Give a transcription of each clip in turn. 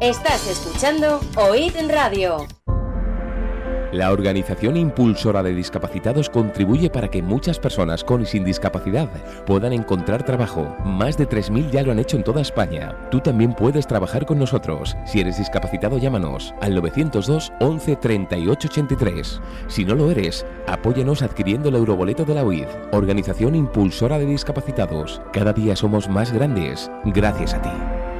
Estás escuchando OID Radio. La organización impulsora de discapacitados contribuye para que muchas personas con y sin discapacidad puedan encontrar trabajo. Más de 3.000 ya lo han hecho en toda España. Tú también puedes trabajar con nosotros. Si eres discapacitado, llámanos al 902 11 38 83. Si no lo eres, apóyanos adquiriendo el euroboleto de la OID. Organización impulsora de discapacitados. Cada día somos más grandes. Gracias a ti.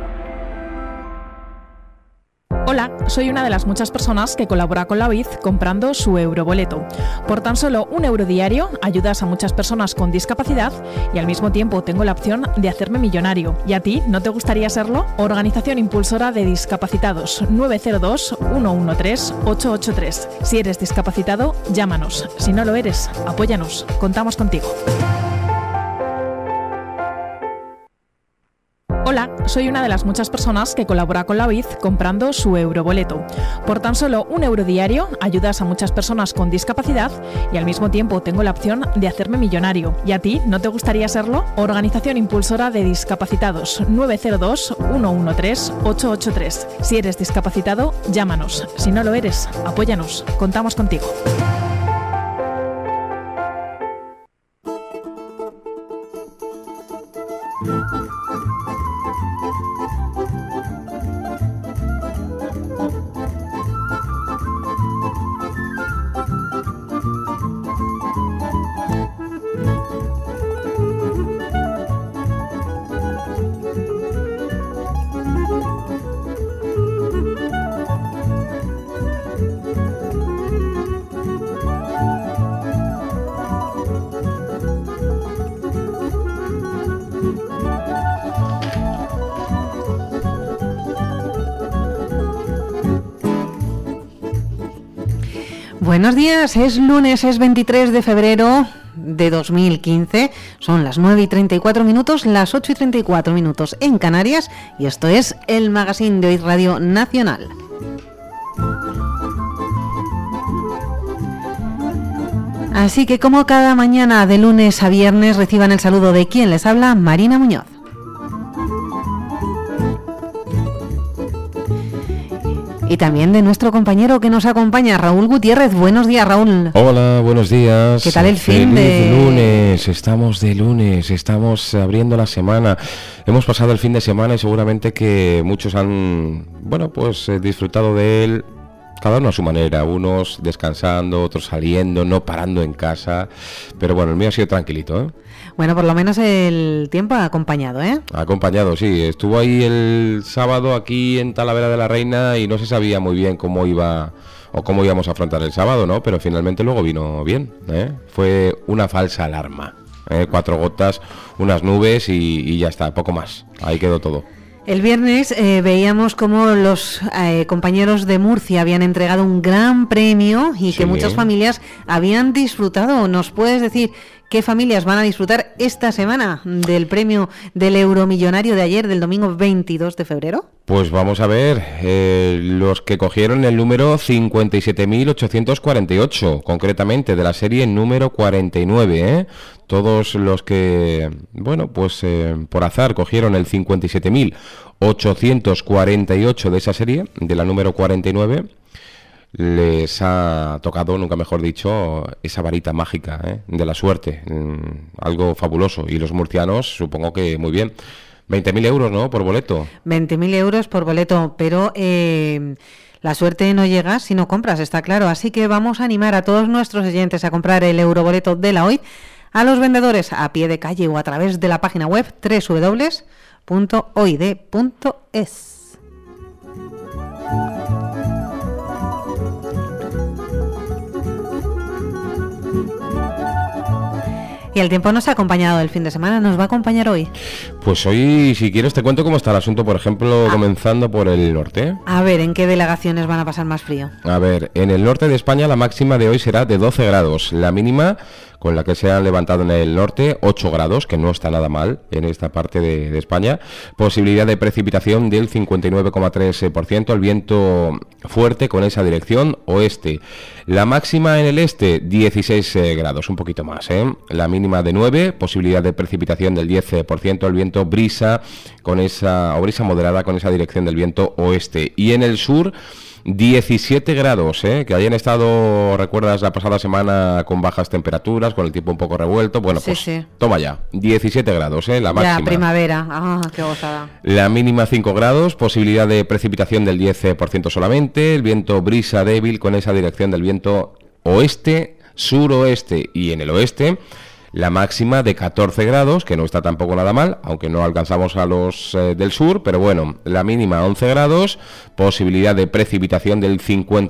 Hola, soy una de las muchas personas que colabora con la OID comprando su euroboleto. Por tan solo €1 diario ayudas a muchas personas con discapacidad y al mismo tiempo tengo la opción de hacerme millonario. ¿Y a ti no te gustaría serlo? Organización Impulsora de Discapacitados 902 113 883. Si eres discapacitado, llámanos. Si no lo eres, apóyanos. Contamos contigo. Hola, soy una de las muchas personas que colabora con la OID comprando su euroboleto. Por tan solo €1 diario ayudas a muchas personas con discapacidad y al mismo tiempo tengo la opción de hacerme millonario. ¿Y a ti no te gustaría serlo? Organización Impulsora de Discapacitados 902 113 883. Si eres discapacitado, llámanos. Si no lo eres, apóyanos. Contamos contigo. Buenos días, es lunes, es 23 de febrero de 2015, son las 9:34, las 8:34 en Canarias y esto es el magazine de OID Radio Nacional. Así que como cada mañana de lunes a viernes reciban el saludo de quien les habla, Marina Muñoz. Y también de nuestro compañero que nos acompaña, Raúl Gutiérrez. Buenos días, Raúl. Hola, buenos días. ¿Qué tal el fin de lunes? Estamos de lunes, estamos abriendo la semana. Hemos pasado el fin de semana y seguramente que muchos han, disfrutado de él, cada uno a su manera, unos descansando, otros saliendo, no parando en casa. Pero bueno, el mío ha sido tranquilito, ¿eh? Bueno, por lo menos el tiempo ha acompañado, ¿eh? Ha acompañado, sí. Estuvo ahí el sábado aquí en Talavera de la Reina y no se sabía muy bien cómo íbamos a afrontar el sábado, ¿no? Pero finalmente luego vino bien, ¿eh? Fue una falsa alarma, 4 gotas, unas nubes y ya está, poco más. Ahí quedó todo. El viernes veíamos cómo los compañeros de Murcia habían entregado un gran premio y que muchas familias habían disfrutado. ¿Nos puedes decir qué familias van a disfrutar esta semana del premio del Euromillonario de ayer, del domingo 22 de febrero? Pues vamos a ver, los que cogieron el número 57.848, concretamente de la serie número 49, Todos los que, por azar cogieron el 57.848 de esa serie, de la número 49, les ha tocado, nunca mejor dicho, esa varita mágica, de la suerte, algo fabuloso. Y los murcianos, supongo que muy bien. 20.000 euros, ¿no?, por boleto. 20.000 euros por boleto, pero la suerte no llega si no compras, está claro. Así que vamos a animar a todos nuestros oyentes a comprar el euroboleto de la OID, a los vendedores a pie de calle o a través de la página web www.oid.es. Y el tiempo nos ha acompañado el fin de semana, ¿nos va a acompañar hoy? Pues hoy, si quieres, te cuento cómo está el asunto, por ejemplo, comenzando por el norte. A ver, ¿en qué delegaciones van a pasar más frío? A ver, en el norte de España la máxima de hoy será de 12 grados, la mínima con la que se han levantado en el norte, 8 grados, que no está nada mal en esta parte de España. Posibilidad de precipitación del 59,3%, el viento fuerte con esa dirección oeste. La máxima en el este, 16 grados, un poquito más, ¿eh? La mínima de 9, posibilidad de precipitación del 10%, el viento brisa con esa, o brisa moderada con esa dirección del viento oeste. Y en el sur, 17 grados, que hayan estado, recuerdas, la pasada semana con bajas temperaturas, con el tiempo un poco revuelto. Bueno, sí, pues sí. Toma ya, 17 grados, la máxima. Ya, primavera, qué gozada. La mínima 5 grados, posibilidad de precipitación del 10% solamente, el viento brisa débil con esa dirección del viento oeste, suroeste, y en el oeste la máxima de 14 grados, que no está tampoco nada mal, aunque no alcanzamos a los del sur, pero bueno, la mínima 11 grados, posibilidad de precipitación del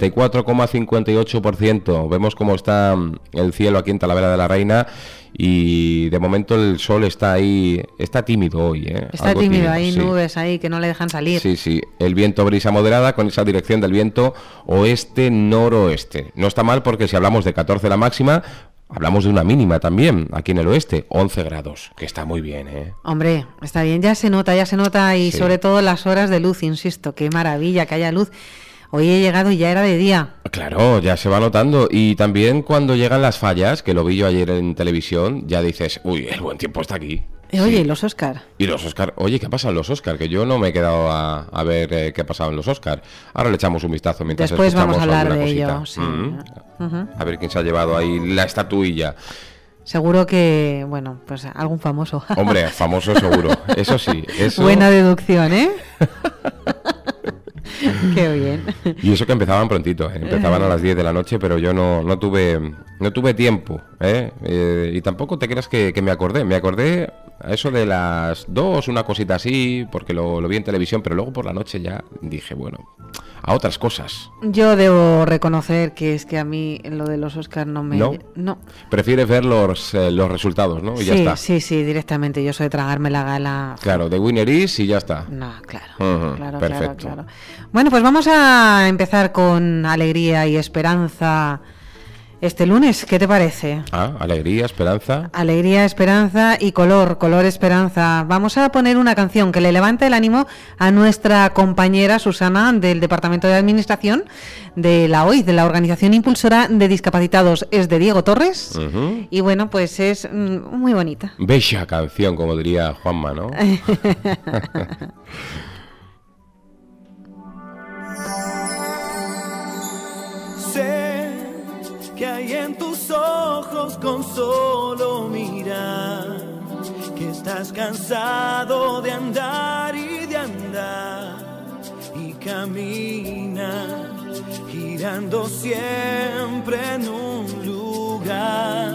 54,58%. Vemos cómo está el cielo aquí en Talavera de la Reina y de momento el sol está ahí, está tímido hoy. Está algo tímido, hay sí. nubes ahí que no le dejan salir. Sí, sí, el viento brisa moderada con esa dirección del viento oeste-noroeste. No está mal porque si hablamos de 14 la máxima, hablamos de una mínima también, aquí en el oeste, 11 grados, que está muy bien, Hombre, está bien, ya se nota, y sí. Sobre todo las horas de luz, insisto, qué maravilla que haya luz. Hoy he llegado y ya era de día. Claro, ya se va notando. Y también cuando llegan las fallas, que lo vi yo ayer en televisión, ya dices, uy, el buen tiempo está aquí. Oye, sí. ¿y los Oscar? Y los Oscar, oye, ¿qué ha pasado en los Oscar? Que yo no me he quedado a ver qué ha pasado en los Oscar. Ahora le echamos un vistazo mientras después escuchamos vamos a hablar de cosita. ello. Sí. A ver quién se ha llevado ahí la estatuilla. Seguro que, bueno, pues algún famoso. Hombre, famoso seguro, eso sí. Eso... Buena deducción, ¿eh? Qué bien. Y eso que empezaban prontito, empezaban a las 10 de la noche, pero yo no tuve tiempo, y tampoco te creas que me acordé a eso de las 2, una cosita así, porque lo vi en televisión, pero luego por la noche ya dije, bueno, a otras cosas. Yo debo reconocer que es que a mí lo de los Oscars no me... ¿No? Prefieres ver los resultados, ¿no? Y sí, ya está. Sí, directamente. Yo soy de tragarme la gala. Claro, de winner is y ya está. No, claro. Perfecto. Claro. Bueno, pues vamos a empezar con alegría y esperanza este lunes. ¿Qué te parece? Alegría, esperanza. Alegría, esperanza y color esperanza. Vamos a poner una canción que le levante el ánimo a nuestra compañera Susana del Departamento de Administración de la OID, de la Organización Impulsora de Discapacitados. Es de Diego Torres y bueno, pues es muy bonita. Bella canción, como diría Juanma, ¿no? Sé que hay en tus ojos con solo mirar, que estás cansado de andar y de andar, y camina girando siempre en un lugar.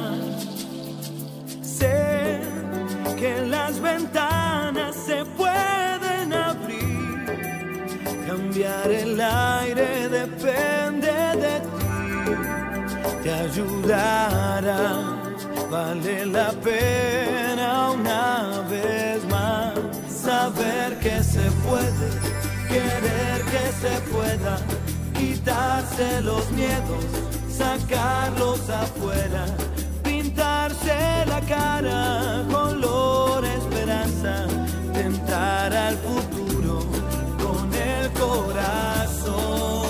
Sé que las ventanas se pueden abrir, cambiar el aire depende de ti. Te ayudará, vale la pena una vez más saber que se puede, querer que se pueda, quitarse los miedos, sacarlos afuera, pintarse la cara color esperanza, tentar al futuro con el corazón.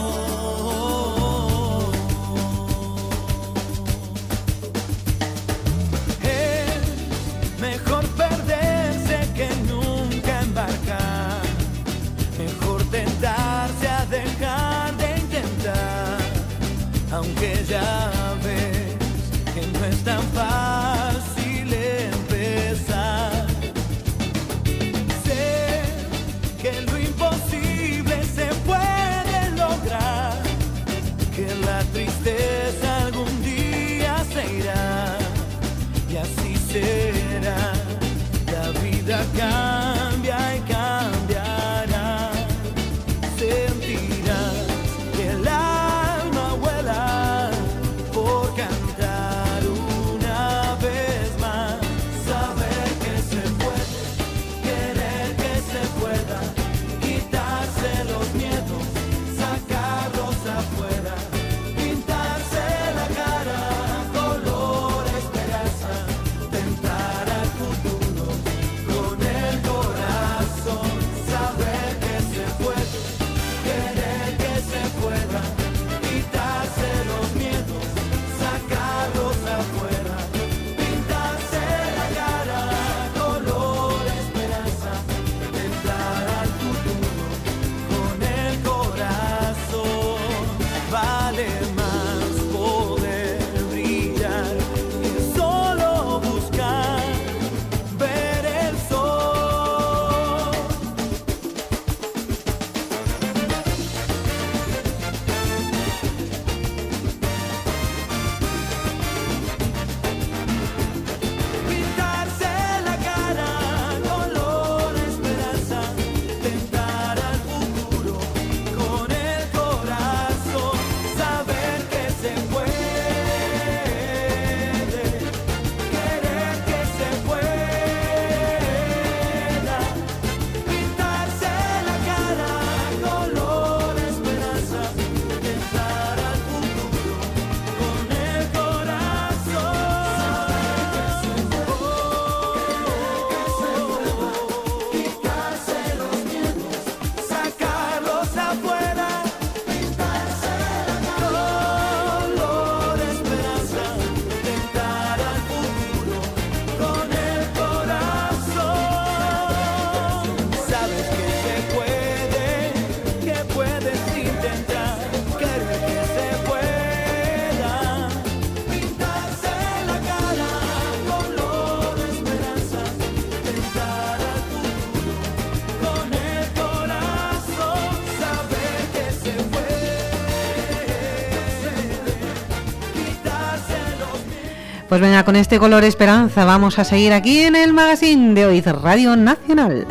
Mejor perderse que nunca embarcar, mejor tentarse a dejar de intentar, aunque ya ves que no es tan fácil empezar. Sé que lo imposible se puede lograr, que la tristeza algún día se irá, y así será. La vida cambia y cambiará. Sentirás que el alma vuela Pues venga, con este color esperanza vamos a seguir aquí en el magazine de Oíd Radio Nacional.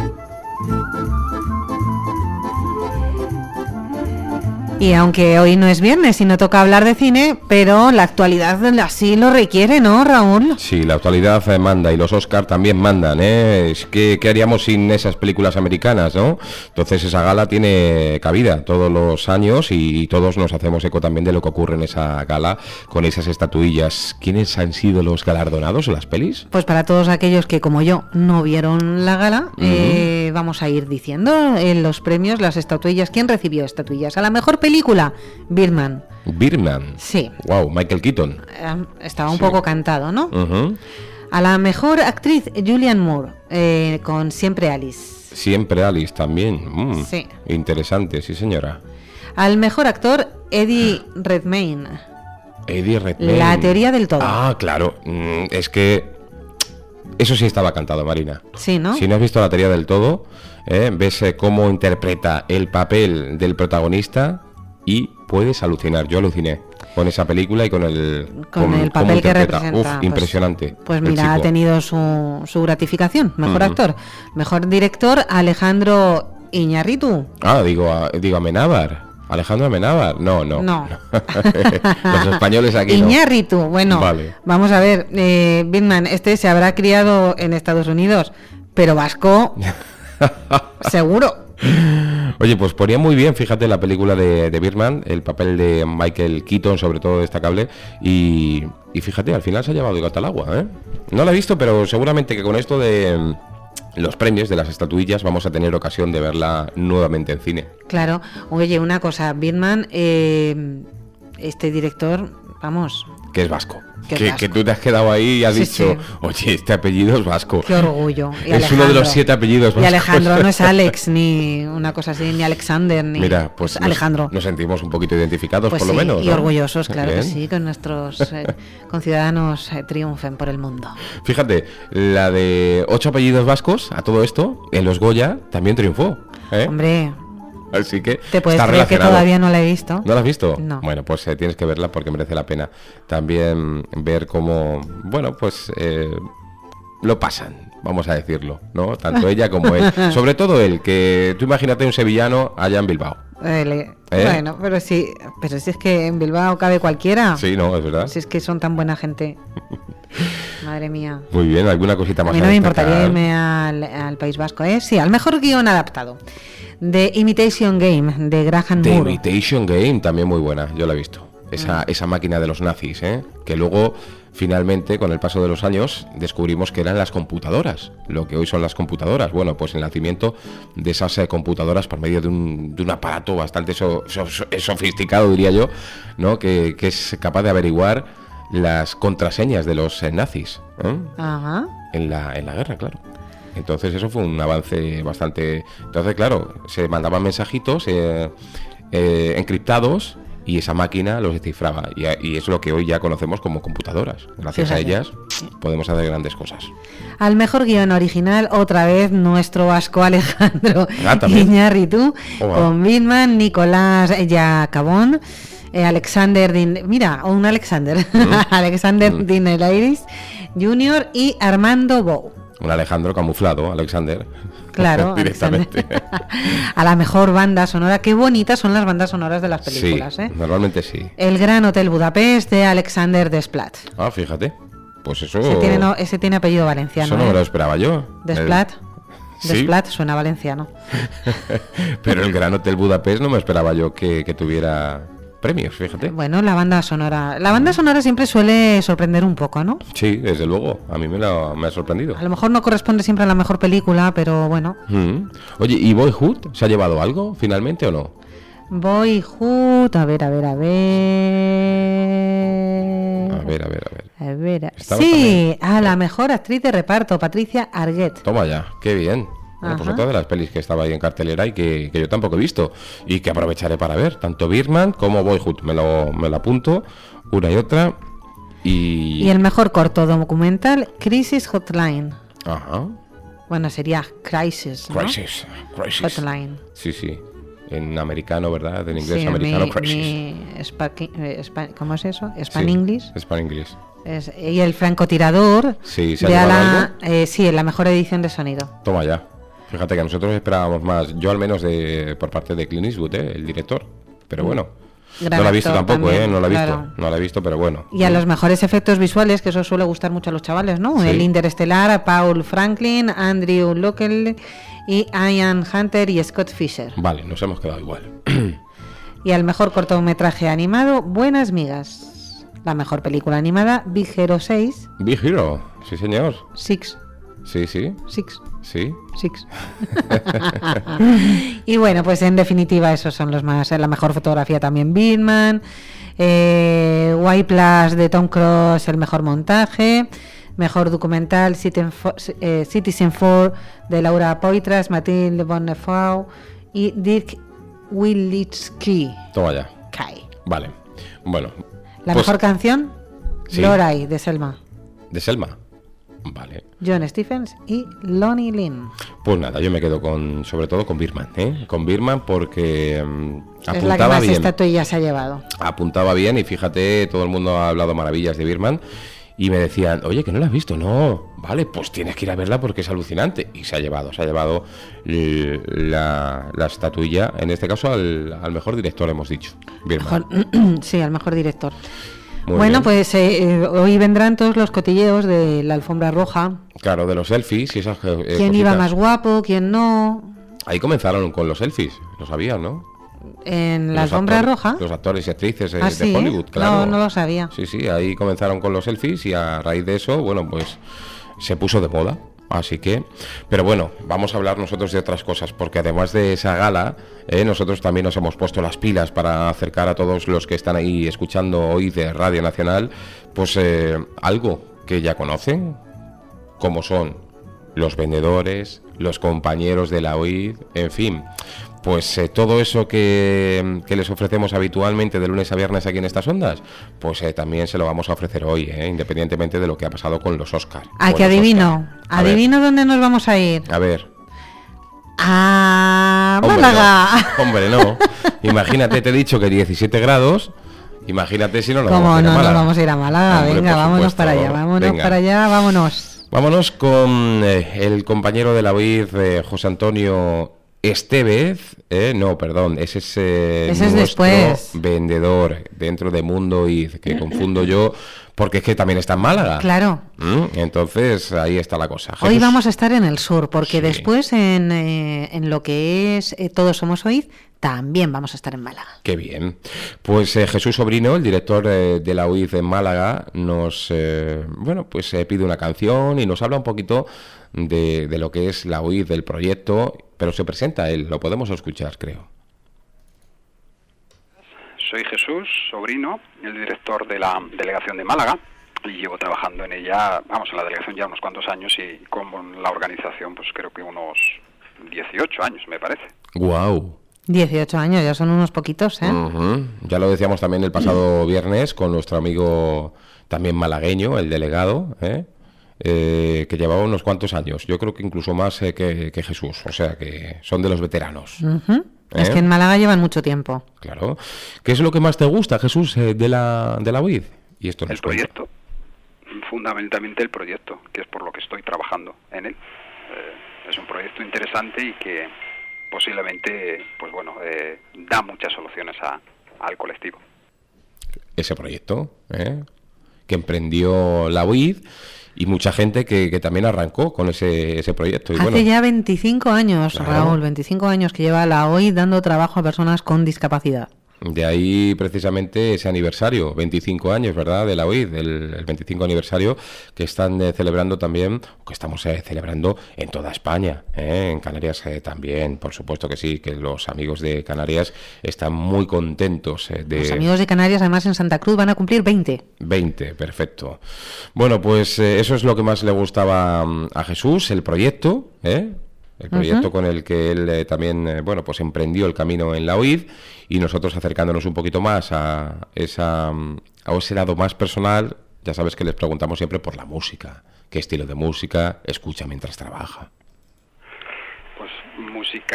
Y aunque hoy no es viernes y no toca hablar de cine, pero la actualidad así lo requiere, ¿no, Raúl? Sí, la actualidad manda y los Oscar también mandan, ¿eh? Es que, ¿qué haríamos sin esas películas americanas, no? Entonces esa gala tiene cabida todos los años y todos nos hacemos eco también de lo que ocurre en esa gala con esas estatuillas. ¿Quiénes han sido los galardonados en las pelis? Pues para todos aquellos que, como yo, no vieron la gala, vamos a ir diciendo en los premios, las estatuillas. ¿Quién recibió estatuillas? A la mejor película, Birdman. Birdman. Sí. Wow, Michael Keaton. Estaba un poco cantado, ¿no? A la mejor actriz, Julianne Moore, con Siempre Alice. Siempre Alice también. Sí. Interesante, sí señora. Al mejor actor, Eddie Redmayne. Eddie Redmayne. La teoría del todo. Ah, claro. Es que eso sí estaba cantado, Marina. Sí, ¿no? Si no has visto La teoría del todo, ves cómo interpreta el papel del protagonista y puedes alucinar. Yo aluciné con esa película y con el papel que representa. Impresionante. Pues mira, ha tenido su gratificación. Mejor actor. Mejor director, Alejandro Iñárritu. Ah, digo Amenábar. Alejandro Amenábar. No. Los españoles aquí Iñárritu. Bueno, vale. Vamos a ver. Birdman, se habrá criado en Estados Unidos, pero vasco, seguro. Oye, pues ponía muy bien, fíjate, la película de Birdman, el papel de Michael Keaton, sobre todo destacable, y fíjate, al final se ha llevado el gato al agua, ¿eh? No la he visto, pero seguramente que con esto de los premios, de las estatuillas, vamos a tener ocasión de verla nuevamente en cine. Claro. Oye, una cosa, Birdman, este director, vamos... Que es vasco. Que tú te has quedado ahí y has dicho, oye, este apellido es vasco. Qué orgullo. Y es uno de los 7 apellidos vascos. Y Alejandro no es Alex, ni una cosa así, ni Alexander, ni... Mira, pues Alejandro. Nos sentimos un poquito identificados, pues por lo menos, y ¿no? orgullosos, claro Bien. que sí, con nuestros conciudadanos triunfen por el mundo. Fíjate, la de 8 apellidos vascos, a todo esto, en los Goya también triunfó, ¿eh? Hombre... Así que ¿te puedes está creer que relacionado. todavía no la he visto? ¿No la has visto? No. Bueno, pues tienes que verla porque merece la pena. También ver cómo, bueno, pues lo pasan, vamos a decirlo, ¿no? Tanto ella como él. Sobre todo él, que tú imagínate un sevillano allá en Bilbao. Bueno, pero si es que en Bilbao cabe cualquiera. Sí, no, es verdad. Si es que son tan buena gente. Madre mía. Muy bien, ¿alguna cosita más? A mí no me importaría irme al País Vasco, ¿eh? Sí, al mejor guión adaptado. The Imitation Game, de Graham Moore. The Imitation Game, también muy buena, yo la he visto. Esa máquina de los nazis, que luego, finalmente, con el paso de los años, descubrimos que eran las computadoras, lo que hoy son las computadoras. Bueno, pues el nacimiento de esas computadoras por medio de un aparato bastante sofisticado, diría yo, ¿no? Que es capaz de averiguar las contraseñas de los nazis, Ajá. en la guerra, claro. Entonces eso fue un avance bastante... Entonces, claro, se mandaban mensajitos encriptados y esa máquina los descifraba. Y es lo que hoy ya conocemos como computadoras. Gracias a ellas podemos hacer grandes cosas. Al mejor guión original, otra vez, nuestro vasco Alejandro Iñárritu, con Birdman, Nicolás Jacabón, Alexander Dinelairis Jr. y Armando Bou. Un Alejandro camuflado, Alexander. Claro, directamente. A la mejor banda sonora. Qué bonitas son las bandas sonoras de las películas, sí, normalmente sí. El Gran Hotel Budapest, de Alexander Desplat. Ah, fíjate. Pues eso... Ese tiene apellido valenciano. Eso no me lo esperaba yo. Desplat. Desplat suena valenciano. Pero el Gran Hotel Budapest no me esperaba yo que tuviera premios, fíjate. Bueno, la banda sonora siempre suele sorprender un poco, ¿no? Sí, desde luego, a mí me ha sorprendido. A lo mejor no corresponde siempre a la mejor película, pero bueno. Oye, ¿y Boyhood se ha llevado algo finalmente o no? Boyhood, a ver. Sí, a la mejor actriz de reparto, Patricia Arquette. Toma ya, qué bien. Bueno, pues otra de las pelis que estaba ahí en cartelera y que yo tampoco he visto y que aprovecharé para ver, tanto Birdman como Boyhood. Me lo apunto, una y otra. Y el mejor corto documental, Crisis Hotline. Ajá. Bueno, sería Crisis, ¿no? Crisis. Hotline. Sí. En americano, ¿verdad? En inglés sí, americano, Crisis. ¿Cómo es eso? ¿Span English? Span English. Y el francotirador Sí, ¿se ha de llevado Alan, algo? sí, en la mejor edición de sonido. Toma ya. Fíjate que nosotros esperábamos más, yo al menos por parte de Clint Eastwood, el director. Pero bueno, Gran no la he visto actor tampoco, también, no la he visto. claro. No la he visto, pero bueno. Y a los mejores efectos visuales, que eso suele gustar mucho a los chavales, ¿no? Sí. El Interestelar, a Paul Franklin, Andrew Lockel y Ian Hunter y Scott Fisher. Vale, nos hemos quedado igual. Y al mejor cortometraje animado, Buenas Migas. La mejor película animada, Big Hero 6. Big Hero, sí señor. Six. Sí, sí, Six. sí. Six. Y bueno, pues en definitiva esos son los más. La mejor fotografía también Birdman, Y Plus de Tom Cruise, el mejor montaje, mejor documental Citizen 4 de Laura Poitras, Mathilde Bonnefaux y Dirk Wilicki. Toma ya. Kai. Vale. Bueno. La pues, mejor canción, sí. Glory de Selma, de Selma. Vale. John Stephens y Lonnie Lynn. Pues nada, yo me quedo sobre todo con Birdman, ¿eh? Con Birdman porque Es la que apuntaba más bien. estatuillas se ha llevado. Apuntaba bien y fíjate, todo el mundo ha hablado maravillas de Birdman y me decían, oye, que no la has visto. No, vale, pues tienes que ir a verla porque es alucinante. Y se ha llevado la estatuilla, en este caso al mejor director, hemos dicho. Birdman. Sí, al mejor director. Muy Bueno, bien. pues hoy vendrán todos los cotilleos de la alfombra roja. Claro, de los selfies y esas ¿Quién iba más guapo? ¿Quién no? Ahí comenzaron con los selfies, lo sabías, ¿no? En la Los alfombra actores- roja. Los actores y actrices ¿Ah, de sí? Hollywood, claro. No lo sabía. Sí, sí, ahí comenzaron con los selfies y a raíz de eso, bueno, pues se puso de moda. Así que, pero bueno, vamos a hablar nosotros de otras cosas, porque además de esa gala, nosotros también nos hemos puesto las pilas para acercar a todos los que están ahí escuchando hoy de Radio Nacional, pues algo que ya conocen, como son los vendedores, los compañeros de la OID, en fin, pues todo eso que les ofrecemos habitualmente de lunes a viernes aquí en estas ondas, pues también se lo vamos a ofrecer hoy, independientemente de lo que ha pasado con los Oscar. ¿A que adivino? ¿Adivino dónde nos vamos a ir? A ver. A Hombre, Málaga. no. Hombre, no. Imagínate, te he dicho que 17 grados. Imagínate si no nos ¿Cómo vamos a ir a no nos Málaga. vamos a ir a Málaga? Hombre, Venga, por vámonos supuesto. para allá, vámonos Venga. para allá, vámonos. Vámonos con el compañero de la OID, José Antonio Estevez. No, perdón, ese es es nuestro después. vendedor dentro de Mundo OID, que confundo yo, porque es que también está en Málaga. Claro. Entonces, ahí está la cosa. Hoy Jesús. vamos a estar en el sur, porque Sí. después en lo que es Todos Somos OID, también vamos a estar en Málaga. Qué bien. Pues Jesús Sobrino, el director de la UID en Málaga, nos pide una canción y nos habla un poquito de lo que es la UID, del proyecto, pero se presenta él, lo podemos escuchar, creo. Soy Jesús Sobrino, el director de la delegación de Málaga, y llevo trabajando en ella, en la delegación ya unos cuantos años y con la organización pues creo que unos 18 años me parece. Guau. 18 años, ya son unos poquitos, ¿eh? Ujú. Ya lo decíamos también el pasado viernes con nuestro amigo también malagueño, el delegado, que llevaba unos cuantos años. Yo creo que incluso más que Jesús, o sea que son de los veteranos. Ujú. Es ¿Eh? que en Málaga llevan mucho tiempo. Claro. ¿Qué es lo que más te gusta, Jesús, de la UID? Y esto nos El proyecto, fundamentalmente el proyecto, que es por lo que estoy trabajando en él. Es un proyecto interesante y que posiblemente da muchas soluciones al colectivo. Ese proyecto, que emprendió la UID y mucha gente que también arrancó con ese proyecto. Y Hace ya 25 años, Claro. Raúl, 25 años que lleva la OID dando trabajo a personas con discapacidad. De ahí precisamente ese aniversario, 25 años, ¿verdad?, de la OID, el 25 aniversario que están celebrando también, que estamos celebrando en toda España, en Canarias también, por supuesto que sí, que los amigos de Canarias están muy contentos Los amigos de Canarias, además en Santa Cruz, van a cumplir 20. 20, perfecto. Bueno, pues eso es lo que más le gustaba a Jesús, el proyecto, el proyecto con el que él también, pues emprendió el camino en la OID, y nosotros acercándonos un poquito más a ese lado más personal. Ya sabes que les preguntamos siempre por la música, qué estilo de música escucha mientras trabaja. Pues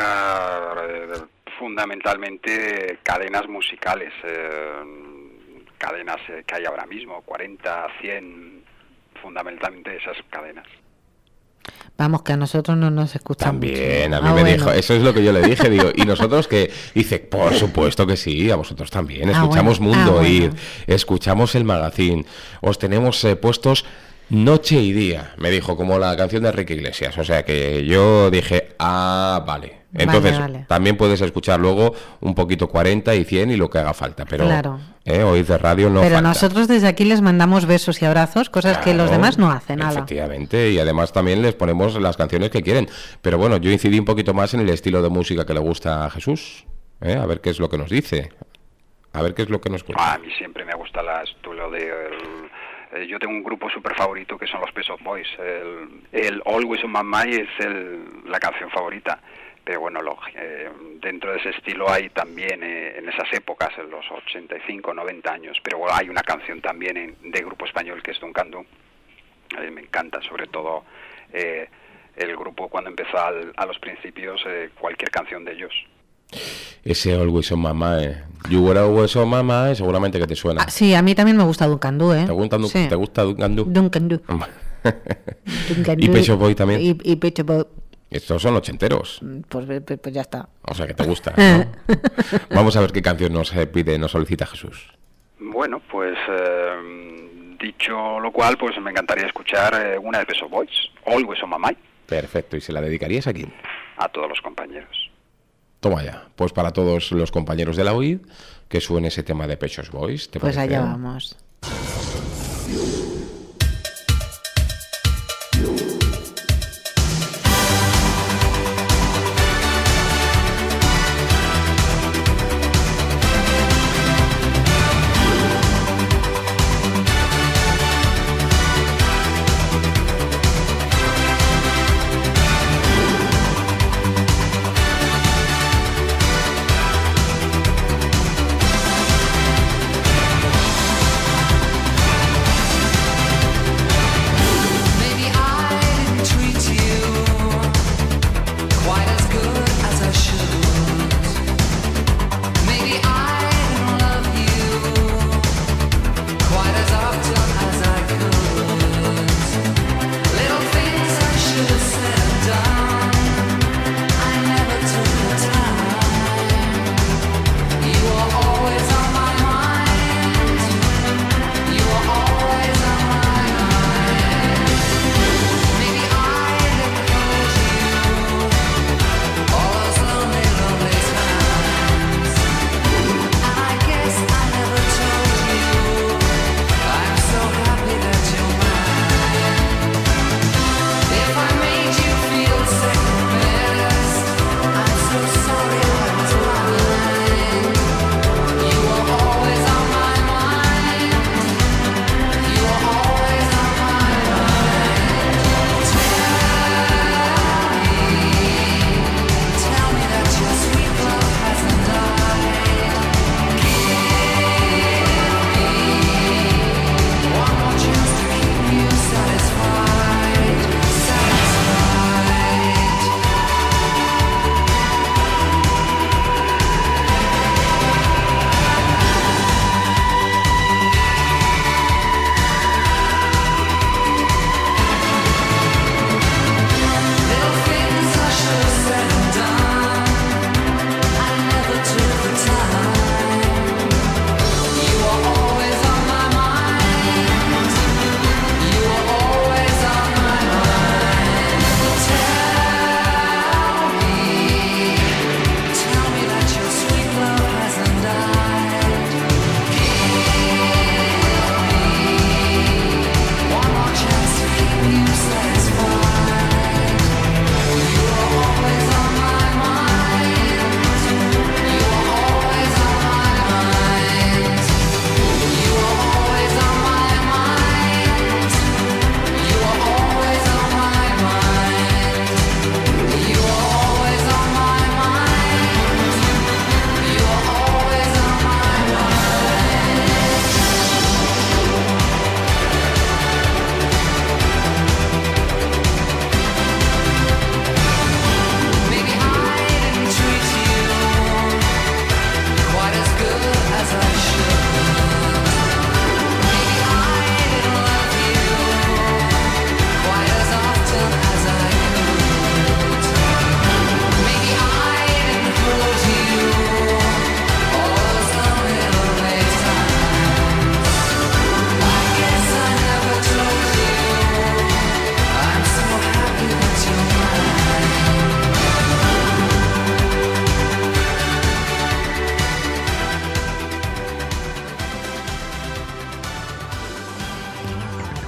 música, fundamentalmente cadenas musicales, cadenas que hay ahora mismo, 40, 100, fundamentalmente esas cadenas. Vamos, que a nosotros no nos escuchan también, mucho. a mí me dijo, eso es lo que yo le dije, digo, y nosotros que, dice, por supuesto que sí, a vosotros también, escuchamos Mundo Oír, escuchamos el magazine, os tenemos puestos noche y día, me dijo, como la canción de Enrique Iglesias, o sea que yo dije, vale, entonces vale. También puedes escuchar luego un poquito 40 y 100 y lo que haga falta, pero claro. Oír de radio no pero falta. Nosotros desde aquí les mandamos besos y abrazos, cosas Claro, que los demás no hacen. Efectivamente, y además también les ponemos las canciones que quieren, pero bueno, yo incidí un poquito más en el estilo de música que le gusta a Jesús, a ver qué es lo que nos dice, a ver qué es lo que nos cuenta. A mí siempre me gusta yo tengo un grupo súper favorito que son los Pet Shop Boys. El Always on My Mind es la canción favorita. Pero bueno, dentro de ese estilo hay también, en esas épocas, en los 85, 90 años, pero bueno, hay una canción también de grupo español que es Duncan Du. Me encanta, sobre todo el grupo cuando empezó a los principios, cualquier canción de ellos. Ese Always on My Mind, You Were Always on My Mind, seguramente que te suena. Sí, a mí también me gusta Duncan Du, ¿Te gusta Duncan Du? Duncan Du. ¿Y Pet Shop Boys también? Y Pet Shop Boys. Estos son ochenteros. Pues ya está. O sea que te gusta, ¿no? Vamos a ver qué canción nos solicita Jesús. Bueno, pues dicho lo cual, pues me encantaría escuchar una de Pet Shop Boys, Always on My Mind. Perfecto, ¿y se la dedicarías a quién? A todos los compañeros. Toma ya, pues para todos los compañeros de la OID, que suene ese tema de Pet Shop Boys. ¿Te pues parece? Allá vamos.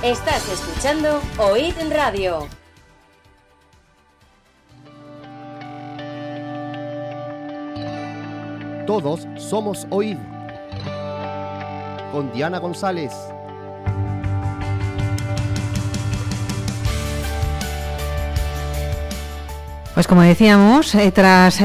Estás escuchando Oíd Radio. Todos somos Oíd. Con Diana González. Pues como decíamos, tras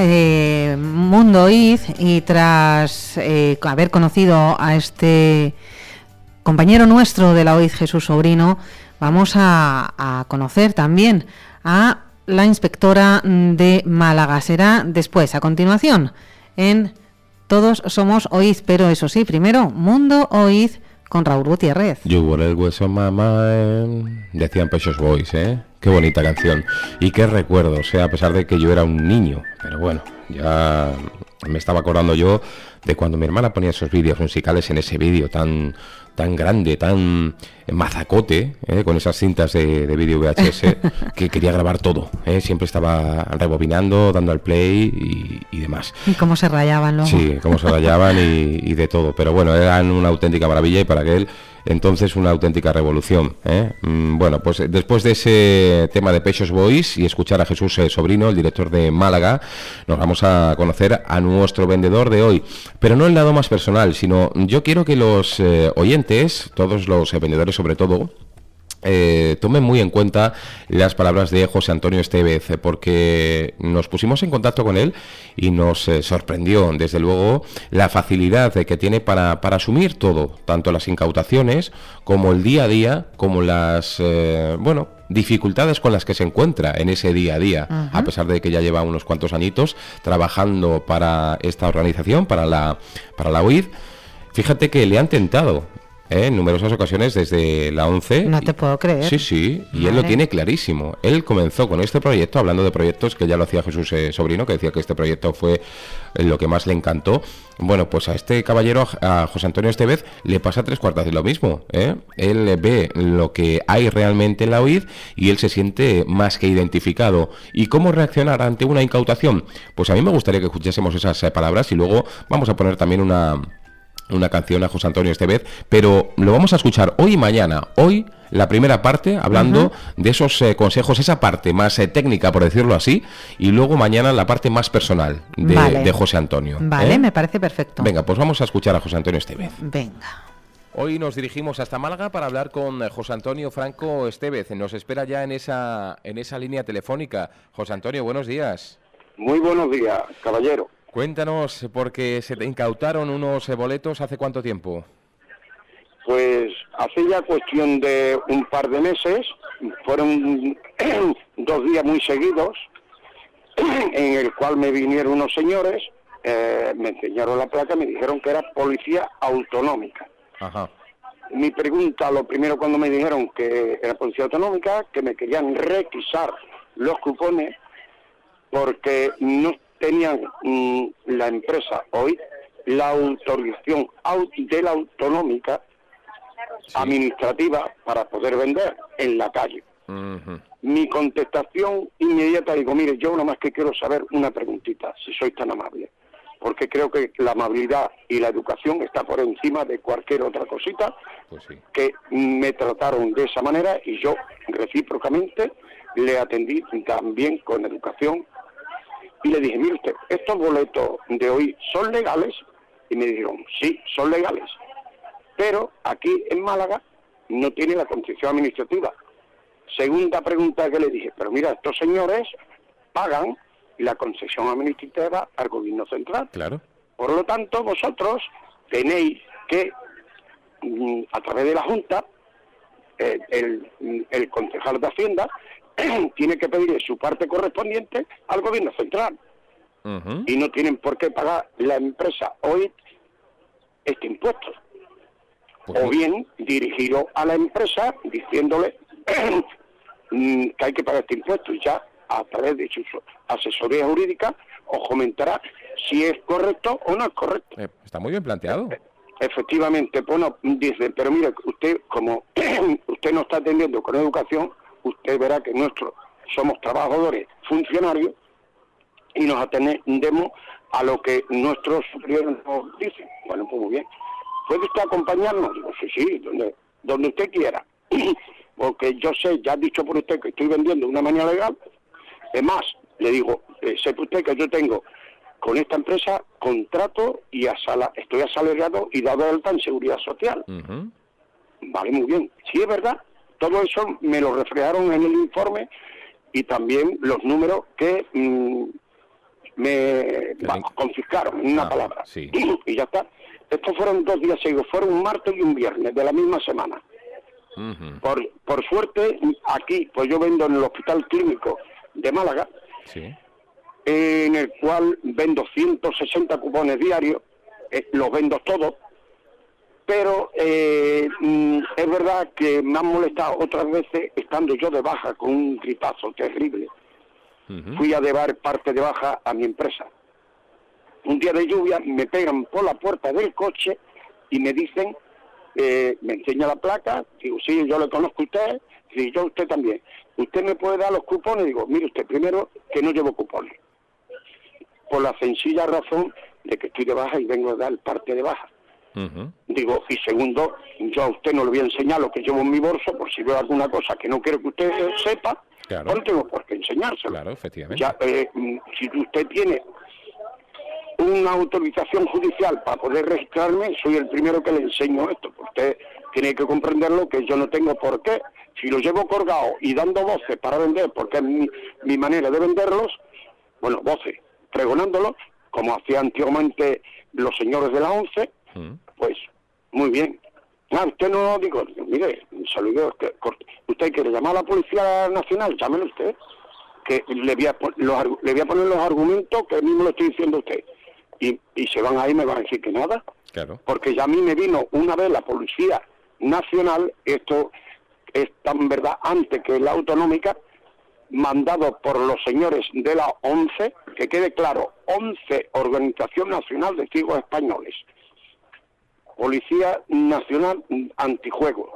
Mundo Oíd y tras haber conocido a este compañero nuestro de la Oíd, Jesús Sobrino, vamos a conocer también a la inspectora de Málaga. Será después, a continuación, en Todos Somos Oíd, pero eso sí, primero, Mundo Oíd con Raúl Gutiérrez. You were el hueso, mamá, decían Pechos Boys, ¿eh? Qué bonita canción. Y qué recuerdo, o sea, a pesar de que yo era un niño, pero bueno, ya me estaba acordando yo de cuando mi hermana ponía esos vídeos musicales en ese vídeo tan grande, tan mazacote, con esas cintas de vídeo VHS, que quería grabar todo, siempre estaba rebobinando, dando al play y demás. Y cómo se rayaban luego. Sí, cómo se rayaban y de todo, pero bueno, eran una auténtica maravilla y para aquel entonces una auténtica revolución, Bueno, pues después de ese tema de Pechos Boys y escuchar a Jesús Sobrino, el director de Málaga, nos vamos a conocer a nuestro vendedor de hoy, pero no el lado más personal, sino yo quiero que los oyentes, todos los vendedores sobre todo, tomen muy en cuenta las palabras de José Antonio Estevez, porque nos pusimos en contacto con él y nos sorprendió, desde luego, la facilidad que tiene para asumir todo, tanto las incautaciones como el día a día, como las, dificultades con las que se encuentra en ese día a día, a pesar de que ya lleva unos cuantos añitos trabajando para esta organización, para la OID. Fíjate que le han tentado en numerosas ocasiones desde la 11. No te puedo creer. Sí, y él lo tiene clarísimo. Él comenzó con este proyecto, hablando de proyectos que ya lo hacía Jesús Sobrino, que decía que este proyecto fue lo que más le encantó. Bueno, pues a este caballero, a José Antonio Estevez, le pasa 3/4 de lo mismo, Él ve lo que hay realmente en la OID y él se siente más que identificado. ¿Y cómo reaccionar ante una incautación? Pues a mí me gustaría que escuchásemos esas palabras y luego vamos a poner también una canción a José Antonio Estevez, pero lo vamos a escuchar hoy y mañana. Hoy la primera parte, hablando de esos consejos, esa parte más técnica, por decirlo así, y luego mañana la parte más personal de José Antonio. Vale, me parece perfecto. Venga, pues vamos a escuchar a José Antonio Estevez. Venga. Hoy nos dirigimos hasta Málaga para hablar con José Antonio Franco Estevez. Nos espera ya en esa línea telefónica. José Antonio, buenos días. Muy buenos días, caballero. Cuéntanos, porque se te incautaron unos boletos, ¿hace cuánto tiempo? Pues hace ya cuestión de un par de meses, fueron 2 días muy seguidos, en el cual me vinieron unos señores, me enseñaron la placa, me dijeron que era policía autonómica. Ajá. Mi pregunta, lo primero cuando me dijeron que era policía autonómica, que me querían requisar los cupones porque no tenían la empresa hoy la autorización de la autonómica administrativa para poder vender en la calle. Mi contestación inmediata, digo, mire, yo nada más que quiero saber una preguntita, si sois tan amable, porque creo que la amabilidad y la educación está por encima de cualquier otra cosita. Pues sí. Que me trataron de esa manera y yo recíprocamente le atendí también con educación. Y le dije, mire usted, ¿estos boletos de hoy son legales? Y me dijeron, sí, son legales. Pero aquí en Málaga no tiene la concesión administrativa. Segunda pregunta que le dije, pero mira, estos señores pagan la concesión administrativa al gobierno central. Claro. Por lo tanto, vosotros tenéis que, a través de la Junta, el concejal de Hacienda tiene que pedirle su parte correspondiente al gobierno central. Y no tienen por qué pagar la empresa hoy este impuesto. O bien dirigido a la empresa diciéndole que hay que pagar este impuesto, y ya a través de su asesoría jurídica os comentará si es correcto o no es correcto. Está muy bien planteado. Efectivamente, bueno, dice, pero mire, usted, como usted no está atendiendo con educación, usted verá que nosotros somos trabajadores, funcionarios, y nos atendemos a lo que nuestros superiores nos dicen. Bueno, pues muy bien. ¿Puede usted acompañarnos? Digo, sí, donde usted quiera. porque yo sé, ya ha dicho por usted que estoy vendiendo de una manera legal. Es más, le digo, sepa usted que yo tengo con esta empresa contrato y estoy asalariado y dado de alta en seguridad social. Vale, muy bien. Sí, es verdad. Todo eso me lo reflejaron en el informe y también los números que me confiscaron, en una palabra. Sí. Y ya está. Estos fueron 2 días seguidos, fueron un martes y un viernes de la misma semana. Por suerte, aquí, pues yo vendo en el Hospital Clínico de Málaga, en el cual vendo 160 cupones diarios, los vendo todos, pero es verdad que me han molestado otras veces estando yo de baja con un gripazo terrible. Fui a llevar parte de baja a mi empresa. Un día de lluvia me pegan por la puerta del coche y me dicen, me enseña la placa, digo, sí, yo le conozco a usted, sí, yo a usted también. ¿Usted me puede dar los cupones? Digo, mire usted, primero, que no llevo cupones. Por la sencilla razón de que estoy de baja y vengo a dar parte de baja. Digo, y segundo, yo a usted no le voy a enseñar lo que llevo en mi bolso, por si veo alguna cosa que no quiero que usted sepa, no tengo por qué enseñárselo. Claro, efectivamente. Ya, si usted tiene una autorización judicial para poder registrarme, soy el primero que le enseño esto, porque usted tiene que comprenderlo, que yo no tengo por qué. Si lo llevo colgado y dando voces para vender, porque es mi manera de venderlos, bueno, voces, pregonándolos, como hacían antiguamente los señores de la ONCE, pues muy bien. Usted no, digo, mire, saludo, usted quiere llamar a la Policía Nacional, llámelo usted, que le voy a poner los argumentos que mismo le estoy diciendo a usted. Y se van ahí y me van a decir que nada. Claro. Porque ya a mí me vino una vez la Policía Nacional, esto es tan verdad antes que la autonómica, mandado por los señores de la ONCE, que quede claro, ONCE, Organización Nacional de Ciegos Españoles, Policía Nacional Antijuego.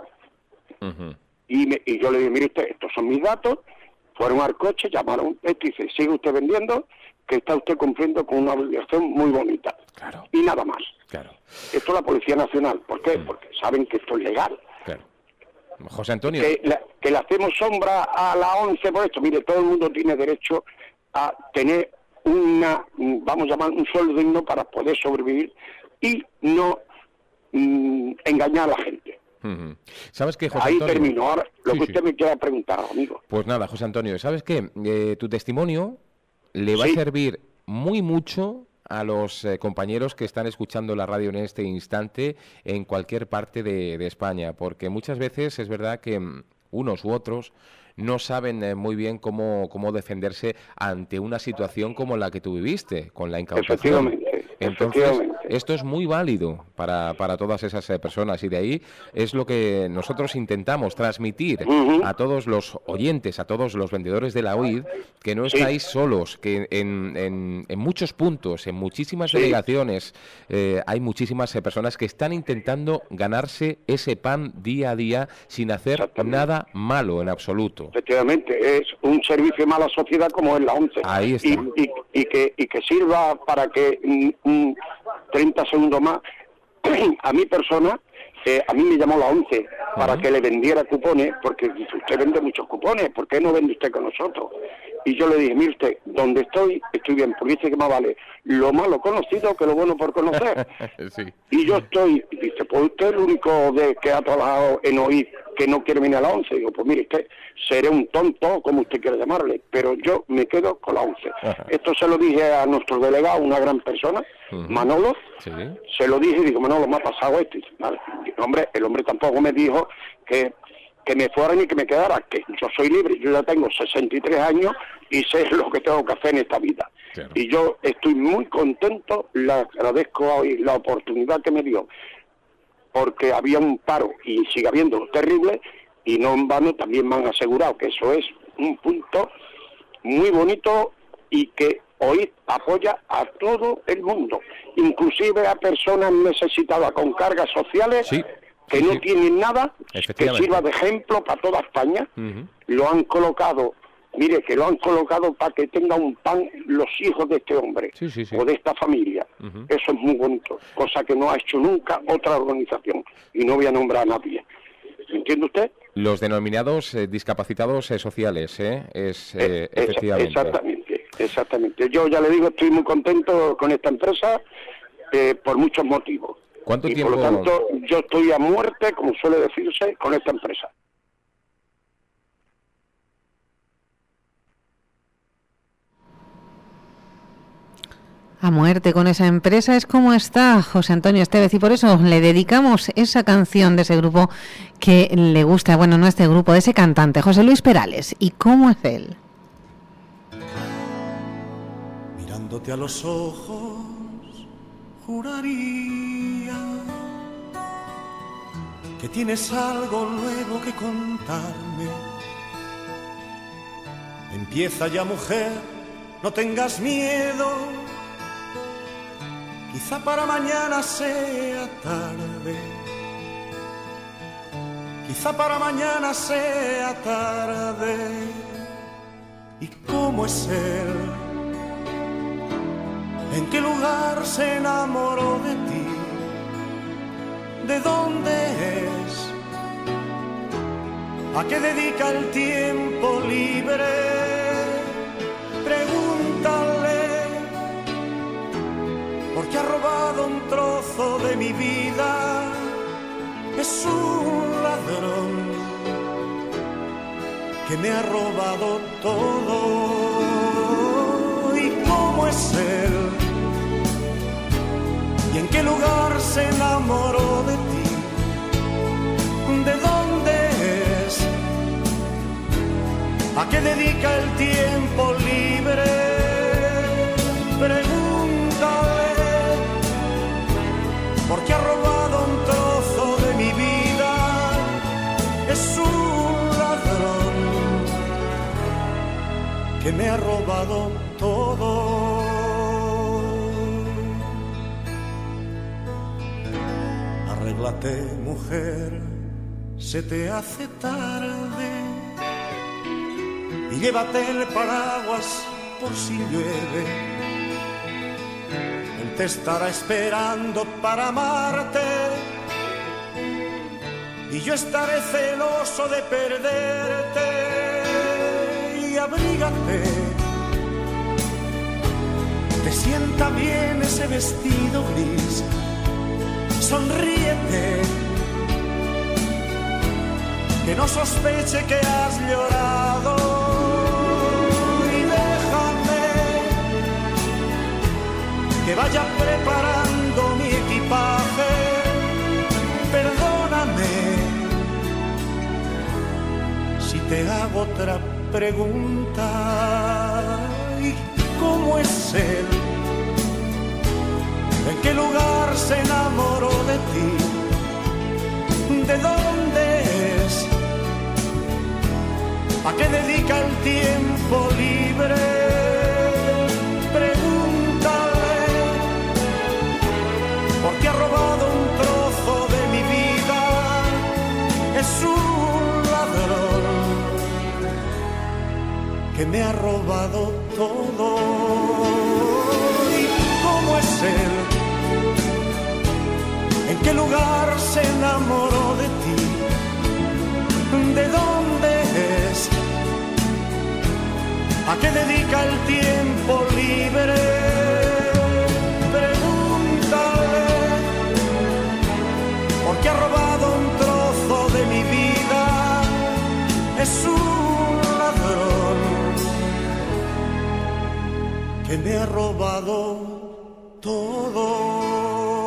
Y yo le dije, mire usted, estos son mis datos, fueron al coche, llamaron, y dice, sigue usted vendiendo, que está usted cumpliendo con una obligación muy bonita. Claro. Y nada más. Claro. Esto es la Policía Nacional. ¿Por qué? Porque saben que esto es legal. Claro. José Antonio. Que le hacemos sombra a la ONCE por esto. Mire, todo el mundo tiene derecho a tener vamos a llamar, un sueldo digno para poder sobrevivir y no engañar a la gente. ¿Sabes qué, José Ahí Antonio? termino. Ahora, lo que usted me quiera preguntar, amigo. Pues nada, José Antonio, ¿sabes qué? Tu testimonio le va a servir muy mucho a los compañeros que están escuchando la radio en este instante en cualquier parte de España, porque muchas veces es verdad que unos u otros no saben muy bien cómo defenderse ante una situación como la que tú viviste, con la incautación. Entonces, esto es muy válido para todas esas personas y de ahí es lo que nosotros intentamos transmitir a todos los oyentes, a todos los vendedores de la OID, que no estáis solos, que en muchos puntos, en muchísimas delegaciones, hay muchísimas personas que están intentando ganarse ese pan día a día sin hacer nada malo en absoluto. Efectivamente, es un servicio más a la sociedad como es la ONCE. Ahí está. Y que sirva para que 30 segundos más a mi persona, a mí me llamó la ONCE para que le vendiera cupones, porque dice, usted vende muchos cupones, ¿por qué no vende usted con nosotros? Y yo le dije, mire usted, donde estoy bien, porque dice que más vale lo malo conocido que lo bueno por conocer. Y yo estoy, dice, pues usted es el único que ha trabajado en OID que no quiere venir a la ONCE. Digo, pues mire usted, seré un tonto, como usted quiera llamarle, pero yo me quedo con la ONCE. Esto se lo dije a nuestro delegado, una gran persona, Manolo, se lo dije y digo, Manolo, me ha pasado esto. Y dice, vale. El hombre tampoco me dijo que me fuera ni que me quedara, que yo soy libre, yo ya tengo 63 años y sé lo que tengo que hacer en esta vida. Claro. Y yo estoy muy contento, le agradezco hoy la oportunidad que me dio, porque había un paro y sigue habiendo terrible, y no en vano también me han asegurado que eso es un punto muy bonito y que hoy apoya a todo el mundo, inclusive a personas necesitadas con cargas sociales que no tienen nada, que sirva de ejemplo para toda España. Lo han colocado, mire, que lo han colocado para que tenga un pan los hijos de este hombre o de esta familia. Eso es muy bonito, cosa que no ha hecho nunca otra organización, y no voy a nombrar a nadie. ¿Entiende usted? Los denominados discapacitados sociales, efectivamente. Exactamente. Yo ya le digo, estoy muy contento con esta empresa por muchos motivos. ¿Cuánto tiempo? Por lo tanto, yo estoy a muerte, como suele decirse, con esta empresa. A muerte con esa empresa es como está José Antonio Estevez, y por eso le dedicamos esa canción de ese grupo que le gusta, bueno, no este grupo, de ese cantante, José Luis Perales. ¿Y cómo es él? Mirándote a los ojos, juraría que tienes algo nuevo que contarme. Empieza ya, mujer, no tengas miedo. Quizá para mañana sea tarde. Quizá para mañana sea tarde. ¿Y cómo es él? ¿En qué lugar se enamoró de ti? ¿De dónde es? ¿A qué dedica el tiempo libre? Pregúntale. Porque ha robado un trozo de mi vida, es un ladrón que me ha robado todo. ¿Y cómo es él? ¿Y en qué lugar se enamoró de ti? ¿De dónde es? ¿A qué dedica el tiempo libre? Porque ha robado un trozo de mi vida, es un ladrón que me ha robado todo. Arréglate, mujer, se te hace tarde, y llévate el paraguas por si llueve. Te estará esperando para amarte, y yo estaré celoso de perderte. Y abrígate, te sienta bien ese vestido gris, sonríete, que no sospeche que has llorado. Que vaya preparando mi equipaje, perdóname si te hago otra pregunta. ¿Y cómo es él? ¿En qué lugar se enamoró de ti? ¿De dónde es? ¿A qué dedica el tiempo libre? Porque ha robado un trozo de mi vida, es un ladrón que me ha robado todo. ¿Y cómo es él? ¿En qué lugar se enamoró de ti? ¿De dónde es? ¿A qué dedica el tiempo libre? Porque ha robado un trozo de mi vida, es un ladrón que me ha robado todo.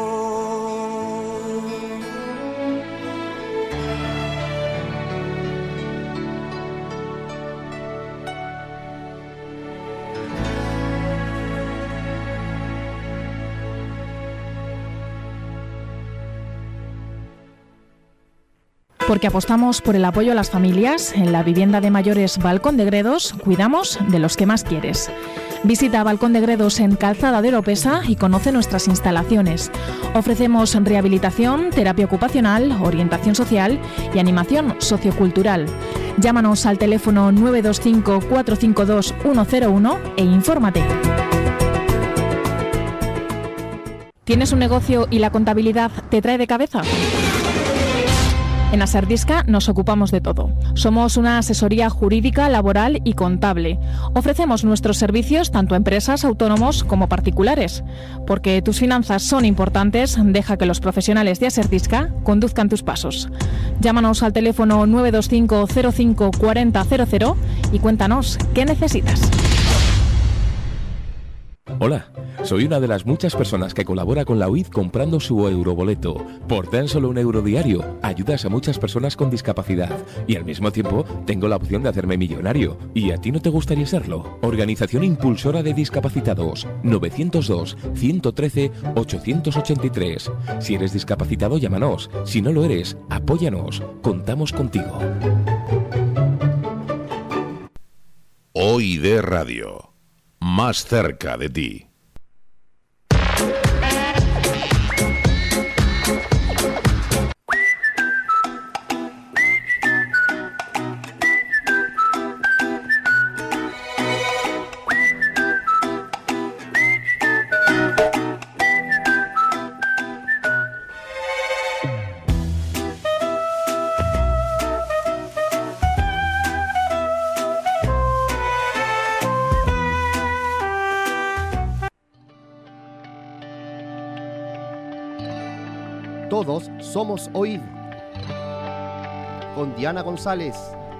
Porque apostamos por el apoyo a las familias, en la vivienda de mayores Balcón de Gredos, cuidamos de los que más quieres. Visita Balcón de Gredos en Calzada de Oropesa y conoce nuestras instalaciones. Ofrecemos rehabilitación, terapia ocupacional, orientación social y animación sociocultural. Llámanos al teléfono 925 452 101 e infórmate. ¿Tienes un negocio y la contabilidad te trae de cabeza? En Aserdisca nos ocupamos de todo. Somos una asesoría jurídica, laboral y contable. Ofrecemos nuestros servicios tanto a empresas, autónomos como particulares. Porque tus finanzas son importantes, deja que los profesionales de Aserdisca conduzcan tus pasos. Llámanos al teléfono 925 05 40 00 y cuéntanos qué necesitas. Hola, soy una de las muchas personas que colabora con la UID comprando su euroboleto. Por tan solo €1 diario, ayudas a muchas personas con discapacidad y al mismo tiempo tengo la opción de hacerme millonario. ¿Y a ti no te gustaría serlo? Organización Impulsora de Discapacitados, 902 113 883. Si eres discapacitado, llámanos. Si no lo eres, apóyanos. Contamos contigo. OID Radio. Más cerca de ti. Todos somos OID. Con Diana González.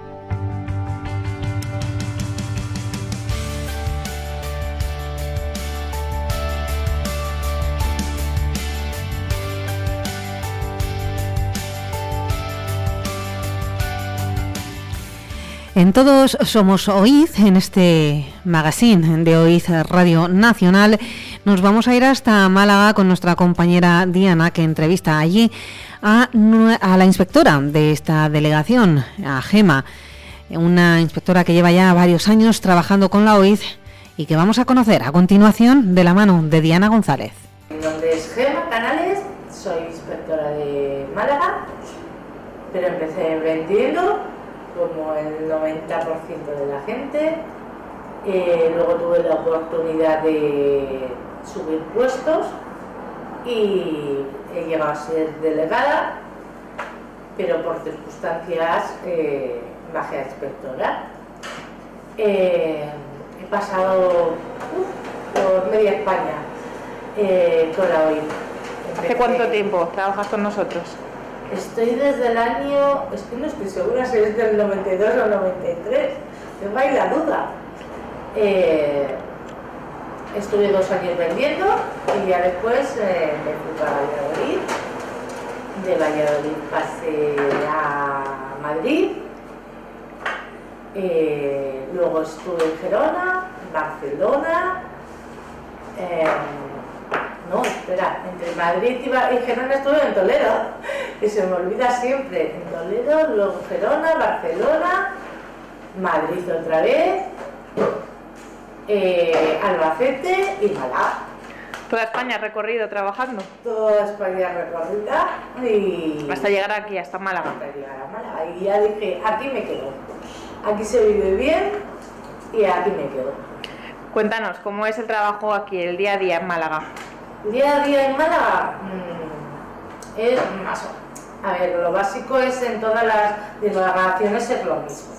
En Todos somos OID, en este magazine de OID Radio Nacional, nos vamos a ir hasta Málaga con nuestra compañera Diana, que entrevista allí a la inspectora de esta delegación, a Gema, una inspectora que lleva ya varios años trabajando con la OID y que vamos a conocer a continuación de la mano de Diana González. Mi nombre es Gema Canales, soy inspectora de Málaga, pero empecé vendiendo como el 90% de la gente. Luego tuve la oportunidad de subir puestos y he llegado a ser delegada, pero por circunstancias bajé a inspectora. He pasado por media España con la OID. ¿Hace cuánto tiempo trabajas con nosotros? Estoy desde el año, es que no estoy segura si es del 92 o 93, tengo ahí la duda. Estuve 2 años vendiendo y ya después me fui para Valladolid. De Valladolid pasé a Madrid, luego estuve en Gerona, Barcelona, no, espera, entre Madrid y Gerona estuve en Toledo, que se me olvida siempre, en Toledo, luego Gerona, Barcelona, Madrid otra vez, Albacete y Málaga. ¿Toda España recorrido trabajando? Toda España recorrida y... Hasta llegar aquí, hasta Málaga. Hasta llegar a Málaga y ya dije, aquí me quedo, aquí se vive bien y aquí me quedo. Cuéntanos, ¿cómo es el trabajo aquí, el día a día en Málaga? Día a día en Málaga es más. A ver, lo básico es en todas las delegaciones es lo mismo.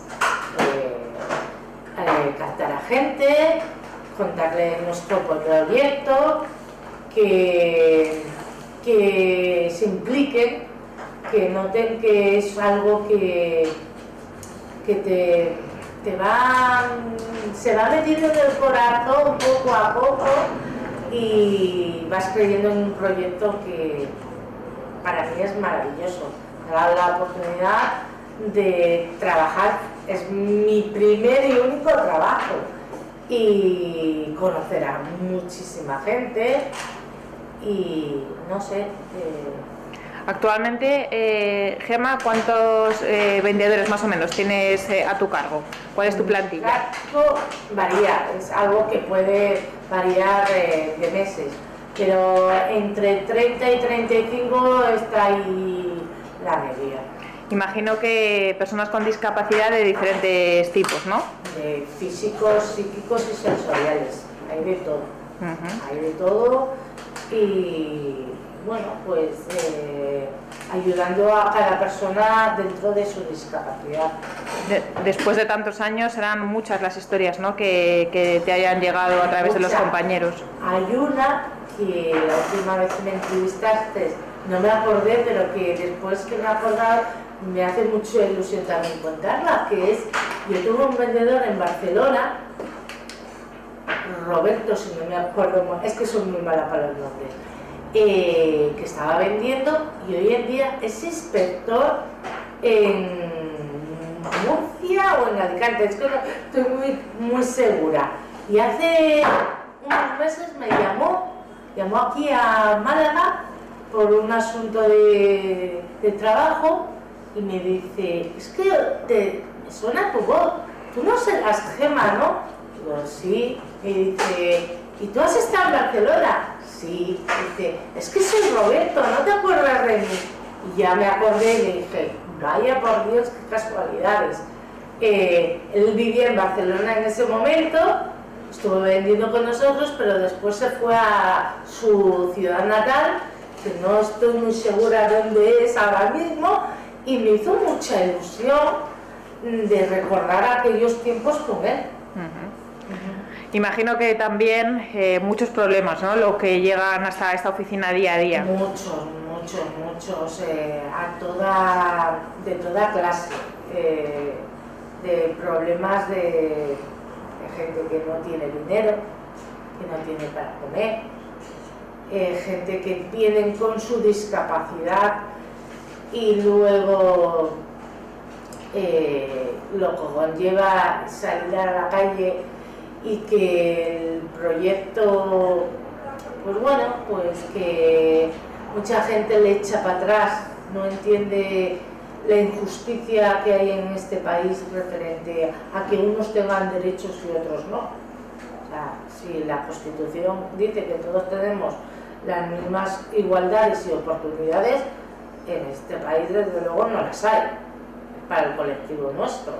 Captar a gente, contarle nuestro proyecto, que se impliquen, que noten que es algo que se va metiendo en el corazón poco a poco y vas creyendo en un proyecto que para mí es maravilloso. Me ha dado la oportunidad de trabajar, es mi primer y único trabajo, y conocer a muchísima gente y no sé. Actualmente, Gema, ¿cuántos vendedores más o menos tienes a tu cargo? ¿Cuál es tu plantilla? Varía, es algo que puede variar de meses, pero entre 30 y 35 está ahí la media. Imagino que personas con discapacidad de diferentes tipos, ¿no? De físicos, psíquicos y sensoriales, hay de todo. Hay de todo y bueno, pues ayudando a cada persona dentro de su discapacidad. Después de tantos años, serán muchas las historias, ¿no?, que te hayan llegado a través de los compañeros. Hay una que la última vez que me entrevistaste no me acordé, pero que después que me he acordado me hace mucha ilusión también contarla, que es, yo tuve un vendedor en Barcelona, Roberto, si no me acuerdo, es que soy muy mala para el nombre, que estaba vendiendo y hoy en día es inspector en Murcia o en Alicante, es que no estoy muy segura. Y hace unos meses me llamó aquí a Málaga por un asunto de trabajo y me dice, es que me suena tu voz, tú no serás Gema, ¿no? Digo, sí. Me dice, ¿y tú has estado en Barcelona? Sí. Dice, es que soy Roberto, ¿no te acuerdas de mí? Y ya me acordé y le dije, vaya por Dios, qué casualidades. Él vivía en Barcelona en ese momento, estuvo vendiendo con nosotros, pero después se fue a su ciudad natal, que no estoy muy segura dónde es ahora mismo, y me hizo mucha ilusión de recordar aquellos tiempos con él. Imagino que también muchos problemas, ¿no?, lo que llegan hasta esta oficina día a día. Muchos, de toda clase, de problemas de gente que no tiene dinero, que no tiene para comer, gente que vienen con su discapacidad y luego lo que conlleva salir a la calle y que el proyecto, pues bueno, pues que mucha gente le echa para atrás, no entiende la injusticia que hay en este país referente a que unos tengan derechos y otros no. O sea, si la Constitución dice que todos tenemos las mismas igualdades y oportunidades, en este país desde luego no las hay para el colectivo nuestro.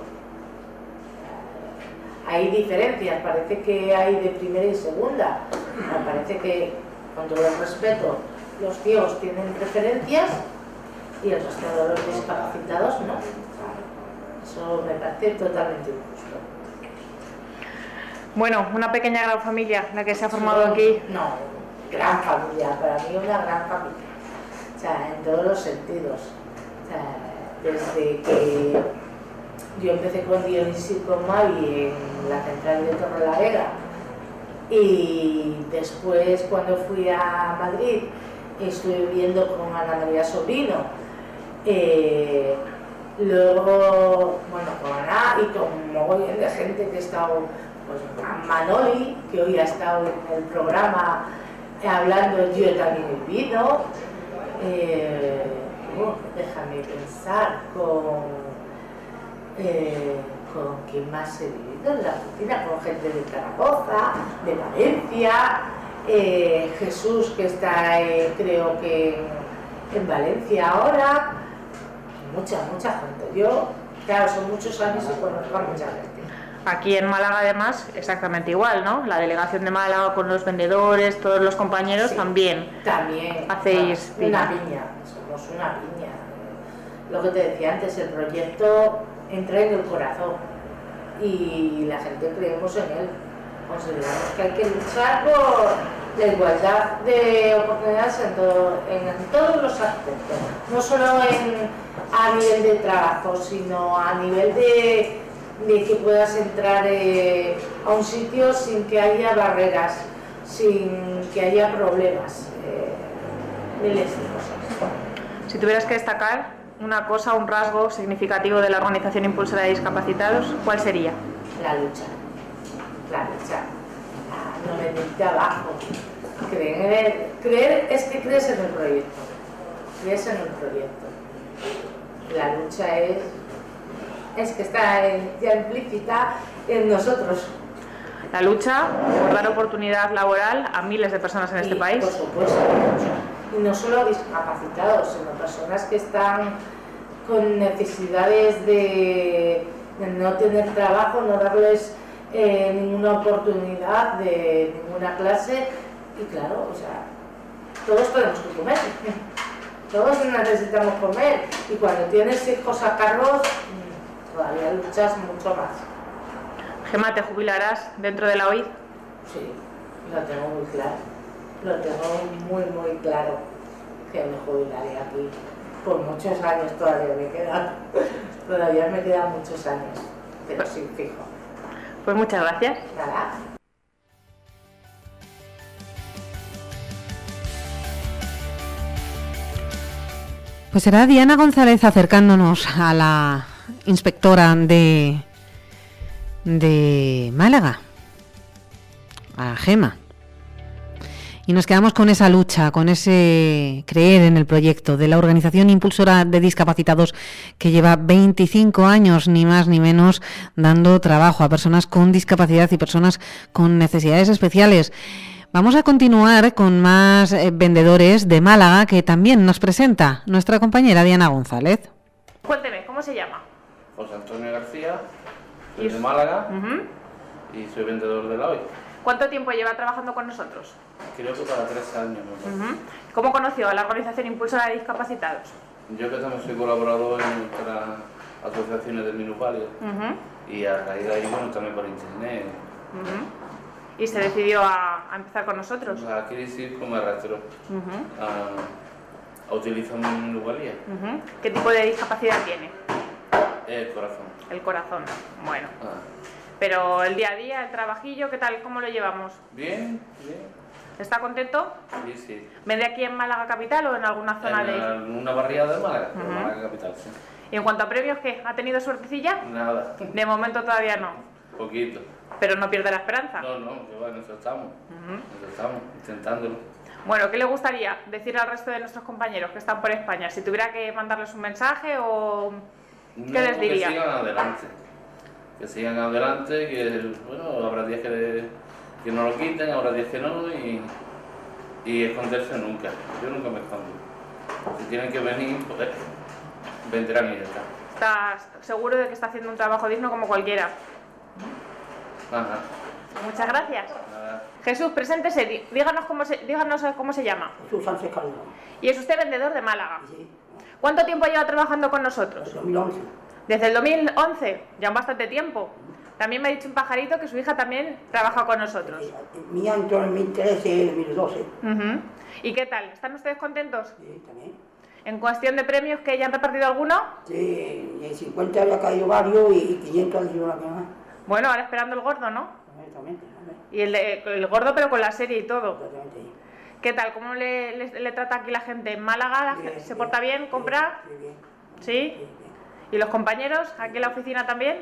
Hay diferencias, parece que hay de primera y segunda. Me parece que, con todo el respeto, los ciegos tienen preferencias y el resto de los discapacitados no. Eso me parece totalmente injusto. Bueno, una pequeña gran familia la que se ha formado aquí. No, gran familia, para mí una gran familia. O sea, en todos los sentidos. O sea, desde que yo empecé con Dionis y con Mavi en la central de Torrelavega y después cuando fui a Madrid estuve viviendo con Ana María Sobrino, luego, bueno, con Ana y con un mogollón de gente que he estado, pues Manoli, que hoy ha estado en el programa hablando, yo también he vivido, déjame pensar, con quién más he vivido en la oficina, con gente de Zaragoza, de Valencia, Jesús que está creo que en Valencia ahora, mucha gente. Yo, claro, son muchos años y conozco a mucha gente. Aquí en Málaga además exactamente igual, ¿no? La delegación de Málaga con los vendedores, todos los compañeros, sí, también hacéis una piña, somos una piña. Lo que te decía antes, el proyecto entra en el corazón y la gente creemos en él. Consideramos que hay que luchar por la igualdad de oportunidades en todos los aspectos, no solo a nivel de trabajo, sino a nivel de que puedas entrar a un sitio sin que haya barreras, sin que haya problemas, miles de cosas. Si tuvieras que destacar una cosa, un rasgo significativo de la Organización Impulsora de Discapacitados, ¿cuál sería? La lucha, no venirte abajo. Creer es que crees en el proyecto, La lucha es que está ya implícita en nosotros. La lucha por dar oportunidad laboral a miles de personas en este país. Por supuesto, y no solo discapacitados, sino personas que están con necesidades de no tener trabajo, no darles ninguna oportunidad de ninguna clase, y claro, o sea, todos tenemos que comer. Todos necesitamos comer. Y cuando tienes hijos a cargo, todavía luchas mucho más. Gemma, ¿te jubilarás dentro de la OID? Sí, lo tengo muy claro. Lo tengo muy, muy claro. Que me jubilaré aquí. Por muchos años todavía me quedan. Todavía me quedan muchos años. Pero sí, fijo. Pues muchas gracias. Nada. Pues será Diana González acercándonos a la inspectora de Málaga, a Gemma. Y nos quedamos con esa lucha, con ese creer en el proyecto de la Organización Impulsora de Discapacitados, que lleva 25 años, ni más ni menos, dando trabajo a personas con discapacidad y personas con necesidades especiales. Vamos a continuar con más vendedores de Málaga, que también nos presenta nuestra compañera Diana González. Cuénteme, ¿cómo se llama? José Antonio García, soy de Málaga y soy vendedor de la OI. ¿Cuánto tiempo lleva trabajando con nosotros? Creo que para 3 años. ¿Cómo conoció a la Organización Impulsora de Discapacitados? Yo que también soy colaborador en otras asociaciones de minusválidos y a raíz de ahí, bueno, también por internet. ¿Y se decidió a empezar con nosotros? La crisis como arrastró a utilizar mi minusvalía. ¿Qué tipo de discapacidad tiene? El corazón. El corazón, bueno. Pero el día a día, el trabajillo, ¿qué tal? ¿Cómo lo llevamos? Bien, bien. ¿Está contento? Sí, sí. ¿Vende aquí en Málaga Capital o en alguna zona en una barriada de Málaga, de Málaga Capital, sí. ¿Y en cuanto a premios, qué? ¿Ha tenido suertecilla? Nada. De momento todavía no. Poquito. Pero no pierde la esperanza. No, que bueno, eso estamos. Estamos intentándolo. Bueno, ¿qué le gustaría decir al resto de nuestros compañeros que están por España? Si tuviera que mandarles un mensaje o... ¿Qué les diría? Que sigan adelante. Que sigan adelante, que bueno, habrá días que no lo quiten, habrá días que no, y esconderse nunca. Yo nunca me escondo. Si tienen que venir, pues vendrán y ya está. ¿Estás seguro de que está haciendo un trabajo digno como cualquiera? Ajá. Muchas gracias. Nada. Jesús, preséntese, díganos cómo se llama. Jesús Sánchez Calderón. Y es usted vendedor de Málaga. Sí. ¿Cuánto tiempo lleva trabajando con nosotros? Desde 2011. Desde el 2011, ya bastante tiempo. También me ha dicho un pajarito que su hija también trabaja con nosotros. Mía entró en 2013 y 2012. ¿Y qué tal? ¿Están ustedes contentos? Sí, también. ¿En cuestión de premios que ya han repartido alguno? Sí, en 50 había caído varios y 500 han sido una que más. Bueno, ahora esperando el gordo, ¿no? Exactamente. Y el gordo pero con la serie y todo. Exactamente. ¿Qué tal? ¿Cómo le trata aquí la gente? ¿En Málaga se porta bien? ¿Compra? ¿Sí? ¿Y los compañeros? ¿Aquí en la oficina también?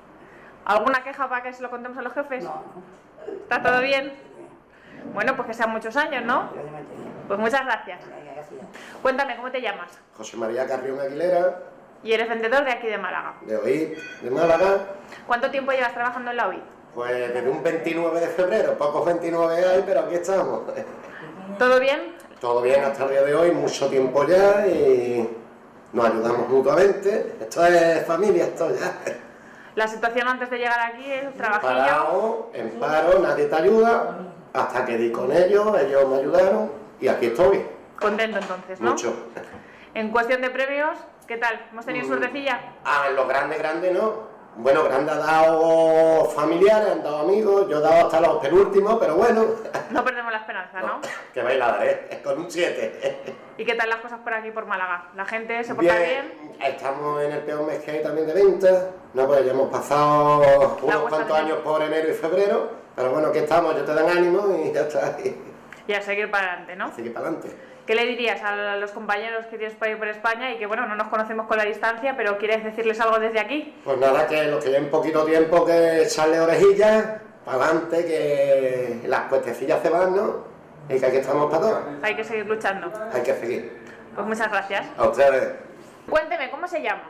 ¿Alguna queja para que se lo contemos a los jefes? No. ¿Está todo bien? Bueno, pues que sean muchos años, ¿no? Pues muchas gracias. Cuéntame, ¿cómo te llamas? José María Carrión Aguilera. ¿Y eres vendedor de aquí de Málaga? De OID, de Málaga. ¿Cuánto tiempo llevas trabajando en la OID? Pues desde un 29 de febrero, pocos 29 hay, pero aquí estamos. ¿Todo bien? Todo bien hasta el día de hoy, mucho tiempo ya y nos ayudamos mutuamente. Esto es familia, esto ya. La situación antes de llegar aquí es un trabajillo. Parado, en paro, nadie te ayuda, hasta que di con ellos me ayudaron y aquí estoy. Contento entonces, ¿no? Mucho. En cuestión de premios, ¿qué tal? ¿Hemos tenido suertecilla? En los grandes no. Bueno, grandes ha dado familiares, han dado amigos, yo he dado hasta los penúltimos, pero bueno. No perdemos la esperanza, ¿no? Que bailar, con un 7. ¿Y qué tal las cosas por aquí, por Málaga? ¿La gente se porta bien? Estamos en el peor mes que hay también de venta. No, pues ya hemos pasado unos cuantos años por enero y febrero, pero bueno, aquí estamos, yo te dan ánimo y ya está. Y a seguir para adelante, ¿no? A seguir para adelante. ¿Qué le dirías a los compañeros que tienes por ahí por España y que, bueno, no nos conocemos con la distancia, pero quieres decirles algo desde aquí? Pues nada, que los que lleven poquito tiempo que echarle orejillas, para adelante, que las puestecillas se van, ¿no? Y que aquí estamos para todos. Hay que seguir luchando. Hay que seguir. Pues muchas gracias. A ustedes. Cuénteme, ¿cómo se llama?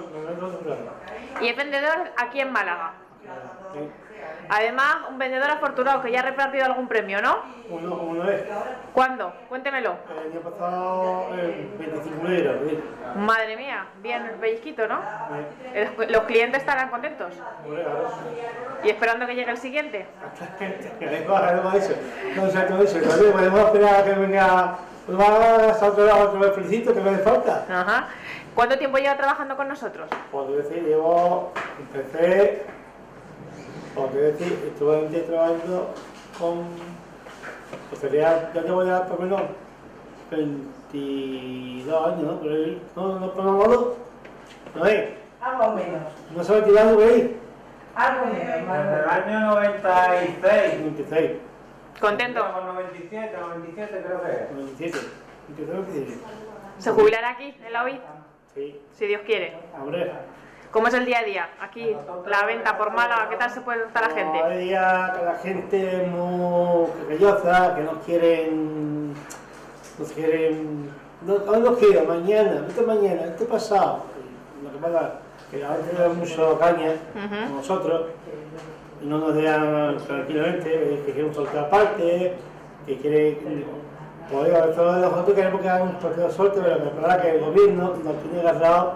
Y es vendedor aquí en Málaga. Además, un vendedor afortunado que ya ha repartido algún premio, ¿no? Una vez. ¿Cuándo? Cuéntemelo. El año pasado, el 25 de enero. Madre mía, bien pellizquito, ¿no? ¿Los clientes estarán contentos? ¿Y esperando que llegue el siguiente? No sé todo eso. Todavía podemos esperar a que venga Pues va a otra vez felicito, que me hace falta. Ajá. ¿Cuánto tiempo lleva trabajando con nosotros? Puedo decir, estuve trabajando con... Pues sería, ya llevo ya por lo menos 22 años, ¿no? Por ahí, no, por modo. ¿No es? Algo menos. ¿No se va a tirar por ahí? Algo menos. Desde el año 96. 96. ¿Contento? Con 97 creo que es. 97. ¿Se jubilará aquí, en la OID? Sí. Si Dios quiere. Hombre. ¿Cómo es el día a día? Aquí, la venta por Málaga, ¿qué tal se puede estar la gente? Hoy día que la gente es muy querellosa, que no quieren, mañana, vete pasado. Lo que pasa es que a veces le dan mucho caña con nosotros y no nos dejan tranquilamente, que quieren soltar parte, que quieren... Pues a veces nosotros queremos que hagan un partido suerte, pero la verdad es que el gobierno nos tiene agarrado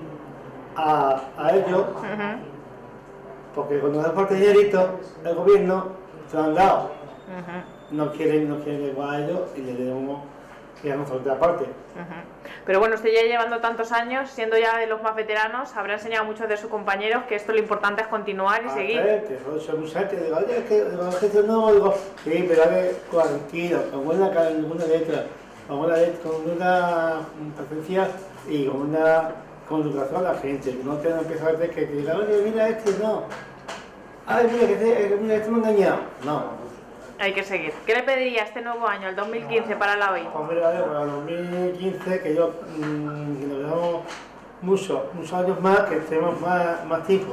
a ellos, porque cuando dan por dinerito, el gobierno se lo han dado. No quieren igual a ellos y le debemos que hagan suerte aparte. Pero bueno, usted ya llevando tantos años, siendo ya de los más veteranos, habrá enseñado a muchos de sus compañeros que esto lo importante es continuar y seguir. Que soy mucha gente, digo, oye, es que la gente no, digo, sí, pero a ver, tranquilo, con buena letra, con una presencia y con una educación a la gente, que no te empieza a ver que diga, oye, mira no. Ay, mira, este me ha engañado. No. Hay que seguir. ¿Qué le pediría este nuevo año, el 2015, para la OID? Hombre, para el 2015, que yo que nos veamos muchos años más, que estemos más tiempo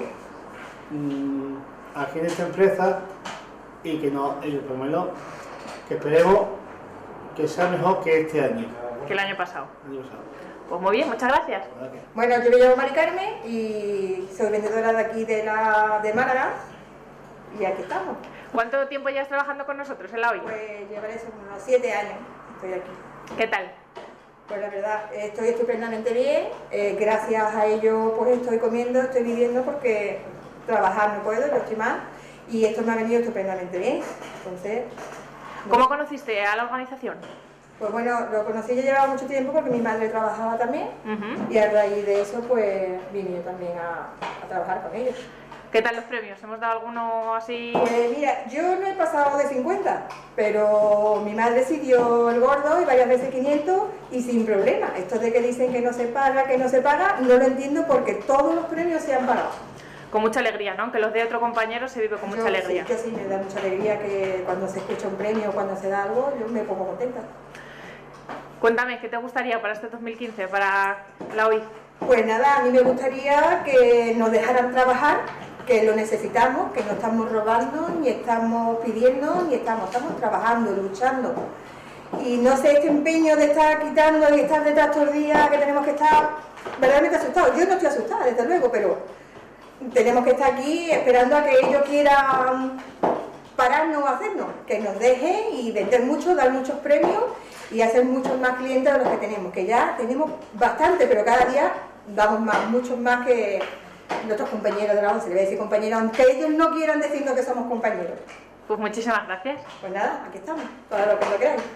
aquí en esta empresa y que no, por lo menos, que esperemos que sea mejor que este año. Que el año pasado. Pues muy bien, muchas gracias. Bueno, yo me llamo Mari Carmen y soy vendedora de aquí de Málaga y aquí estamos. ¿Cuánto tiempo llevas trabajando con nosotros en la OID? Pues llevaré unos 7 años, estoy aquí. ¿Qué tal? Pues la verdad, estoy estupendamente bien, gracias a ello pues estoy comiendo, estoy viviendo porque trabajar no puedo, yo estoy mal y esto me ha venido estupendamente bien. Entonces, ¿cómo conociste a la organización? Pues bueno, lo conocí, ya llevaba mucho tiempo porque mi madre trabajaba también y a raíz de eso pues vine yo también a trabajar con ellos. ¿Qué tal los premios? ¿Hemos dado alguno así? Pues mira, yo no he pasado de 50, pero mi madre sí dio el gordo y varias veces 500 y sin problema. Esto de que dicen que no se paga, no lo entiendo porque todos los premios se han pagado. Con mucha alegría, ¿no? Que los de otro compañero se vive con mucha alegría. Sí, me da mucha alegría que cuando se escucha un premio o cuando se da algo, yo me pongo contenta. Cuéntame, ¿qué te gustaría para este 2015, para la OID? Pues nada, a mí me gustaría que nos dejaran trabajar, que lo necesitamos, que no estamos robando, ni estamos pidiendo, ni estamos trabajando, luchando. Y no sé, este empeño de estar quitando y estar detrás todo el día, que tenemos que estar verdaderamente asustados. Yo no estoy asustada, desde luego, pero tenemos que estar aquí esperando a que ellos quieran pararnos o hacernos, que nos dejen y vender mucho, dar muchos premios y hacer muchos más clientes de los que tenemos, que ya tenemos bastante, pero cada día damos más, muchos más que nuestros compañeros de la ONCE, le voy a decir compañeros, aunque ellos no quieran decirnos que somos compañeros. Pues muchísimas gracias. Pues nada, aquí estamos, para lo que lo queráis.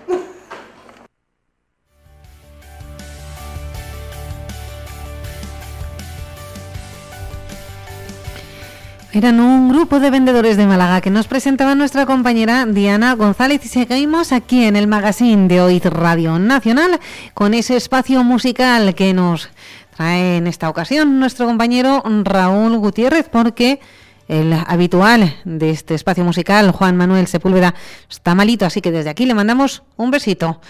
Eran un grupo de vendedores de Málaga que nos presentaba nuestra compañera Diana González y seguimos aquí en el magazine de OID Radio Nacional con ese espacio musical que nos trae en esta ocasión nuestro compañero Raúl Gutiérrez, porque el habitual de este espacio musical, Juan Manuel Sepúlveda, está malito, así que desde aquí le mandamos un besito.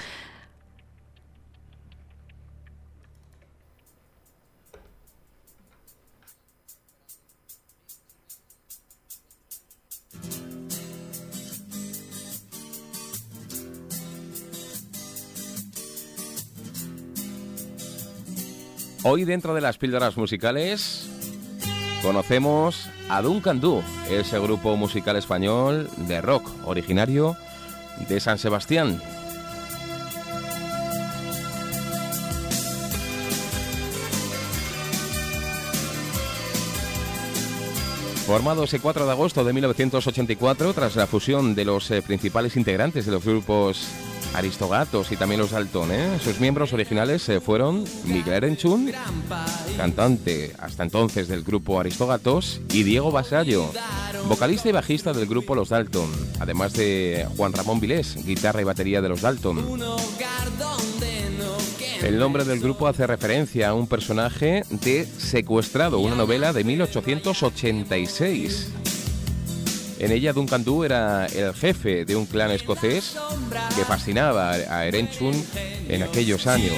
Hoy dentro de las píldoras musicales conocemos a Duncan Du, ese grupo musical español de rock originario de San Sebastián. Formado ese 4 de agosto de 1984 tras la fusión de los principales integrantes de los grupos Aristogatos y también los Dalton, ¿eh? Sus miembros originales fueron Mikel Erenchun, cantante hasta entonces del grupo Aristogatos, y Diego Vasallo, vocalista y bajista del grupo Los Dalton, además de Juan Ramón Vilés, guitarra y batería de los Dalton. El nombre del grupo hace referencia a un personaje de Secuestrado, una novela de 1886. En ella Duncan Du era el jefe de un clan escocés que fascinaba a Erenchun en aquellos años.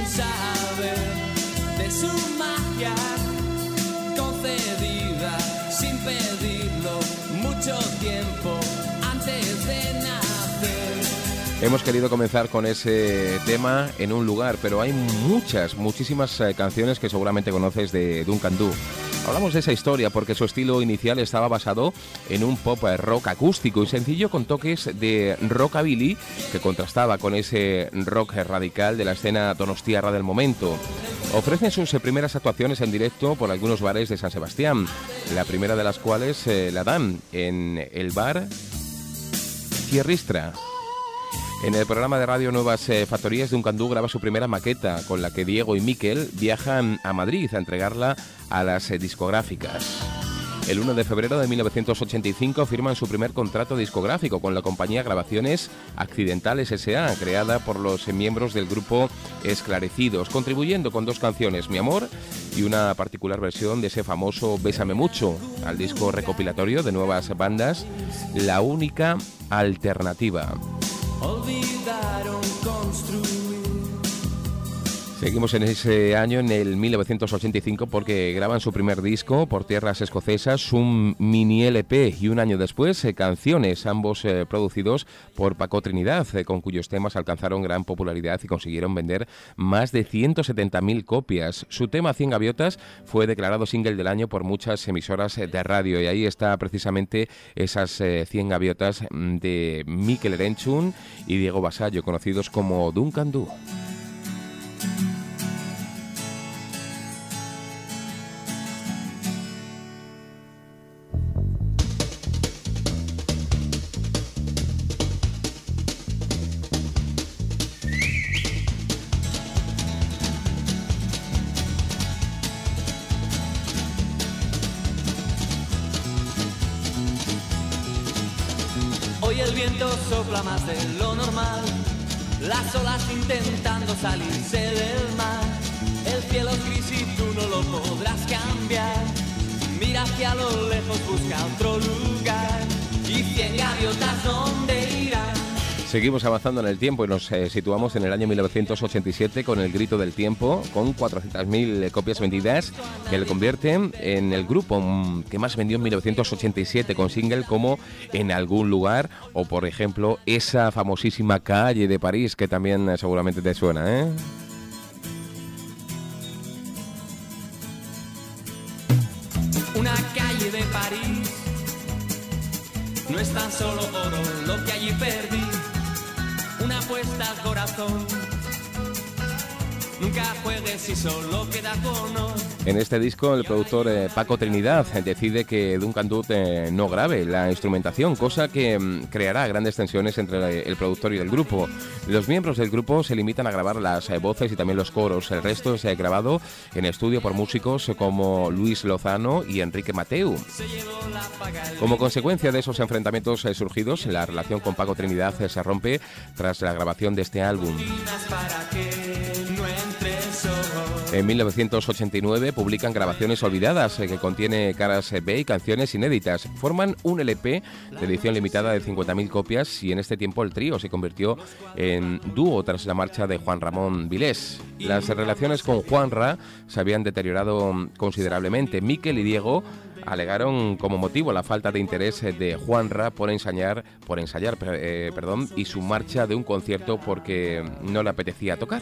De su magia concedida sin pedirlo mucho tiempo antes de nacer. Hemos querido comenzar con ese tema En un lugar, pero hay muchísimas canciones que seguramente conoces de Duncan Du. Hablamos de esa historia porque su estilo inicial estaba basado en un pop rock acústico y sencillo con toques de rockabilly que contrastaba con ese rock radical de la escena donostiarra del momento. Ofrecen sus primeras actuaciones en directo por algunos bares de San Sebastián, la primera de las cuales la dan en el bar Cierristra. En el programa de radio Nuevas Factorías, Duncan Du graba su primera maqueta, con la que Diego y Mikel viajan a Madrid a entregarla a las discográficas. El 1 de febrero de 1985 firman su primer contrato discográfico con la compañía Grabaciones Accidentales S.A., creada por los miembros del grupo Esclarecidos, contribuyendo con 2 canciones, Mi Amor y una particular versión de ese famoso Bésame Mucho, al disco recopilatorio de nuevas bandas, La Única Alternativa. Olvidaron construir. Seguimos en ese año, en el 1985, porque graban su primer disco por tierras escocesas, un mini LP, y un año después Canciones, ambos producidos por Paco Trinidad, con cuyos temas alcanzaron gran popularidad y consiguieron vender más de 170.000 copias. Su tema 100 Gaviotas fue declarado single del año por muchas emisoras de radio, y ahí está precisamente esas 100 Gaviotas de Mikel Erenchun y Diego Vasallo, conocidos como Duncan Du. Hoy el viento sopla más de lo normal, las olas intentando salirse del mar. El cielo es gris y tú no lo podrás cambiar. Mira hacia lo lejos, busca otro lugar. Y 100 gaviotas, ¿dónde irán? Seguimos avanzando en el tiempo y nos situamos en el año 1987 con El Grito del Tiempo, con 400.000 copias vendidas, que le convierten en el grupo que más vendió en 1987, con single como En algún lugar o, por ejemplo, esa famosísima Calle de París, que también seguramente te suena, ¿eh? Una calle de París no es tan solo oro lo que allí perdí. Una apuesta al corazón. Nunca juegues y solo queda con. En este disco el productor Paco Trinidad decide que Duncan Du no grabe la instrumentación, cosa que creará grandes tensiones entre el productor y el grupo. Los miembros del grupo se limitan a grabar las voces y también los coros. El resto es grabado en estudio por músicos como Luis Lozano y Enrique Mateu. Como consecuencia de esos enfrentamientos surgidos, la relación con Paco Trinidad se rompe tras la grabación de este álbum. En 1989 publican Grabaciones Olvidadas, que contiene caras B y canciones inéditas. Forman un LP de edición limitada de 50.000 copias y en este tiempo el trío se convirtió en dúo tras la marcha de Juan Ramón Vilés. Las relaciones con Juanra se habían deteriorado considerablemente. Mikel y Diego alegaron como motivo la falta de interés de Juanra por ensayar, y su marcha de un concierto porque no le apetecía tocar.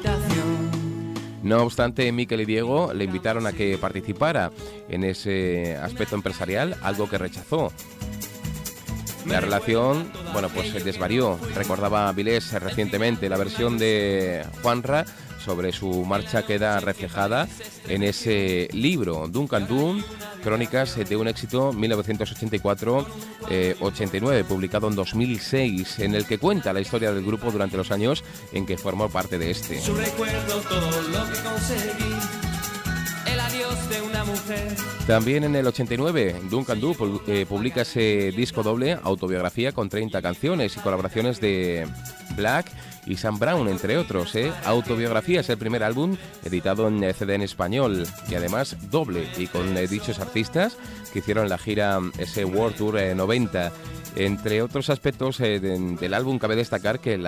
No obstante, Mikel y Diego le invitaron a que participara en ese aspecto empresarial, algo que rechazó. La relación, pues desvarió. Recordaba Vilés recientemente, la versión de Juanra sobre su marcha queda reflejada en ese libro, Duncan Du, Crónicas de un éxito 1984-89, publicado en 2006, en el que cuenta la historia del grupo durante los años en que formó parte de este. Su recuerdo, todo lo que conseguí, el adiós de una mujer. También en el 89, Duncan Du publica ese disco doble, autobiografía, con 30 canciones y colaboraciones de Black y Sam Brown, entre otros. Autobiografía es el primer álbum editado en CD en español y además doble, y con dichos artistas que hicieron la gira, ese World Tour 90. Entre otros aspectos del álbum, cabe destacar que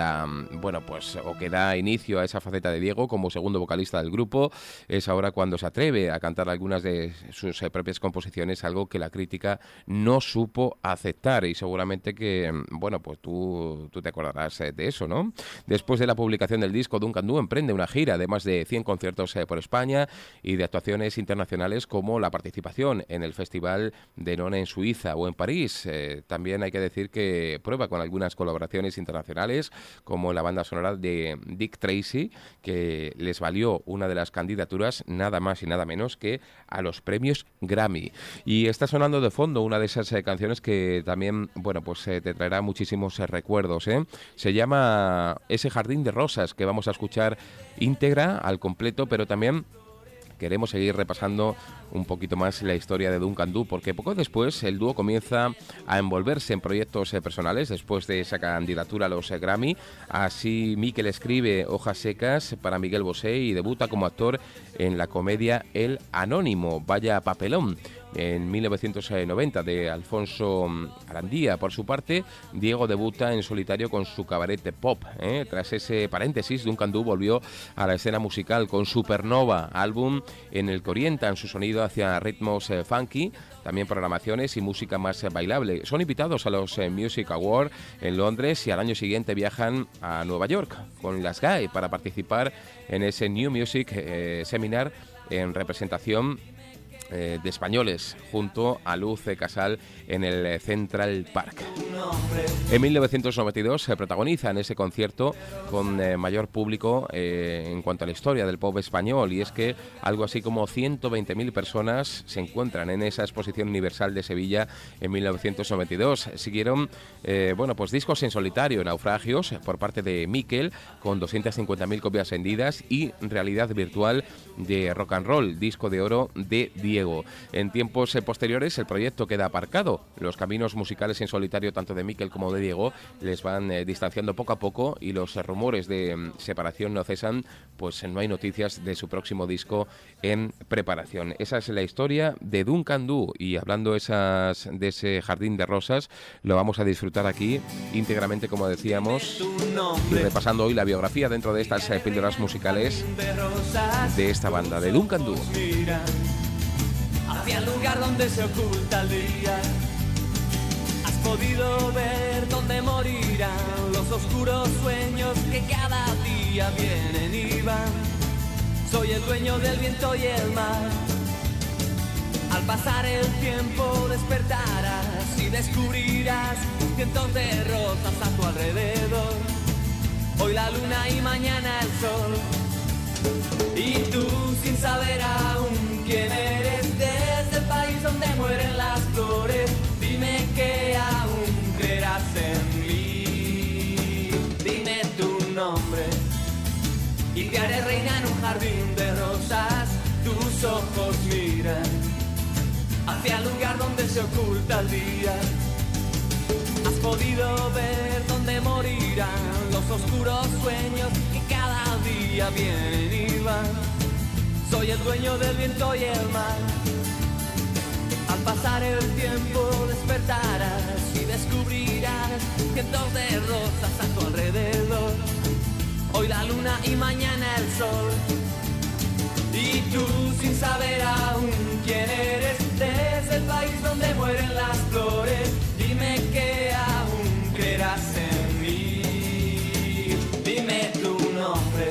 que da inicio a esa faceta de Diego como segundo vocalista del grupo. Es ahora cuando se atreve a cantar algunas de sus propias composiciones, algo que la crítica no supo aceptar, y seguramente que, pues tú te acordarás de eso, ¿no? Después de la publicación del disco, Duncan Du emprende una gira de más de 100 conciertos por España y de actuaciones internacionales, como la participación en el Festival de Nona en Suiza o en París. También hay que decir que prueba con algunas colaboraciones internacionales, como la banda sonora de Dick Tracy, que les valió una de las candidaturas nada más y nada menos que a los premios Grammy. Y está sonando de fondo una de esas canciones que también, te traerá muchísimos recuerdos. Se llama Ese jardín de rosas, que vamos a escuchar íntegra, al completo, pero también queremos seguir repasando un poquito más la historia de Duncan Du, porque poco después el dúo comienza a envolverse en proyectos personales después de esa candidatura a los Grammy. Así Mikel escribe Hojas secas para Miguel Bosé y debuta como actor en la comedia El Anónimo, vaya papelón, en 1990, de Alfonso Arandía. Por su parte, Diego debuta en solitario con su cabaret de pop. Tras ese paréntesis, Duncan Du volvió a la escena musical con Supernova, álbum en el que orientan su sonido hacia ritmos funky, también programaciones y música más bailable. Son invitados a los Music Awards en Londres y al año siguiente viajan a Nueva York con las GAE para participar en ese New Music Seminar en representación de españoles, junto a Luz Casal en el Central Park. En 1992 se protagoniza en ese concierto con mayor público en cuanto a la historia del pop español, y es que algo así como 120.000 personas se encuentran en esa exposición universal de Sevilla en 1992. Siguieron discos en solitario, Naufragios por parte de Mikel, con 250.000 copias vendidas, y Realidad Virtual de Rock and Roll, disco de oro de Diego. En tiempos posteriores el proyecto queda aparcado. Los caminos musicales en solitario tanto de Mikel como de Diego les van distanciando poco a poco, y los rumores de separación no cesan, pues no hay noticias de su próximo disco en preparación. Esa es la historia de Duncan Du, y hablando de ese jardín de rosas, lo vamos a disfrutar aquí íntegramente, como decíamos, y repasando hoy la biografía dentro de estas píldoras musicales de esta banda, de Duncan Du. Hacia el lugar donde se oculta el día, has podido ver dónde morirán los oscuros sueños que cada día vienen y van. Soy el dueño del viento y el mar. Al pasar el tiempo despertarás y descubrirás cientos de rosas a tu alrededor. Hoy la luna y mañana el sol. Y tú, sin saber aún quién eres, desde el país donde mueren las flores, dime que aún creerás en mí. Dime tu nombre y te haré reina en un jardín de rosas. Tus ojos miran hacia el lugar donde se oculta el día. Has podido ver dónde morirán los oscuros sueños que cada día vienen y van. Soy el dueño del viento y el mar. Al pasar el tiempo despertarás y descubrirás cientos de rosas a tu alrededor. Hoy la luna y mañana el sol. Y tú, sin saber aún quién eres, desde el país donde mueren las flores, dime que aún creerás en mí. Dime tu nombre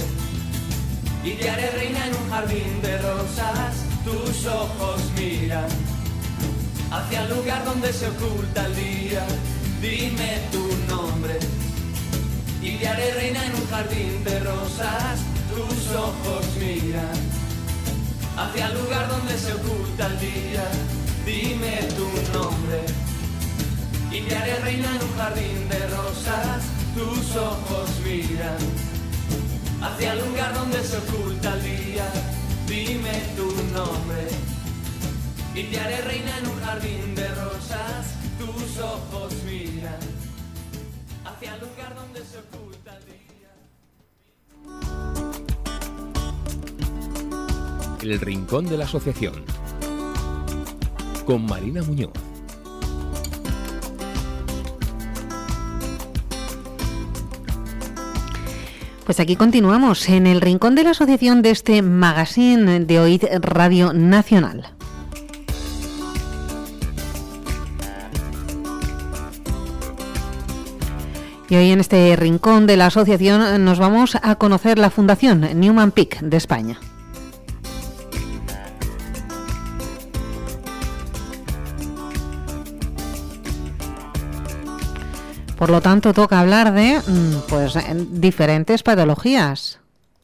y te haré reina en un jardín de rosas. Tus ojos miran hacia el lugar donde se oculta el día. Dime tu nombre y te haré reina en un jardín de rosas. tus ojos miran hacia el lugar donde se oculta el día. Dime tu nombre y te haré reina en un jardín de rosas. Tus ojos miran hacia el lugar donde se oculta el día. Dime tu nombre y te haré reina en un jardín de rosas. Tus ojos miran hacia el lugar donde se oculta el día. El Rincón de la Asociación con Marina Muñoz. Pues aquí continuamos en el Rincón de la Asociación de este magazine de OID Radio Nacional. Y hoy en este Rincón de la Asociación nos vamos a conocer la Fundación Newman Peak de España. Por lo tanto, toca hablar de diferentes patologías.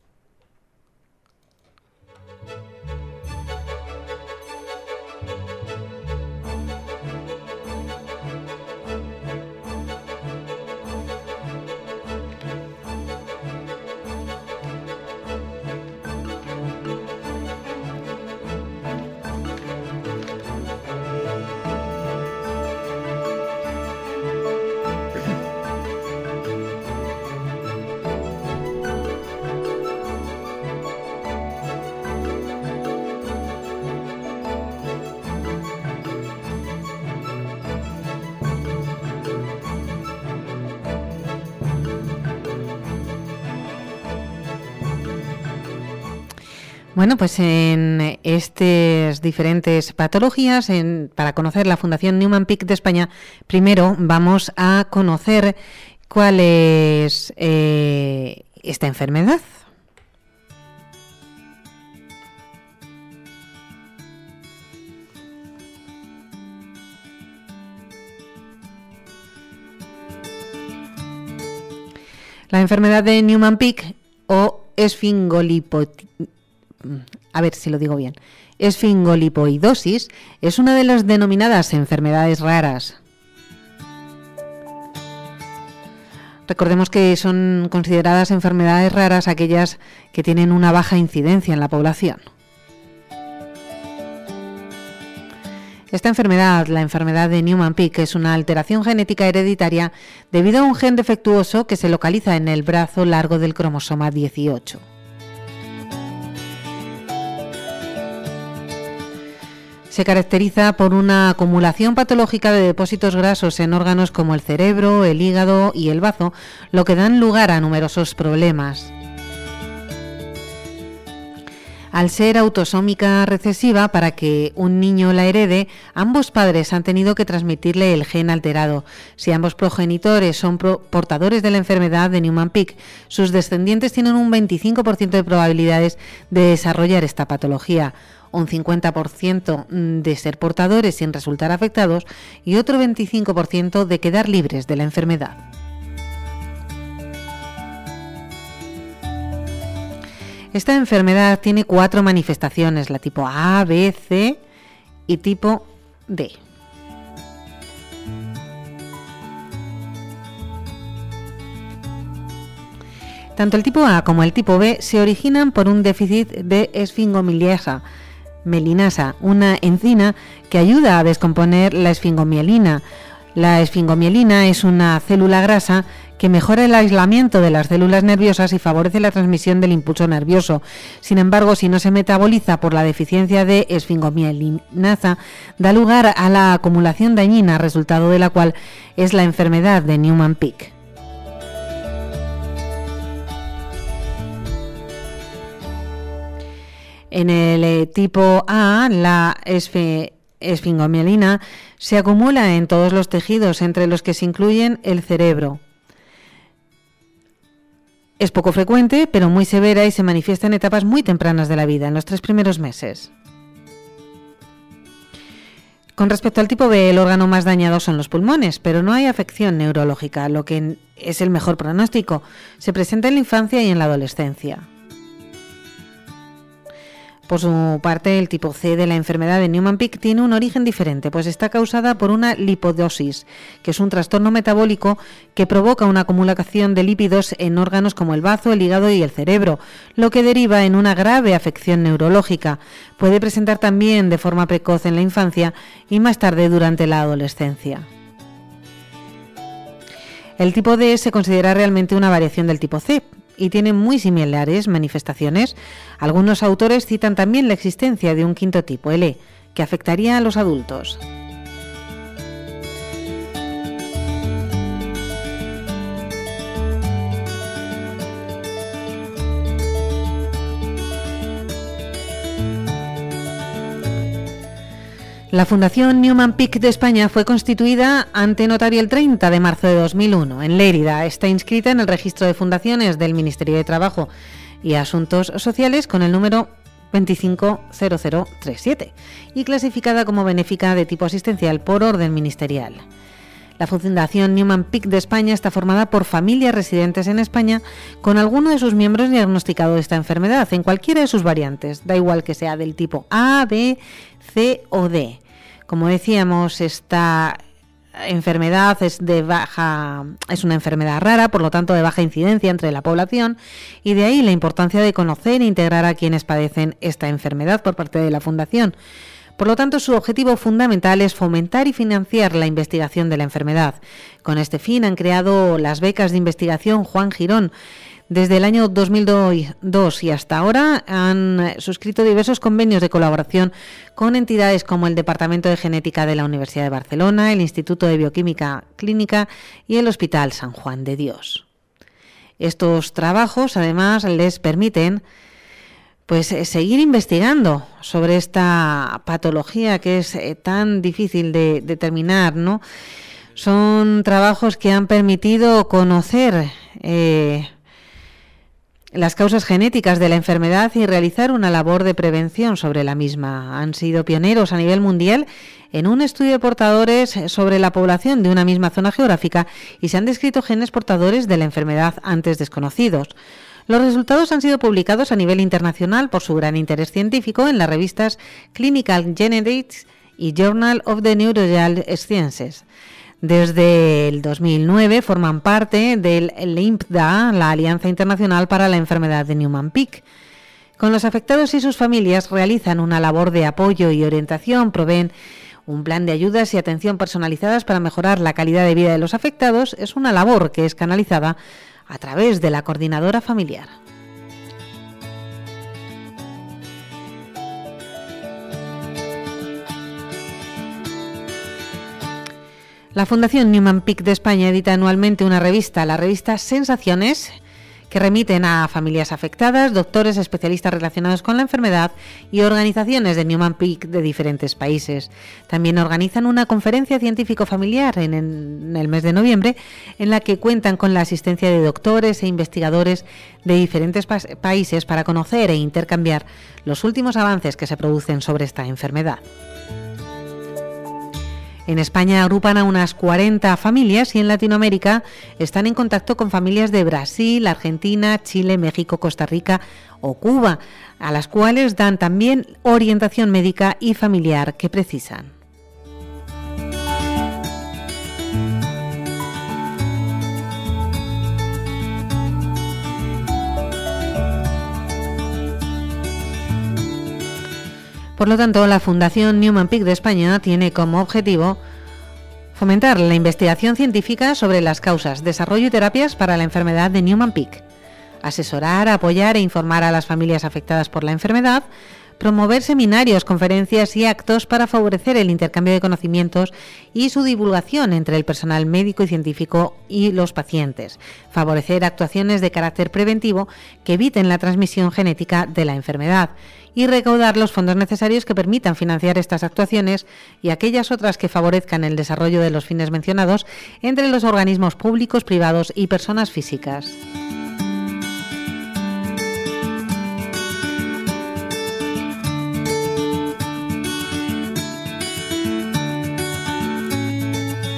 Bueno, pues en estas diferentes patologías, para conocer la Fundación Newman Peak de España, primero vamos a conocer cuál es esta enfermedad. La enfermedad de Newman Peak o esfingolipoidosis es una de las denominadas enfermedades raras. Recordemos que son consideradas enfermedades raras aquellas que tienen una baja incidencia en la población. Esta enfermedad, la enfermedad de Newman Peak, es una alteración genética hereditaria debido a un gen defectuoso que se localiza en el brazo largo del cromosoma 18. Se caracteriza por una acumulación patológica de depósitos grasos en órganos como el cerebro, el hígado y el bazo, lo que dan lugar a numerosos problemas. Al ser autosómica recesiva, para que un niño la herede, ambos padres han tenido que transmitirle el gen alterado. Si ambos progenitores son portadores de la enfermedad de Newman Peak, sus descendientes tienen un 25% de probabilidades de desarrollar esta patología, un 50% de ser portadores sin resultar afectados y otro 25% de quedar libres de la enfermedad. Esta enfermedad tiene 4 manifestaciones, la tipo A, B, C y tipo D. Tanto el tipo A como el tipo B se originan por un déficit de esfingomelinasa, una enzima que ayuda a descomponer la esfingomielina. La esfingomielina es una célula grasa que mejora el aislamiento de las células nerviosas y favorece la transmisión del impulso nervioso. Sin embargo, si no se metaboliza por la deficiencia de esfingomielinasa, da lugar a la acumulación dañina, resultado de la cual es la enfermedad de Newman Peak. En el tipo A, la esfingomielina se acumula en todos los tejidos, entre los que se incluyen el cerebro. Es poco frecuente, pero muy severa y se manifiesta en etapas muy tempranas de la vida, en los 3 primeros meses. Con respecto al tipo B, el órgano más dañado son los pulmones, pero no hay afección neurológica, lo que es el mejor pronóstico. Se presenta en la infancia y en la adolescencia. Por su parte, el tipo C de la enfermedad de Niemann-Pick tiene un origen diferente, pues está causada por una lipidosis, que es un trastorno metabólico que provoca una acumulación de lípidos en órganos como el bazo, el hígado y el cerebro, lo que deriva en una grave afección neurológica. Puede presentar también de forma precoz en la infancia y más tarde durante la adolescencia. El tipo D se considera realmente una variación del tipo C y tiene muy similares manifestaciones. Algunos autores citan también la existencia de un quinto tipo, el E, que afectaría a los adultos. La Fundación Niemann-Pick de España fue constituida ante notario el 30 de marzo de 2001 en Lérida. Está inscrita en el registro de fundaciones del Ministerio de Trabajo y Asuntos Sociales con el número 250037 y clasificada como benéfica de tipo asistencial por orden ministerial. La Fundación Niemann-Pick de España está formada por familias residentes en España con alguno de sus miembros diagnosticado de esta enfermedad en cualquiera de sus variantes, da igual que sea del tipo A, B, C o D. Como decíamos, esta enfermedad es una enfermedad rara, por lo tanto de baja incidencia entre la población, y de ahí la importancia de conocer e integrar a quienes padecen esta enfermedad por parte de la Fundación. Por lo tanto, su objetivo fundamental es fomentar y financiar la investigación de la enfermedad. Con este fin han creado las becas de investigación Juan Girón. Desde el año 2002 y hasta ahora han suscrito diversos convenios de colaboración con entidades como el Departamento de Genética de la Universidad de Barcelona, el Instituto de Bioquímica Clínica y el Hospital San Juan de Dios. Estos trabajos, además, les permiten seguir investigando sobre esta patología que es tan difícil de determinar, ¿no? Son trabajos que han permitido conocer las causas genéticas de la enfermedad y realizar una labor de prevención sobre la misma. Han sido pioneros a nivel mundial en un estudio de portadores sobre la población de una misma zona geográfica y se han descrito genes portadores de la enfermedad antes desconocidos. Los resultados han sido publicados a nivel internacional por su gran interés científico en las revistas Clinical Genetics y Journal of the Neurological Sciences. Desde el 2009 forman parte del INPDA, la Alianza Internacional para la Enfermedad de Niemann-Pick. Con los afectados y sus familias realizan una labor de apoyo y orientación, proveen un plan de ayudas y atención personalizadas para mejorar la calidad de vida de los afectados. Es una labor que es canalizada a través de la coordinadora familiar. La Fundación Niemann-Pick de España edita anualmente una revista, la revista Sensaciones, que remiten a familias afectadas, doctores, especialistas relacionados con la enfermedad y organizaciones de Niemann-Pick de diferentes países. También organizan una conferencia científico-familiar en el mes de noviembre, en la que cuentan con la asistencia de doctores e investigadores de diferentes países para conocer e intercambiar los últimos avances que se producen sobre esta enfermedad. En España agrupan a unas 40 familias y en Latinoamérica están en contacto con familias de Brasil, Argentina, Chile, México, Costa Rica o Cuba, a las cuales dan también orientación médica y familiar que precisan. Por lo tanto, la Fundación Niemann-Pick de España tiene como objetivo fomentar la investigación científica sobre las causas, desarrollo y terapias para la enfermedad de Niemann-Pick, asesorar, apoyar e informar a las familias afectadas por la enfermedad, promover seminarios, conferencias y actos para favorecer el intercambio de conocimientos y su divulgación entre el personal médico y científico y los pacientes, favorecer actuaciones de carácter preventivo que eviten la transmisión genética de la enfermedad y recaudar los fondos necesarios que permitan financiar estas actuaciones y aquellas otras que favorezcan el desarrollo de los fines mencionados entre los organismos públicos, privados y personas físicas.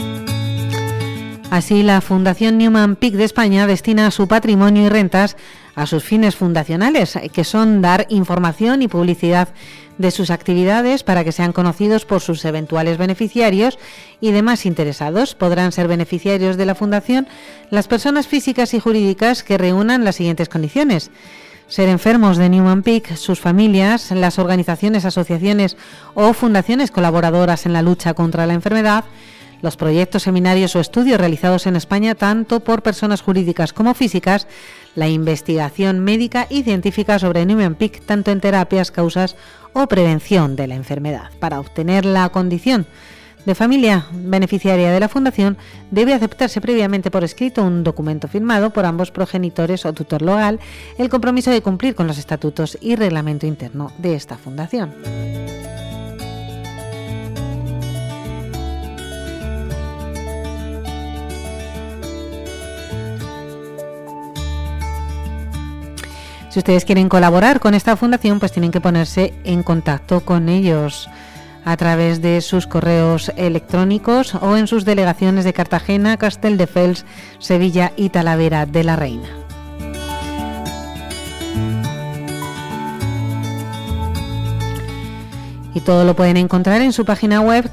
Así, la Fundación Niemann-Pick de España destina su patrimonio y rentas a sus fines fundacionales, que son dar información y publicidad de sus actividades para que sean conocidos por sus eventuales beneficiarios y demás interesados. Podrán ser beneficiarios de la Fundación las personas físicas y jurídicas que reúnan las siguientes condiciones: ser enfermos de Niemann-Pick, sus familias, las organizaciones, asociaciones o fundaciones colaboradoras en la lucha contra la enfermedad, los proyectos, seminarios o estudios realizados en España tanto por personas jurídicas como físicas, la investigación médica y científica sobre Niemann-Pick, tanto en terapias, causas o prevención de la enfermedad. Para obtener la condición de familia beneficiaria de la Fundación, debe aceptarse previamente por escrito un documento firmado por ambos progenitores o tutor legal, el compromiso de cumplir con los estatutos y reglamento interno de esta Fundación. Si ustedes quieren colaborar con esta fundación, pues tienen que ponerse en contacto con ellos a través de sus correos electrónicos o en sus delegaciones de Cartagena, Castelldefels, Sevilla y Talavera de la Reina. Y todo lo pueden encontrar en su página web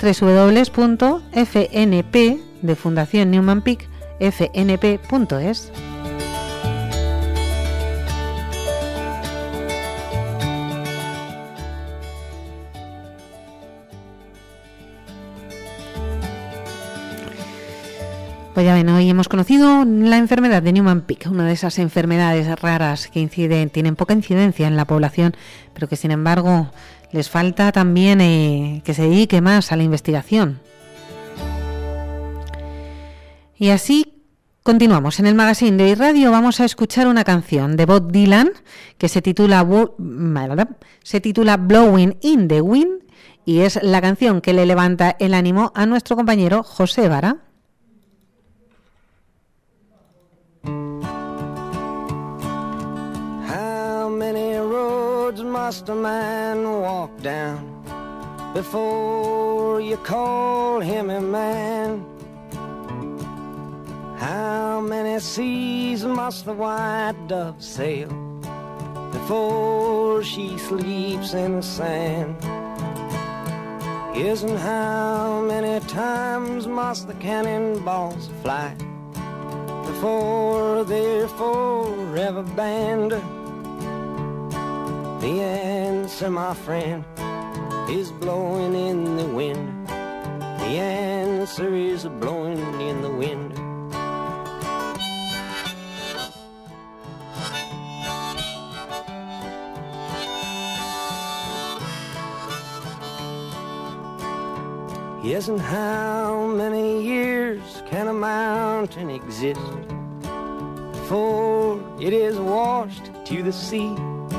www.fnp de Fundación Niemann-Pick, fnp.es. Pues ya ven, hoy hemos conocido la enfermedad de Niemann-Pick, una de esas enfermedades raras que tienen poca incidencia en la población, pero que sin embargo les falta también que se dedique más a la investigación. Y así continuamos. En el magazine de Hoy Radio vamos a escuchar una canción de Bob Dylan que se titula Blowing in the Wind, y es la canción que le levanta el ánimo a nuestro compañero José Vara. Must a man walk down before you call him a man? How many seas must the white dove sail before she sleeps in the sand? Yes, and how many times must the cannonballs fly before they're forever banned? The answer, my friend, is blowing in the wind. The answer is blowing in the wind. Yes, and how many years can a mountain exist before it is washed to the sea?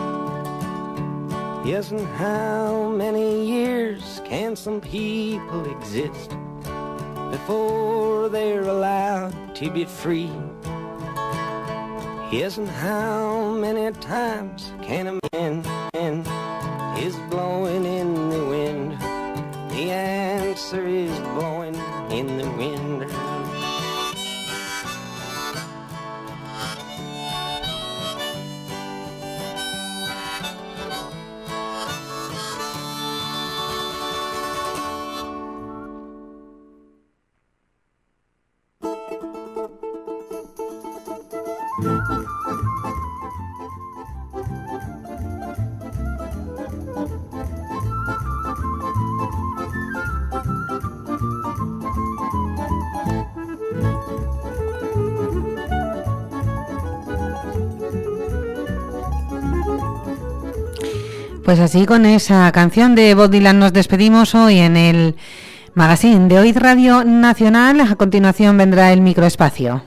Yes, and how many years can some people exist before they're allowed to be free? Yes, and how many times can a man is blowing in the wind? The answer is blowing in the wind. Pues así, con esa canción de Bob Dylan nos despedimos hoy en el magazine de Hoy Radio Nacional. A continuación vendrá el microespacio.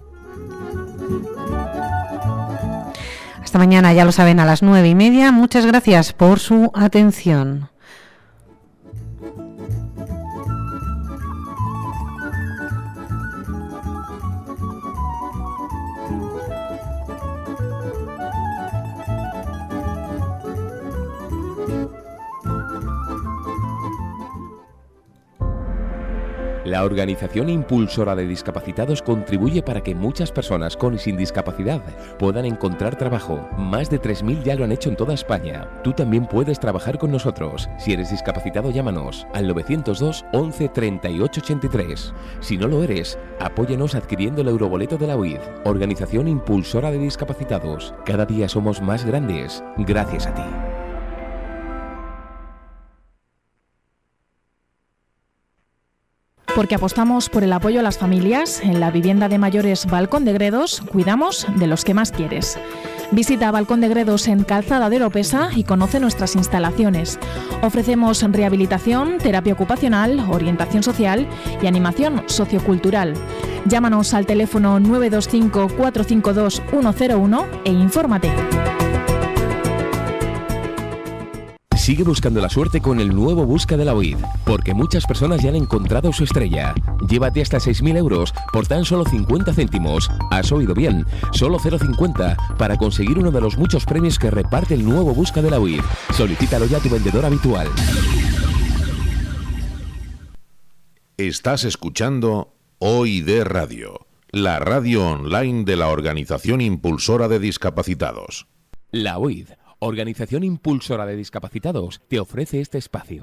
Hasta mañana, ya lo saben, a las 9:30. Muchas gracias por su atención. La Organización Impulsora de Discapacitados contribuye para que muchas personas con y sin discapacidad puedan encontrar trabajo. Más de 3.000 ya lo han hecho en toda España. Tú también puedes trabajar con nosotros. Si eres discapacitado, llámanos al 902 11 38 83. Si no lo eres, apóyanos adquiriendo el euroboleto de la UID. Organización Impulsora de Discapacitados. Cada día somos más grandes gracias a ti. Porque apostamos por el apoyo a las familias, en la vivienda de mayores Balcón de Gredos, cuidamos de los que más quieres. Visita Balcón de Gredos en Calzada de Oropesa y conoce nuestras instalaciones. Ofrecemos rehabilitación, terapia ocupacional, orientación social y animación sociocultural. Llámanos al teléfono 925 452 101 e infórmate. Sigue buscando la suerte con el nuevo Busca de la OID, porque muchas personas ya han encontrado su estrella. Llévate hasta 6.000 euros por tan solo 50 céntimos. Has oído bien, solo 0,50 para conseguir uno de los muchos premios que reparte el nuevo Busca de la OID. Solicítalo ya a tu vendedor habitual. Estás escuchando OID Radio, la radio online de la Organización Impulsora de Discapacitados. La OID, Organización Impulsora de Discapacitados, te ofrece este espacio.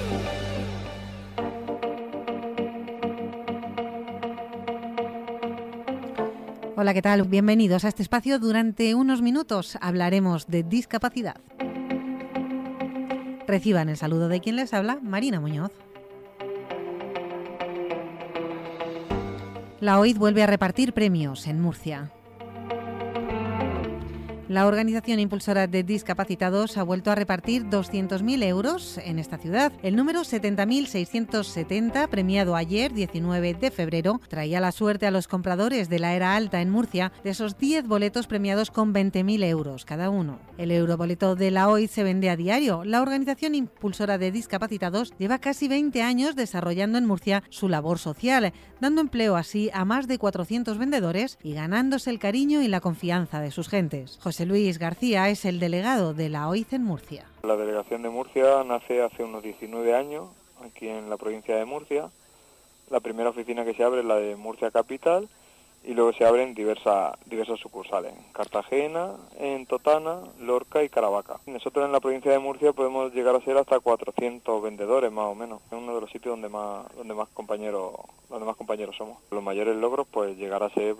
Hola, ¿qué tal? Bienvenidos a este espacio. Durante unos minutos hablaremos de discapacidad. Reciban el saludo de quien les habla, Marina Muñoz. La OID vuelve a repartir premios en Murcia. La Organización Impulsora de Discapacitados ha vuelto a repartir 200.000 euros en esta ciudad. El número 70.670, premiado ayer, 19 de febrero, traía la suerte a los compradores de la era alta en Murcia de esos 10 boletos premiados con 20.000 euros cada uno. El euroboleto de la OID se vende a diario. La Organización Impulsora de Discapacitados lleva casi 20 años desarrollando en Murcia su labor social, dando empleo así a más de 400 vendedores y ganándose el cariño y la confianza de sus gentes. José Luis García es el delegado de la OID en Murcia. La delegación de Murcia nace hace unos 19 años, aquí en la provincia de Murcia. La primera oficina que se abre es la de Murcia Capital y luego se abren diversas sucursales, en Cartagena, en Totana, Lorca y Caravaca. Nosotros en la provincia de Murcia podemos llegar a ser hasta 400 vendedores más o menos. Es uno de los sitios donde más compañeros somos. Los mayores logros, pues llegar a ser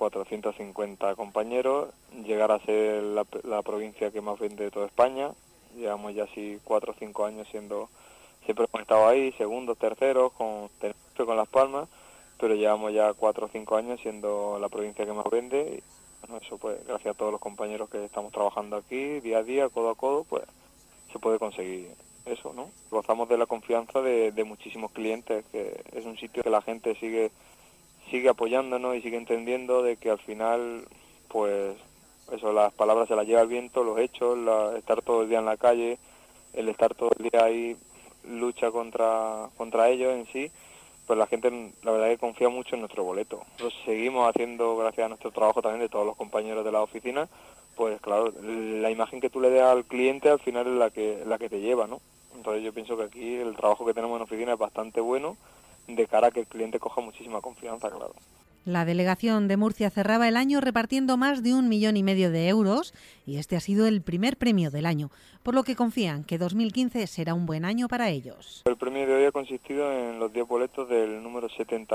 450 compañeros, llegar a ser la provincia que más vende de toda España. Llevamos ya así 4 o 5 años siempre hemos estado ahí, segundos, terceros, con Tenerife, con Las Palmas, pero llevamos ya 4 o 5 años siendo la provincia que más vende. Y bueno, eso pues gracias a todos los compañeros que estamos trabajando aquí, día a día, codo a codo, pues se puede conseguir eso, ¿no? Gozamos de la confianza de muchísimos clientes, que es un sitio que la gente sigue apoyándonos y sigue entendiendo de que al final, pues eso, las palabras se las lleva el viento, los hechos, estar todo el día en la calle, el estar todo el día ahí, lucha contra ellos en sí, pues la gente la verdad que confía mucho en nuestro boleto. Nosotros seguimos haciendo, gracias a nuestro trabajo también de todos los compañeros de la oficina, pues claro, la imagen que tú le des al cliente al final es la que te lleva, ¿no? Entonces yo pienso que aquí el trabajo que tenemos en oficina es bastante bueno, de cara a que el cliente coja muchísima confianza, claro. La delegación de Murcia cerraba el año repartiendo más de 1,5 millones de euros y este ha sido el primer premio del año, por lo que confían que 2015 será un buen año para ellos. El premio de hoy ha consistido en los 10 boletos del número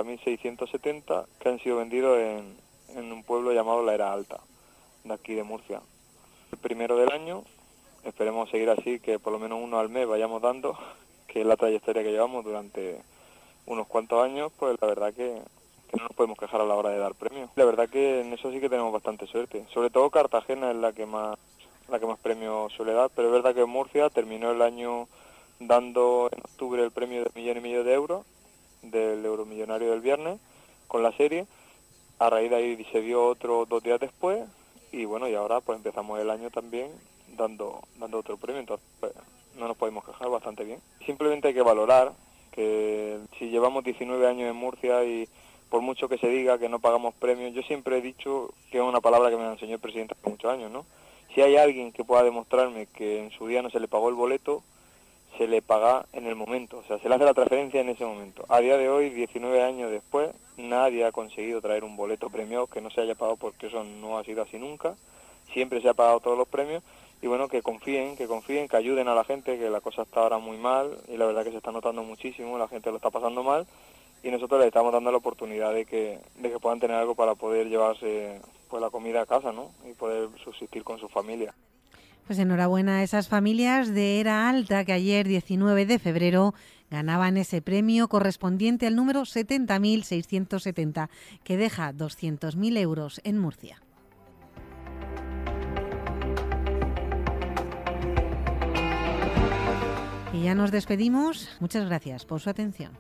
70.670 que han sido vendidos en un pueblo llamado La Era Alta, de aquí de Murcia. El primero del año, esperemos seguir así, que por lo menos uno al mes vayamos dando, que es la trayectoria que llevamos durante unos cuantos años, pues la verdad que no nos podemos quejar a la hora de dar premios. La verdad que en eso sí que tenemos bastante suerte. Sobre todo Cartagena es la que más premios suele dar, pero es verdad que Murcia terminó el año dando en octubre el premio de 1,5 millones de euros del Euromillonario del viernes con la serie. A raíz de ahí se dio otro 2 días después y bueno, y ahora pues empezamos el año también dando otro premio, entonces pues, no nos podemos quejar, bastante bien. Simplemente hay que valorar que si llevamos 19 años en Murcia y por mucho que se diga que no pagamos premios, yo siempre he dicho que es una palabra que me enseñó el presidente hace muchos años, ¿no? Si hay alguien que pueda demostrarme que en su día no se le pagó el boleto, se le paga en el momento, o sea, se le hace la transferencia en ese momento. A día de hoy, 19 años después, nadie ha conseguido traer un boleto premiado que no se haya pagado, porque eso no ha sido así nunca. Siempre se ha pagado todos los premios, y bueno, que confíen, que ayuden a la gente, que la cosa está ahora muy mal, y la verdad que se está notando muchísimo, la gente lo está pasando mal, y nosotros les estamos dando la oportunidad de que puedan tener algo para poder llevarse pues la comida a casa, ¿no? Y poder subsistir con su familia. Pues enhorabuena a esas familias de Era Alta que ayer, 19 de febrero, ganaban ese premio correspondiente al número 70.670, que deja 200.000 euros en Murcia. Y ya nos despedimos. Muchas gracias por su atención.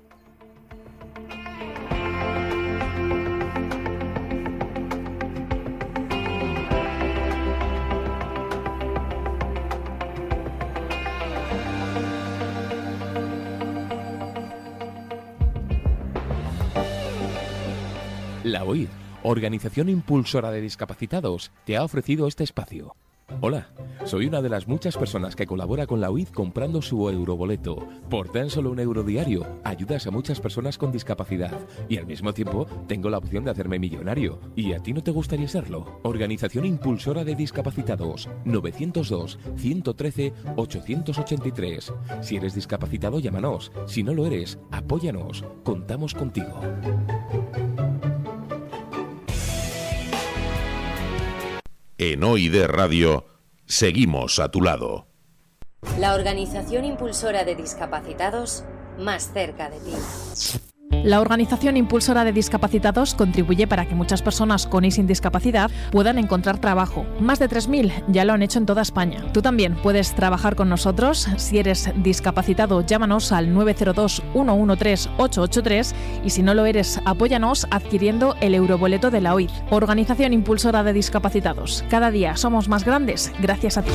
La OID, Organización Impulsora de Discapacitados, te ha ofrecido este espacio. Hola, soy una de las muchas personas que colabora con la OID comprando su euroboleto. Por tan solo €1 diario, ayudas a muchas personas con discapacidad y al mismo tiempo tengo la opción de hacerme millonario. ¿Y a ti no te gustaría serlo? Organización Impulsora de Discapacitados, 902-113-883. Si eres discapacitado, llámanos. Si no lo eres, apóyanos. Contamos contigo. En OID Radio, seguimos a tu lado. La Organización Impulsora de Discapacitados, más cerca de ti. La Organización Impulsora de Discapacitados contribuye para que muchas personas con y sin discapacidad puedan encontrar trabajo. Más de 3.000 ya lo han hecho en toda España. Tú también puedes trabajar con nosotros. Si eres discapacitado, llámanos al 902-113-883 y si no lo eres, apóyanos adquiriendo el euroboleto de la OID. Organización Impulsora de Discapacitados. Cada día somos más grandes gracias a ti.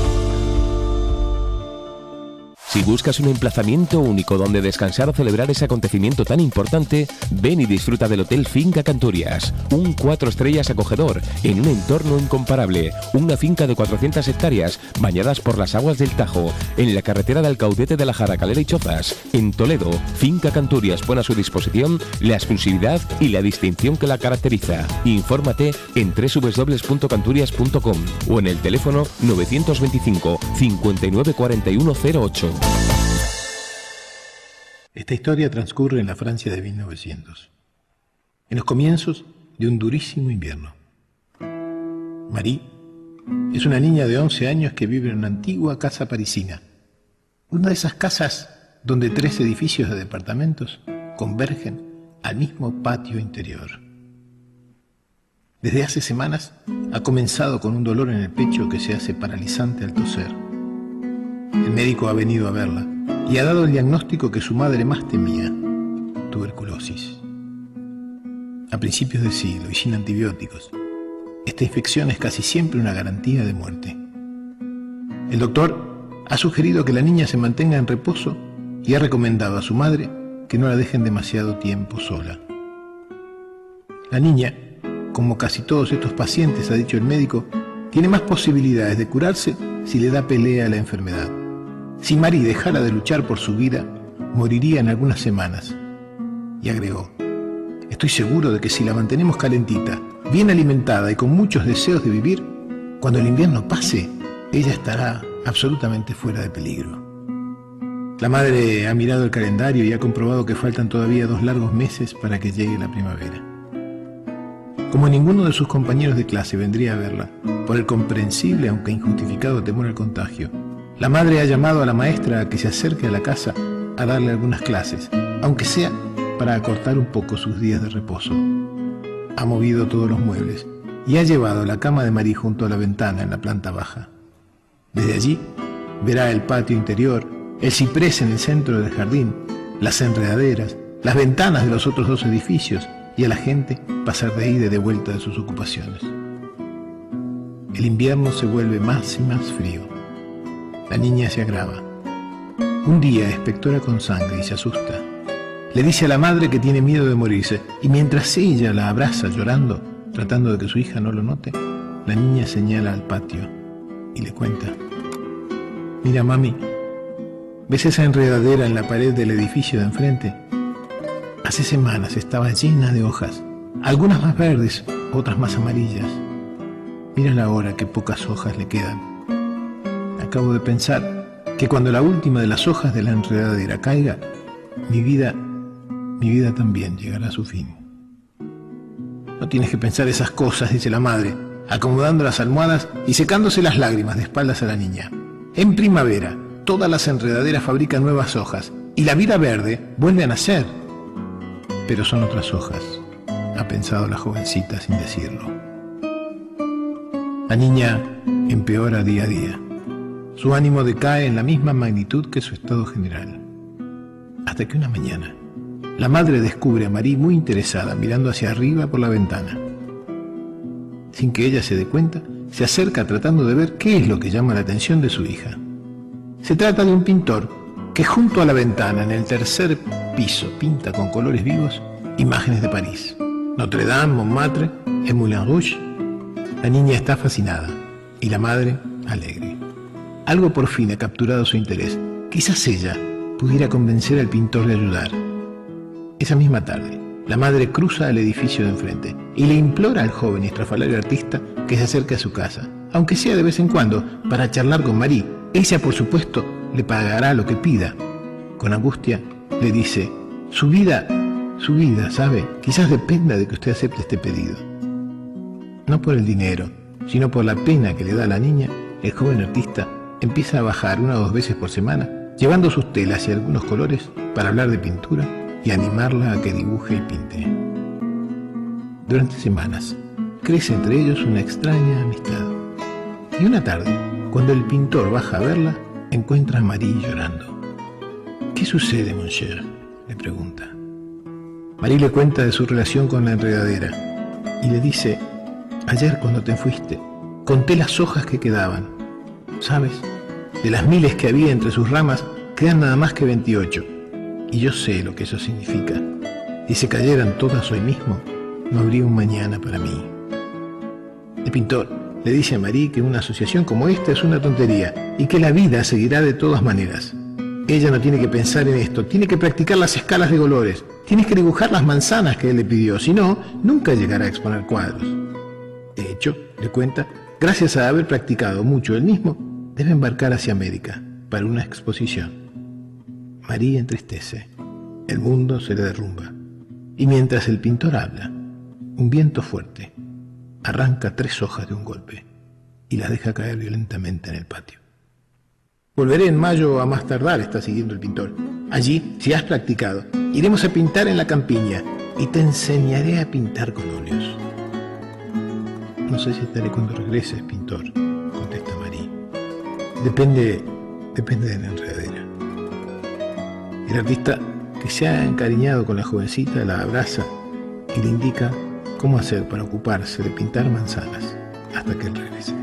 Si buscas un emplazamiento único donde descansar o celebrar ese acontecimiento tan importante, ven y disfruta del Hotel Finca Canturias. Un 4 estrellas acogedor, en un entorno incomparable. Una finca de 400 hectáreas, bañadas por las aguas del Tajo, en la carretera de Alcaudete de la Jaracalera y Chozas. En Toledo, Finca Canturias pone a su disposición la exclusividad y la distinción que la caracteriza. Infórmate en www.canturias.com o en el teléfono 925 59 41 08. Esta historia transcurre en la Francia de 1900, en los comienzos de un durísimo invierno. Marie es una niña de 11 años que vive en una antigua casa parisina, una de esas casas donde 3 edificios de departamentos convergen al mismo patio interior. Desde hace semanas ha comenzado con un dolor en el pecho que se hace paralizante al toser. El médico ha venido a verla y ha dado el diagnóstico que su madre más temía: tuberculosis. A principios de siglo y sin antibióticos, esta infección es casi siempre una garantía de muerte. El doctor ha sugerido que la niña se mantenga en reposo y ha recomendado a su madre que no la dejen demasiado tiempo sola. La niña, como casi todos estos pacientes, ha dicho el médico, tiene más posibilidades de curarse si le da pelea a la enfermedad. Si Marie dejara de luchar por su vida, moriría en algunas semanas. Y agregó, estoy seguro de que si la mantenemos calentita, bien alimentada y con muchos deseos de vivir, cuando el invierno pase, ella estará absolutamente fuera de peligro. La madre ha mirado el calendario y ha comprobado que faltan todavía 2 largos meses para que llegue la primavera. Como ninguno de sus compañeros de clase vendría a verla, por el comprensible aunque injustificado temor al contagio, la madre ha llamado a la maestra a que se acerque a la casa a darle algunas clases, aunque sea para acortar un poco sus días de reposo. Ha movido todos los muebles y ha llevado la cama de Marie junto a la ventana en la planta baja. Desde allí verá el patio interior, el ciprés en el centro del jardín, las enredaderas, las ventanas de los otros 2 edificios y a la gente pasar de ida y de vuelta de sus ocupaciones. El invierno se vuelve más y más frío. La niña se agrava. Un día expectora con sangre y se asusta. Le dice a la madre que tiene miedo de morirse y mientras ella la abraza llorando, tratando de que su hija no lo note, la niña señala al patio y le cuenta: mira, mami, ¿Ves esa enredadera en la pared del edificio de enfrente? Hace semanas estaba llena de hojas, algunas más verdes, otras más amarillas. Mírala ahora, qué pocas hojas le quedan. Acabo de pensar que cuando la última de las hojas de la enredadera caiga, mi vida también llegará a su fin. No tienes que pensar esas cosas, dice la madre, acomodando las almohadas y secándose las lágrimas de espaldas a la niña. En primavera, todas las enredaderas fabrican nuevas hojas y la vida verde vuelve a nacer. Pero son otras hojas, ha pensado la jovencita sin decirlo. La niña empeora día a día. Su ánimo decae en la misma magnitud que su estado general. Hasta que una mañana, la madre descubre a Marie muy interesada mirando hacia arriba por la ventana. Sin que ella se dé cuenta, se acerca tratando de ver qué es lo que llama la atención de su hija. Se trata de un pintor que junto a la ventana en el tercer piso pinta con colores vivos imágenes de París. Notre Dame, Montmartre, el Moulin Rouge. La niña está fascinada y la madre alegre. Algo por fin ha capturado su interés. Quizás ella pudiera convencer al pintor de ayudar. Esa misma tarde, la madre cruza el edificio de enfrente y le implora al joven y estrafalario artista que se acerque a su casa, aunque sea de vez en cuando, para charlar con Marie. Ella, por supuesto, le pagará lo que pida. Con angustia, le dice, su vida, ¿sabe? Quizás dependa de que usted acepte este pedido. No por el dinero, sino por la pena que le da a la niña, el joven artista empieza a bajar 1 o 2 veces por semana, llevando sus telas y algunos colores para hablar de pintura y animarla a que dibuje y pinte. Durante semanas, crece entre ellos una extraña amistad. Y una tarde, cuando el pintor baja a verla, encuentra a Marie llorando. ¿Qué sucede, mon cher?, le pregunta. Marie le cuenta de su relación con la enredadera y le dice, ayer cuando te fuiste, conté las hojas que quedaban. ¿Sabes? De las miles que había entre sus ramas, quedan nada más que 28. Y yo sé lo que eso significa. Si se cayeran todas hoy mismo, no habría un mañana para mí. El pintor le dice a Marie que una asociación como esta es una tontería y que la vida seguirá de todas maneras. Ella no tiene que pensar en esto, tiene que practicar las escalas de colores, tiene que dibujar las manzanas que él le pidió, si no, nunca llegará a exponer cuadros. De hecho, le cuenta, gracias a haber practicado mucho él mismo, debe embarcar hacia América para una exposición. Marie entristece, el mundo se le derrumba, y mientras el pintor habla, un viento fuerte arranca 3 hojas de un golpe y las deja caer violentamente en el patio. Volveré en mayo a más tardar, está siguiendo el pintor. Allí, si has practicado, iremos a pintar en la campiña y te enseñaré a pintar con óleos. No sé si estaré cuando regreses, pintor, contesta Marie. Depende de la enredadera. El artista, que se ha encariñado con la jovencita, la abraza y le indica cómo hacer para ocuparse de pintar manzanas hasta que él regrese.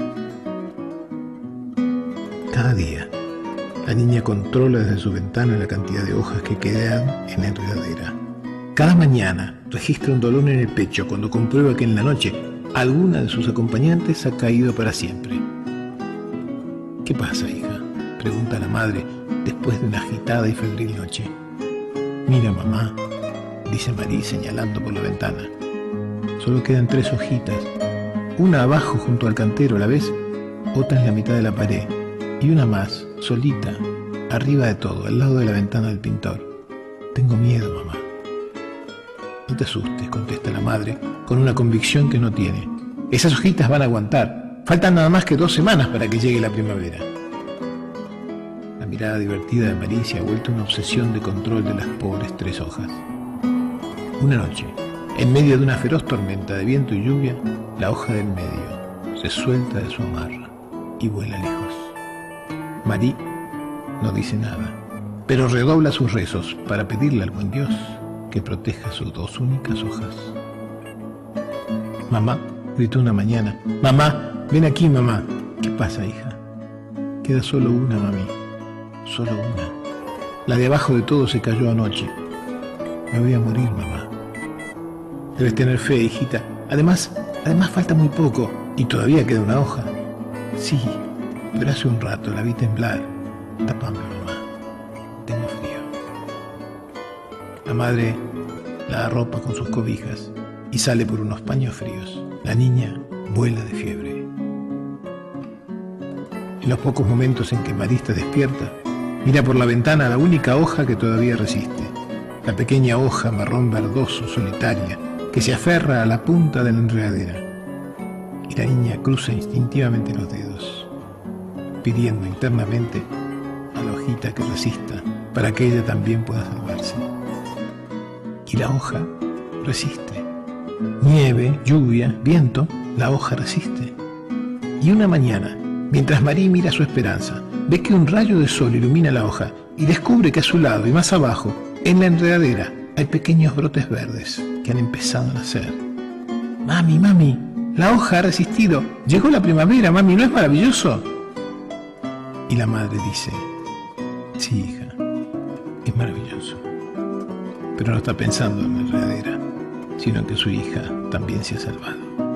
Cada día, la niña controla desde su ventana la cantidad de hojas que quedan en la enredadera. Cada mañana registra un dolor en el pecho cuando comprueba que en la noche alguna de sus acompañantes ha caído para siempre. ¿Qué pasa, hija?, pregunta la madre después de una agitada y febril noche. Mira, mamá, dice Marie señalando por la ventana. Solo quedan 3 hojitas. Una abajo junto al cantero, ¿la ves? Otra en la mitad de la pared. Y una más, solita, arriba de todo, al lado de la ventana del pintor. Tengo miedo, mamá. No te asustes, contesta la madre, con una convicción que no tiene. Esas hojitas van a aguantar. Faltan nada más que 2 semanas para que llegue la primavera. La mirada divertida de Marie se ha vuelto una obsesión de control de las pobres 3 hojas. Una noche, en medio de una feroz tormenta de viento y lluvia, la hoja del medio se suelta de su amarra y vuela lejos. Marie no dice nada, pero redobla sus rezos para pedirle al buen Dios que proteja sus 2 únicas hojas. Mamá, gritó una mañana. Mamá, ven aquí, mamá. ¿Qué pasa, hija? Queda solo una, mami. Solo una. La de abajo de todo se cayó anoche. Me voy a morir, mamá. Debes tener fe, hijita. Además falta muy poco y todavía queda una hoja. Sí, pero hace un rato la vi temblar. Tapame, mamá. La madre la arropa con sus cobijas y sale por unos paños fríos. La niña vuela de fiebre. En los pocos momentos en que Marista despierta, mira por la ventana la única hoja que todavía resiste. La pequeña hoja marrón verdoso, solitaria, que se aferra a la punta de la enredadera. Y la niña cruza instintivamente los dedos, pidiendo internamente a la hojita que resista, para que ella también pueda salvarse. Y la hoja resiste. Nieve, lluvia, viento, la hoja resiste. Y una mañana, mientras Marie mira su esperanza, ve que un rayo de sol ilumina la hoja y descubre que a su lado y más abajo, en la enredadera, hay pequeños brotes verdes que han empezado a nacer. Mami, mami, la hoja ha resistido. Llegó la primavera, mami, ¿no es maravilloso? Y la madre dice, sí, hija, es maravilloso. Pero no está pensando en la enredadera, sino en que su hija también se ha salvado.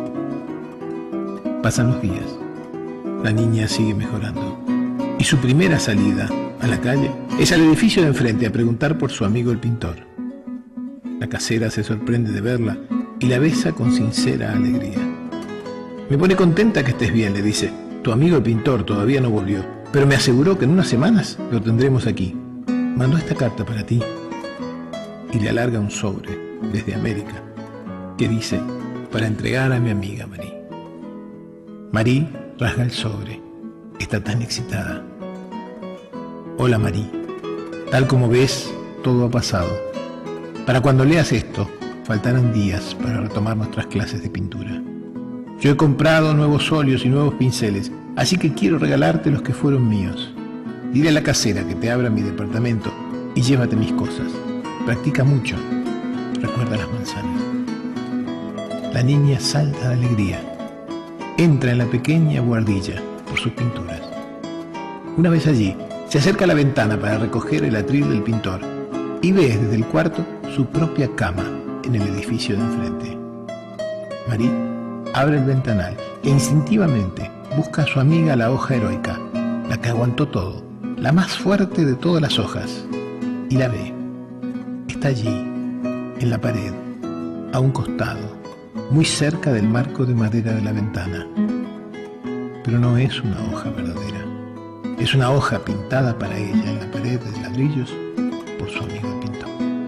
Pasan los días. La niña sigue mejorando. Y su primera salida a la calle es al edificio de enfrente a preguntar por su amigo el pintor. La casera se sorprende de verla y la besa con sincera alegría. Me pone contenta que estés bien, le dice. Tu amigo el pintor todavía no volvió, pero me aseguró que en unas semanas lo tendremos aquí. Mandó esta carta para ti. Y le alarga un sobre desde América que dice, para entregar a mi amiga Marie. Marie rasga el sobre. Está tan excitada. Hola Marie. Tal como ves, todo ha pasado. Para cuando leas esto, faltarán días para retomar nuestras clases de pintura. Yo he comprado nuevos óleos y nuevos pinceles, así que quiero regalarte los que fueron míos. Dile a la casera que te abra mi departamento y llévate mis cosas. Practica mucho. Recuerda las manzanas. La niña salta de alegría. Entra en la pequeña buhardilla por sus pinturas. Una vez allí, se acerca a la ventana para recoger el atril del pintor y ve desde el cuarto su propia cama en el edificio de enfrente. Marie abre el ventanal e instintivamente busca a su amiga la hoja heroica, la que aguantó todo, la más fuerte de todas las hojas, y la ve. Está allí, en la pared, a un costado, muy cerca del marco de madera de la ventana. Pero no es una hoja verdadera. Es una hoja pintada para ella en la pared de ladrillos por su amigo el pintor.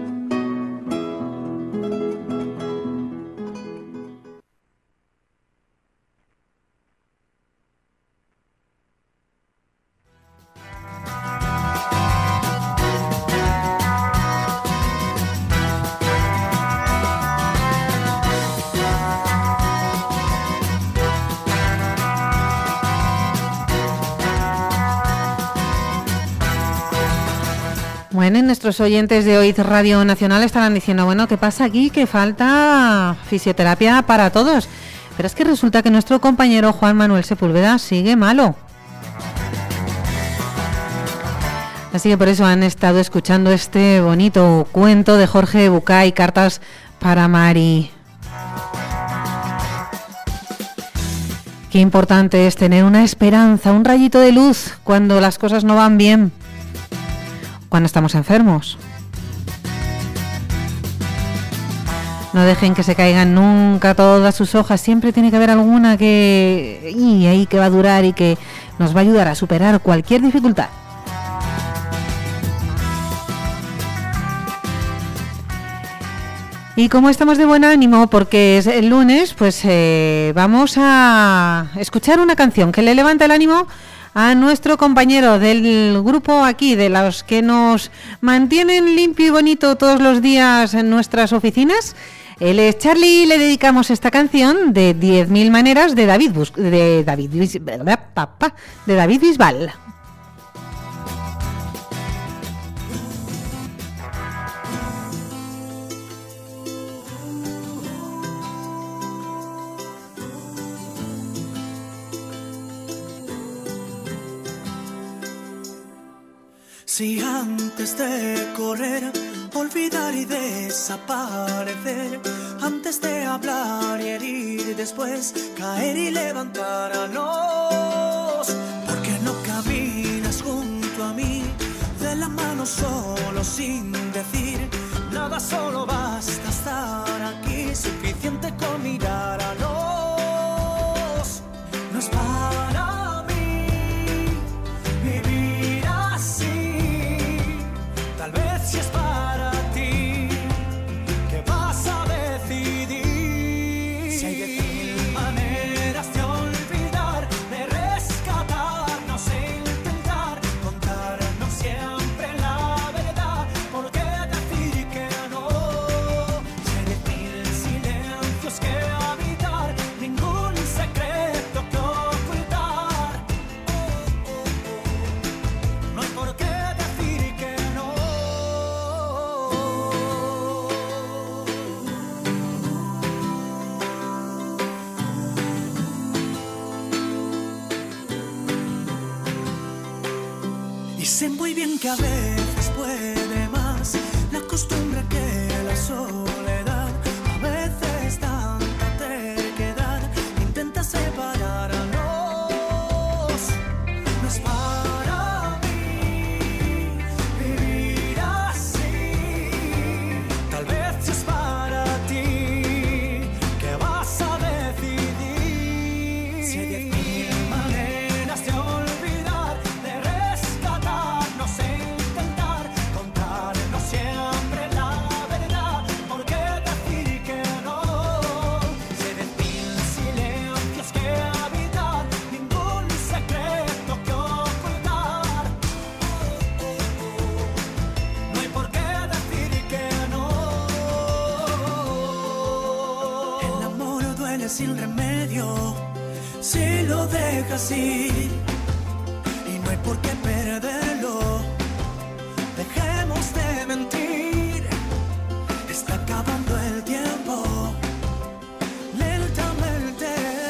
Bueno, nuestros oyentes de OID Radio Nacional estarán diciendo, bueno, ¿qué pasa aquí? Que falta fisioterapia para todos. Pero es que resulta que nuestro compañero Juan Manuel Sepúlveda sigue malo. Así que por eso han estado escuchando este bonito cuento de Jorge Bucay, Cartas para Mari. Qué importante es tener una esperanza, un rayito de luz cuando las cosas no van bien. Cuando estamos enfermos. No dejen que se caigan nunca todas sus hojas. Siempre tiene que haber alguna que va a durar y que nos va a ayudar a superar cualquier dificultad. Y como estamos de buen ánimo porque es el lunes, pues vamos a escuchar una canción que le levanta el ánimo a nuestro compañero del grupo aquí, de los que nos mantienen limpio y bonito todos los días en nuestras oficinas. Él es Charlie y le dedicamos esta canción de 10.000 maneras de David Bisbal. Si antes de correr, olvidar y desaparecer, antes de hablar y herir, después caer y levantarnos, ¿por qué no caminas junto a mí, de la mano solo sin decir nada? nada, solo basta estar aquí. Suficiente con mirar a los. No es para mí vivir así. Tal vez si es para ti, ¿qué vas a decidir? Si hay 10.000 maneras de olvidar, de rescatarnos e intentar contarnos siempre la verdad. ¿Por qué decir que no? Si hay 10.000 silencios que habitar, ningún secreto que ocultar. No hay por qué decir que no. Y sé muy bien que a veces puede más la costumbre que la soledad. A veces tanta terquedad intenta separarnos. No es para mí vivir así. Tal vez si es para ti, ¿qué vas a decidir? Si hay 10.000 maneras de olvidar, de rescatarnos e intentar contarnos siempre la verdad. ¿Por qué decir que no? Si hay 10.000 silencios que habitar, ningún secreto que ocultar. No hay por qué decir que no. El amor duele sin remedio si lo dejas ir, y no hay por qué perderlo. Dejemos de mentir, está acabando el tiempo lentamente.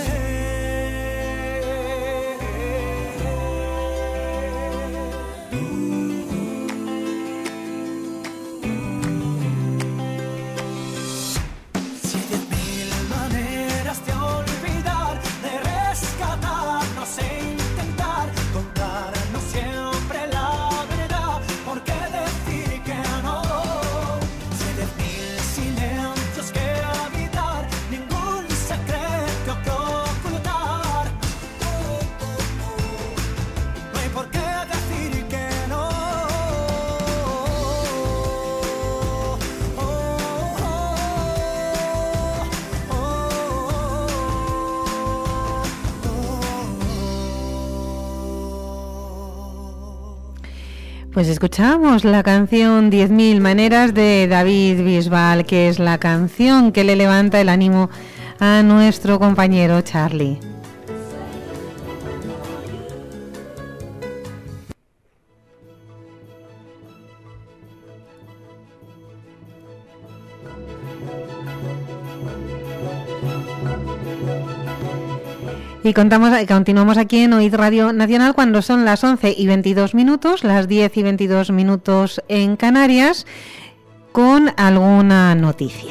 Si hay 10.000 maneras de olvidar, de rescatarnos e intentar contarnos siempre la verdad. ¿Por qué decir que no? Si hay 10.000 silencios que habitar, ningún secreto que ocultar. No hay por qué decir que no. Pues escuchamos la canción 10.000 maneras de David Bisbal, que es la canción que le levanta el ánimo a nuestro compañero Charlie. Y continuamos aquí en Oíd Radio Nacional cuando son las 11:22, las 10:22 en Canarias, con alguna noticia.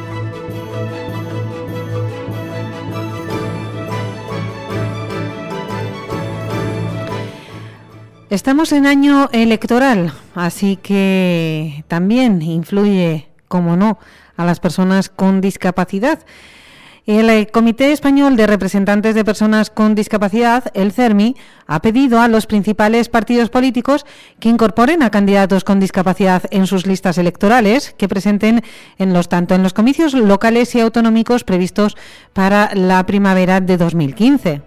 Estamos en año electoral, así que también influye, como no, a las personas con discapacidad. El Comité Español de Representantes de Personas con Discapacidad, el CERMI, ha pedido a los principales partidos políticos que incorporen a candidatos con discapacidad en sus listas electorales, que presenten tanto en los comicios locales y autonómicos previstos para la primavera de 2015.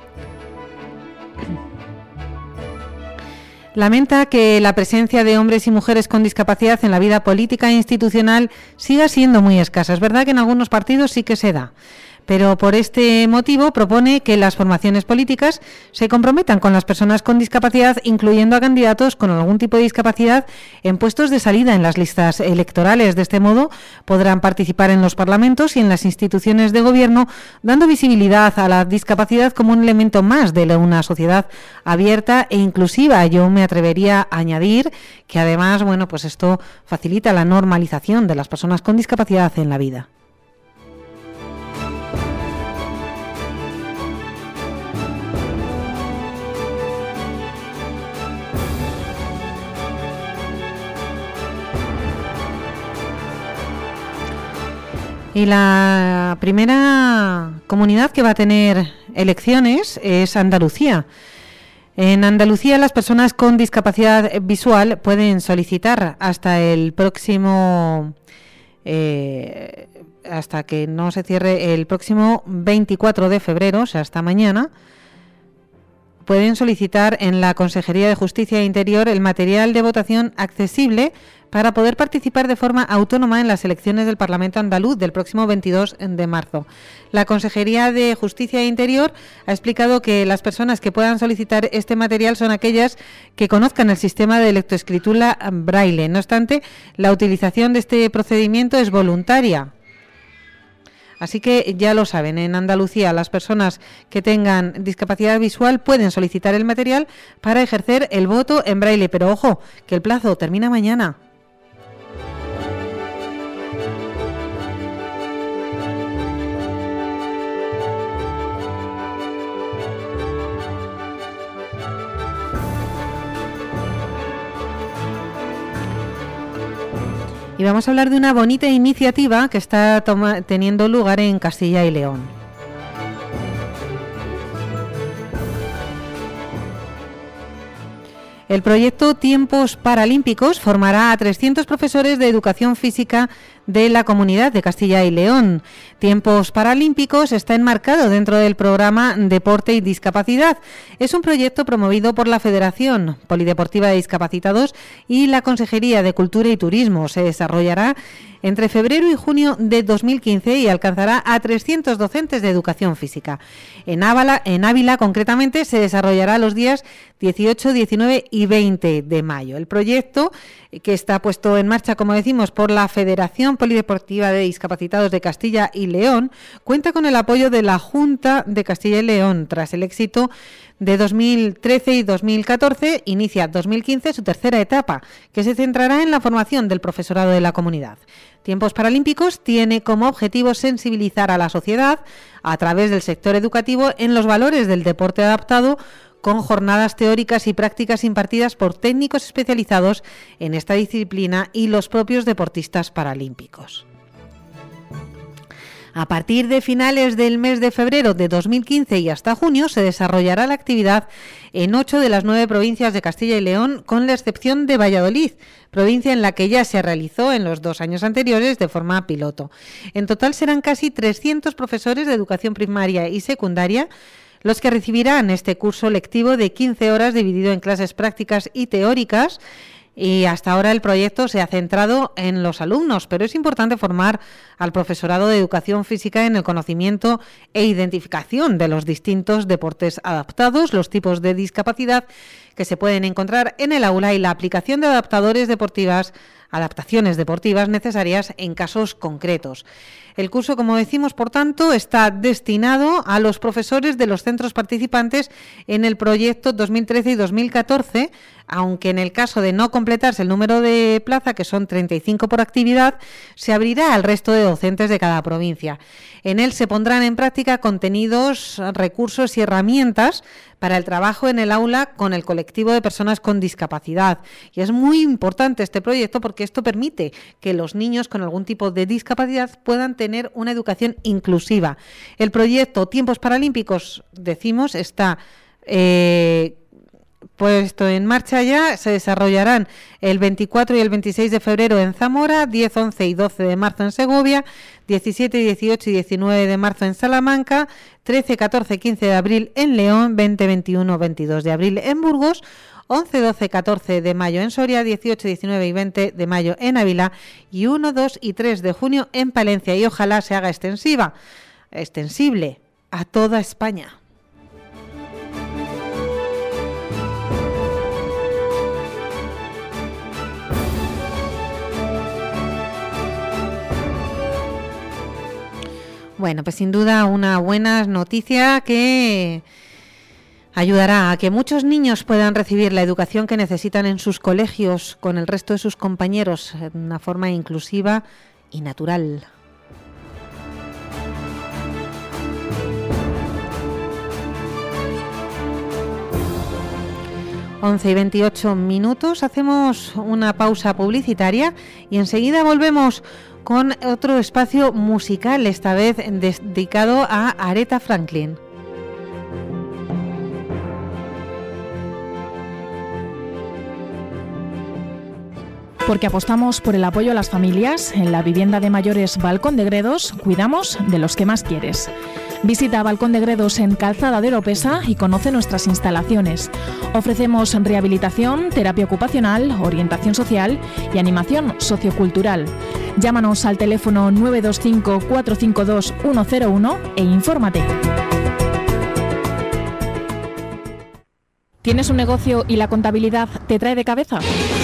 Lamenta que la presencia de hombres y mujeres con discapacidad en la vida política e institucional siga siendo muy escasa. Es verdad que en algunos partidos sí que se da, pero por este motivo propone que las formaciones políticas se comprometan con las personas con discapacidad, incluyendo a candidatos con algún tipo de discapacidad en puestos de salida en las listas electorales. De este modo podrán participar en los parlamentos y en las instituciones de gobierno, dando visibilidad a la discapacidad como un elemento más de una sociedad abierta e inclusiva. Yo me atrevería a añadir que además, pues esto facilita la normalización de las personas con discapacidad en la vida. Y la primera comunidad que va a tener elecciones es Andalucía. En Andalucía, las personas con discapacidad visual pueden solicitar hasta el próximo, hasta que no se cierre el próximo 24 de febrero, o sea, hasta mañana, pueden solicitar en la Consejería de Justicia e Interior el material de votación accesible para poder participar de forma autónoma en las elecciones del Parlamento andaluz del próximo 22 de marzo. La Consejería de Justicia e Interior ha explicado que las personas que puedan solicitar este material son aquellas que conozcan el sistema de lectoescritura Braille. No obstante, la utilización de este procedimiento es voluntaria. Así que ya lo saben, en Andalucía las personas que tengan discapacidad visual pueden solicitar el material para ejercer el voto en braille, pero ojo, que el plazo termina mañana. Y vamos a hablar de una bonita iniciativa que está teniendo lugar en Castilla y León. El proyecto Tiempos Paralímpicos formará a 300 profesores de educación física de la Comunidad de Castilla y León. Tiempos Paralímpicos está enmarcado dentro del programa Deporte y Discapacidad. Es un proyecto promovido por la Federación Polideportiva de Discapacitados y la Consejería de Cultura y Turismo. Se desarrollará entre febrero y junio de 2015 y alcanzará a 300 docentes de educación física. En Ávila, concretamente, se desarrollará los días 18, 19 y 20 de mayo. El proyecto, que está puesto en marcha, como decimos, por la Federación Polideportiva de Discapacitados de Castilla y León, cuenta con el apoyo de la Junta de Castilla y León. Tras el éxito de 2013 y 2014, inicia 2015 su tercera etapa, que se centrará en la formación del profesorado de la comunidad. Tiempos Paralímpicos tiene como objetivo sensibilizar a la sociedad a través del sector educativo en los valores del deporte adaptado, con jornadas teóricas y prácticas impartidas por técnicos especializados en esta disciplina y los propios deportistas paralímpicos. A partir de finales del mes de febrero de 2015 y hasta junio se desarrollará la actividad en 8 de las 9 provincias de Castilla y León, con la excepción de Valladolid, provincia en la que ya se realizó en los 2 años anteriores de forma piloto. En total serán casi 300 profesores de educación primaria y secundaria los que recibirán este curso lectivo de 15 horas dividido en clases prácticas y teóricas. Y hasta ahora el proyecto se ha centrado en los alumnos, pero es importante formar al profesorado de educación física en el conocimiento e identificación de los distintos deportes adaptados, los tipos de discapacidad que se pueden encontrar en el aula y la aplicación de adaptaciones deportivas necesarias en casos concretos. El curso, como decimos, por tanto, está destinado a los profesores de los centros participantes en el proyecto 2013 y 2014, aunque en el caso de no completarse el número de plaza, que son 35 por actividad, se abrirá al resto de docentes de cada provincia. En él se pondrán en práctica contenidos, recursos y herramientas para el trabajo en el aula con el colectivo de personas con discapacidad. Y es muy importante este proyecto porque esto permite que los niños con algún tipo de discapacidad puedan tener una educación inclusiva. El proyecto Tiempos Paralímpicos, decimos, está puesto en marcha ya. Se desarrollarán el 24 y el 26 de febrero en Zamora, 10, 11 y 12 de marzo en Segovia, 17, 18 y 19 de marzo en Salamanca, 13, 14, 15 de abril en León, 20, 21, 22 de abril en Burgos, 11, 12, 14 de mayo en Soria, 18, 19 y 20 de mayo en Ávila y 1, 2 y 3 de junio en Palencia, y ojalá se haga extensible a toda España. Bueno, pues sin duda una buena noticia que ayudará a que muchos niños puedan recibir la educación que necesitan en sus colegios con el resto de sus compañeros de una forma inclusiva y natural. Once y 28 minutos, hacemos una pausa publicitaria y enseguida volvemos con otro espacio musical, esta vez dedicado a Aretha Franklin. Porque apostamos por el apoyo a las familias, en la vivienda de mayores Balcón de Gredos, cuidamos de los que más quieres. Visita Balcón de Gredos en Calzada de Oropesa y conoce nuestras instalaciones. Ofrecemos rehabilitación, terapia ocupacional, orientación social y animación sociocultural. Llámanos al teléfono 925 452 101 e infórmate. ¿Tienes un negocio y la contabilidad te trae de cabeza?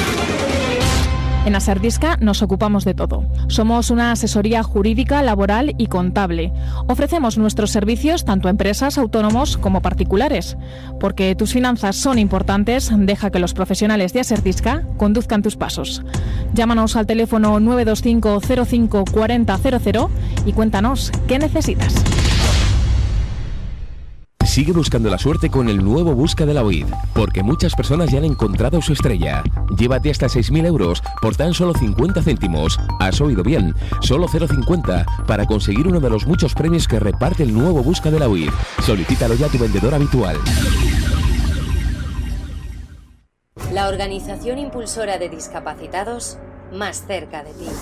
En Aserdisca nos ocupamos de todo. Somos una asesoría jurídica, laboral y contable. Ofrecemos nuestros servicios tanto a empresas, autónomos como particulares. Porque tus finanzas son importantes, deja que los profesionales de Aserdisca conduzcan tus pasos. Llámanos al teléfono 925 05 40 00 y cuéntanos qué necesitas. Sigue buscando la suerte con el nuevo Busca de la OID, porque muchas personas ya han encontrado su estrella. Llévate hasta 6.000 euros por tan solo 50 céntimos. Has oído bien, solo 0,50 para conseguir uno de los muchos premios que reparte el nuevo Busca de la OID. Solicítalo ya a tu vendedor habitual. La organización impulsora de discapacitados más cerca de ti.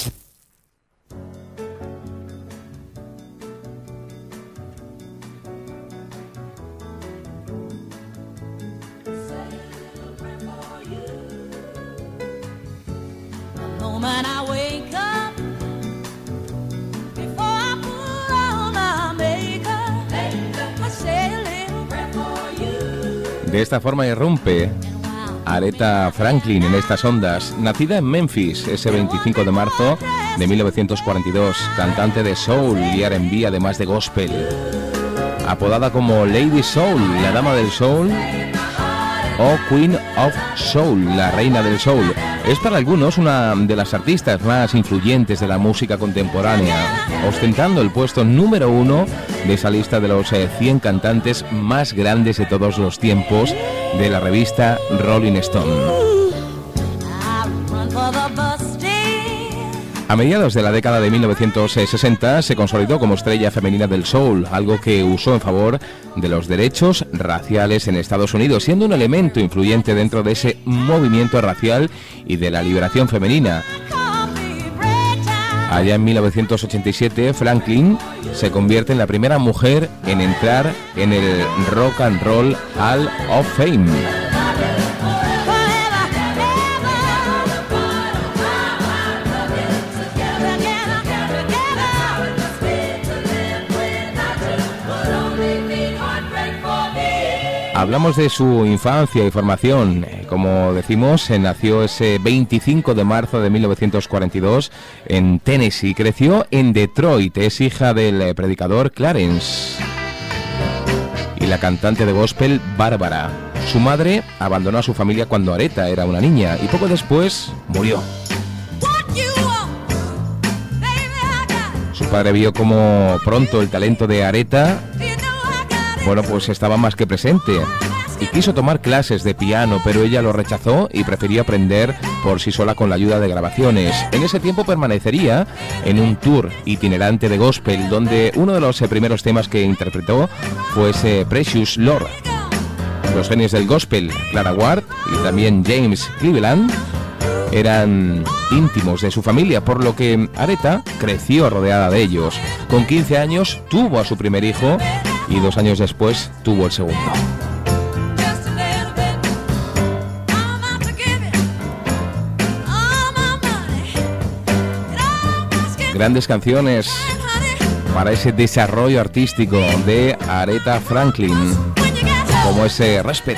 When I wake up, before I put on my makeup, I say a little prayer for you. De esta forma irrumpe Aretha Franklin en estas ondas. Nacida en Memphis ese 25 de marzo de 1942, cantante de soul y R&B, además de gospel. Apodada como Lady Soul, la dama del soul, o Queen of Soul, la reina del soul. Es para algunos una de las artistas más influyentes de la música contemporánea, ostentando el puesto número 1 de esa lista de los 100 cantantes más grandes de todos los tiempos de la revista Rolling Stone. A mediados de la década de 1960 se consolidó como estrella femenina del soul, algo que usó en favor de los derechos raciales en Estados Unidos, siendo un elemento influyente dentro de ese movimiento racial y de la liberación femenina. Allá en 1987, Franklin se convierte en la primera mujer en entrar en el Rock and Roll Hall of Fame. Hablamos de su infancia y formación. Como decimos, nació ese 25 de marzo de 1942 en Tennessee. Creció en Detroit. Es hija del predicador Clarence y la cantante de gospel Bárbara. Su madre abandonó a su familia cuando Aretha era una niña y poco después murió. Su padre vio como pronto el talento de Aretha, pues estaba más que presente y quiso tomar clases de piano, pero ella lo rechazó y prefirió aprender por sí sola con la ayuda de grabaciones. En ese tiempo permanecería en un tour itinerante de gospel, donde uno de los primeros temas que interpretó fue ese Precious Lord. Los genios del gospel, Clara Ward y también James Cleveland, eran íntimos de su familia, por lo que Aretha creció rodeada de ellos. Con 15 años tuvo a su primer hijo y 2 años después tuvo el segundo. Grandes canciones para ese desarrollo artístico de Aretha Franklin, como ese Respect.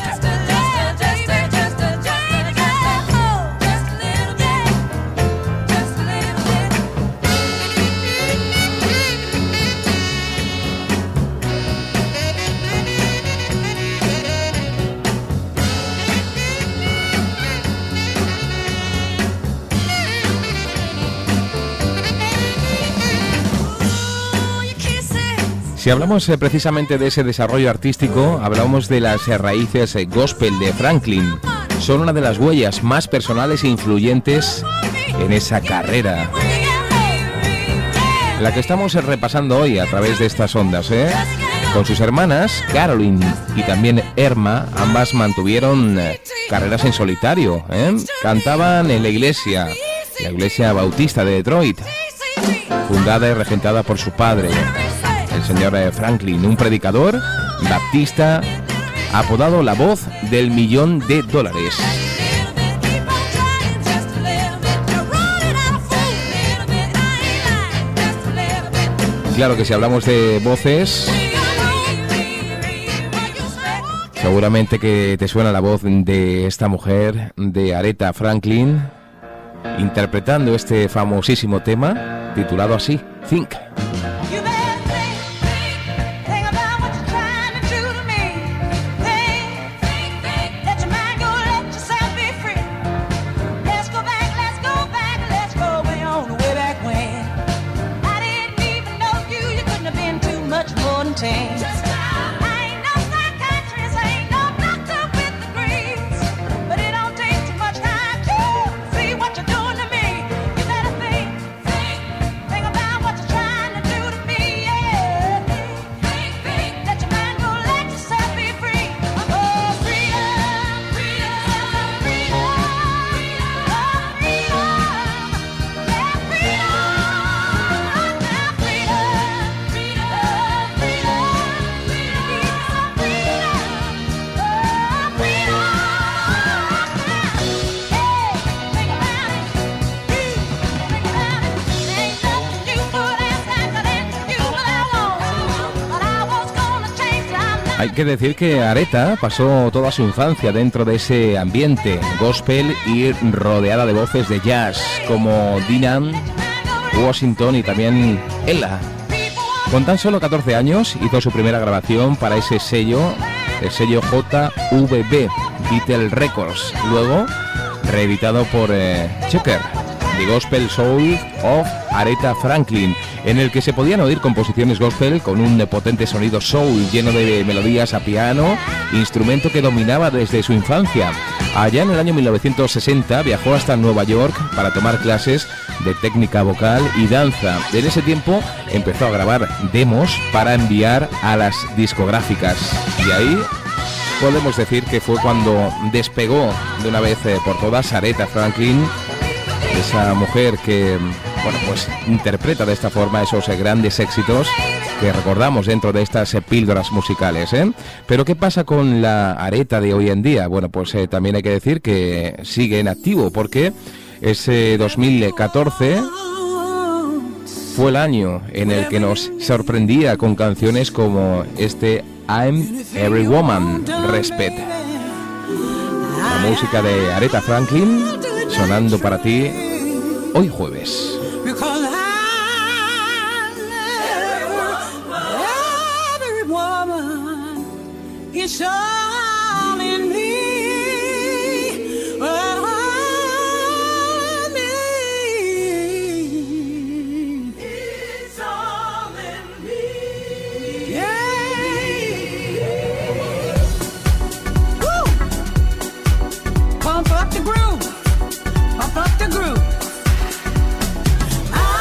Si hablamos precisamente de ese desarrollo artístico, hablamos de las raíces gospel de Franklin. Son una de las huellas más personales e influyentes en esa carrera. la que estamos repasando hoy a través de estas ondas, con sus hermanas, Caroline y también Irma. Ambas mantuvieron carreras en solitario, cantaban en la iglesia bautista de Detroit, fundada y regentada por su padre, el señor Franklin, un predicador baptista apodado la voz del $1.000.000. Claro que si hablamos de voces, seguramente que te suena la voz de esta mujer, de Aretha Franklin, interpretando este famosísimo tema titulado así, Think. Hay que decir que Aretha pasó toda su infancia dentro de ese ambiente gospel y rodeada de voces de jazz como Dinah Washington y también Ella. Con tan solo 14 años hizo su primera grabación para ese sello, el sello JVB, Beatle Records, luego reeditado por Checker, The Gospel Soul of Aretha Franklin, en el que se podían oír composiciones gospel con un potente sonido soul lleno de melodías a piano, instrumento que dominaba desde su infancia. Allá en el año 1960 viajó hasta Nueva York para tomar clases de técnica vocal y danza. En ese tiempo empezó a grabar demos para enviar a las discográficas, y ahí podemos decir que fue cuando despegó de una vez por todas Aretha Franklin, esa mujer que, bueno, pues interpreta de esta forma esos grandes éxitos que recordamos dentro de estas píldoras musicales, Pero ¿qué pasa con la Aretha de hoy en día? Bueno, pues también hay que decir que sigue en activo, porque ese 2014 fue el año en el que nos sorprendía con canciones como este I'm Every Woman, Respect. La música de Aretha Franklin sonando para ti hoy jueves. Pump up the groove. Pump up the groove. I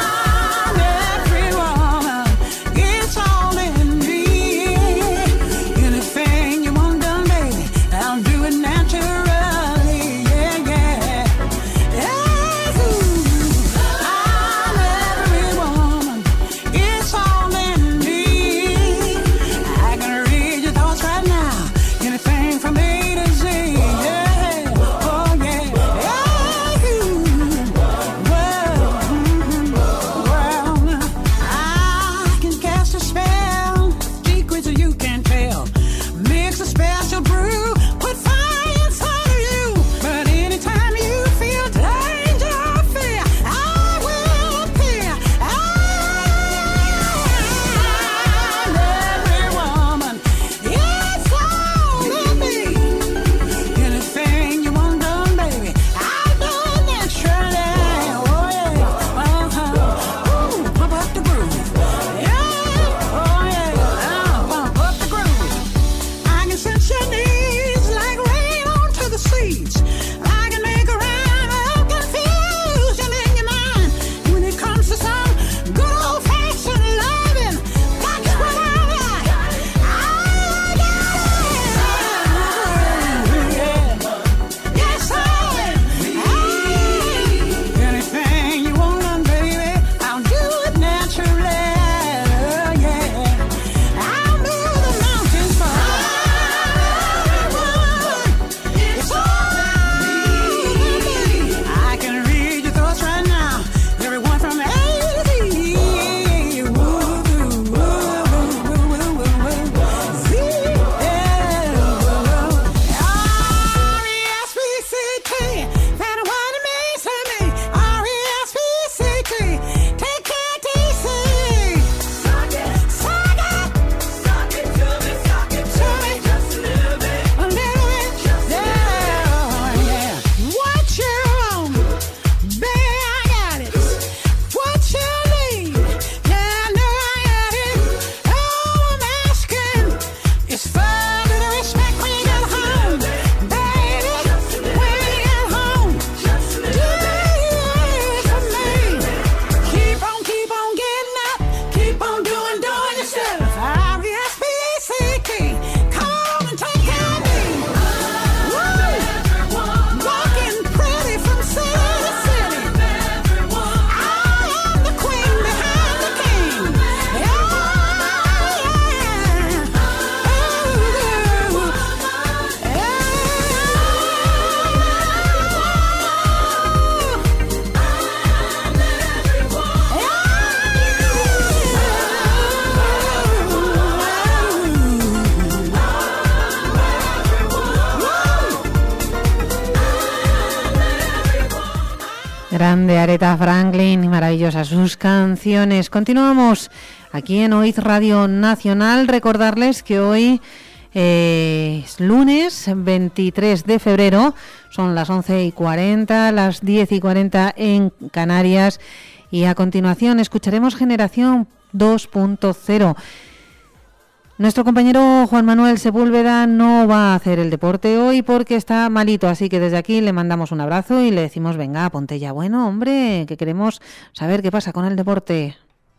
Grande Aretha Franklin, maravillosas sus canciones. Continuamos aquí en OID Radio Nacional. Recordarles que hoy es lunes 23 de febrero, son las 11:40, las 10:40 en Canarias, y a continuación escucharemos Generación 2.0. Nuestro compañero Juan Manuel Sepúlveda no va a hacer el deporte hoy porque está malito, así que desde aquí le mandamos un abrazo y le decimos, venga, ponte ya bueno, hombre, que queremos saber qué pasa con el deporte.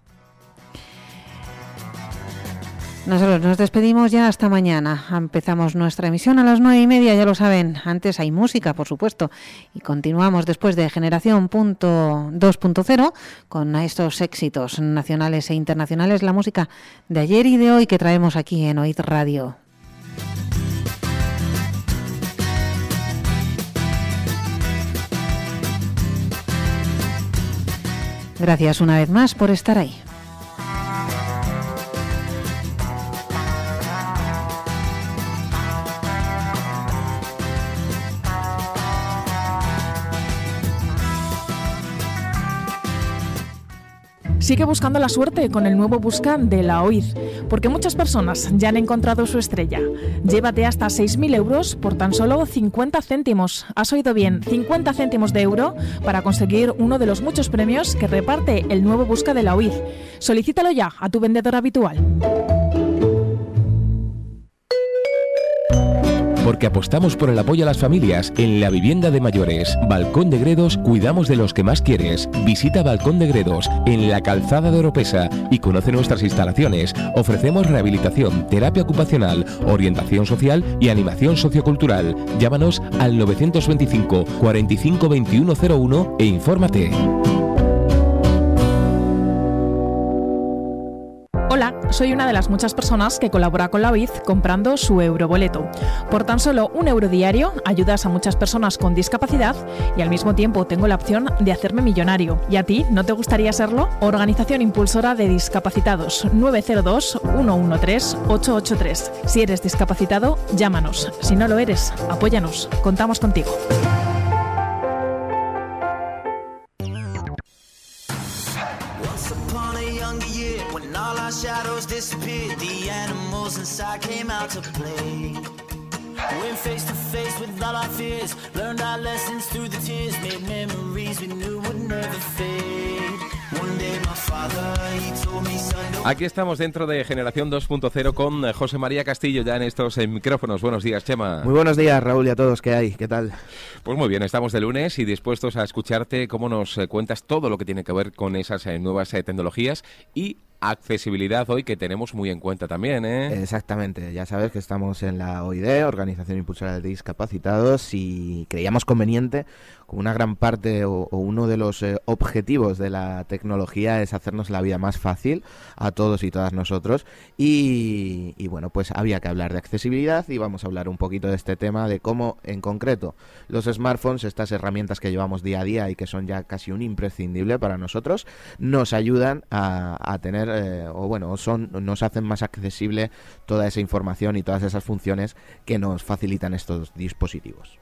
Nosotros nos despedimos ya hasta mañana. Empezamos nuestra emisión a las 9:30, ya lo saben. Antes hay música, por supuesto. Y continuamos después de Generación 2.0 con estos éxitos nacionales e internacionales, la música de ayer y de hoy que traemos aquí en OID Radio. Gracias una vez más por estar ahí. Sigue buscando la suerte con el nuevo Busca de la OID, porque muchas personas ya han encontrado su estrella. Llévate hasta 6.000 euros por tan solo 50 céntimos. Has oído bien, 50 céntimos de euro para conseguir uno de los muchos premios que reparte el nuevo Busca de la OID. Solicítalo ya a tu vendedor habitual. Porque apostamos por el apoyo a las familias en la vivienda de mayores. Balcón de Gredos, cuidamos de los que más quieres. Visita Balcón de Gredos en la Calzada de Oropesa y conoce nuestras instalaciones. Ofrecemos rehabilitación, terapia ocupacional, orientación social y animación sociocultural. Llámanos al 925 45 2101 e infórmate. Hola, soy una de las muchas personas que colabora con la OID comprando su euroboleto. Por tan solo €1 diario ayudas a muchas personas con discapacidad y al mismo tiempo tengo la opción de hacerme millonario. ¿Y a ti no te gustaría serlo? Organización Impulsora de Discapacitados, 902 113 883. Si eres discapacitado, llámanos. Si no lo eres, apóyanos. Contamos contigo. Shadows disappeared, the animals inside came out to play. Went face to face with all our fears, learned our lessons through the tears, made memories we knew would never fade. One day my father, he told me, son, Aquí estamos dentro de Generación 2.0 con José María Castillo ya en estos micrófonos. Buenos días, Chema. Muy buenos días, Raúl, y a todos. ¿Qué hay? ¿Qué tal? Pues muy bien, estamos de lunes y dispuestos a escucharte cómo nos cuentas todo lo que tiene que ver con esas nuevas tecnologías y accesibilidad hoy, que tenemos muy en cuenta también, ¿eh? Exactamente, ya sabes que estamos en la OID, Organización Impulsora de Discapacitados, y creíamos conveniente, como una gran parte o uno de los objetivos de la tecnología es hacernos la vida más fácil a todos y todas nosotros, y bueno, pues había que hablar de accesibilidad y vamos a hablar un poquito de este tema, de cómo en concreto los smartphones, estas herramientas que llevamos día a día y que son ya casi un imprescindible para nosotros, nos ayudan a tener nos hacen más accesible toda esa información y todas esas funciones que nos facilitan estos dispositivos.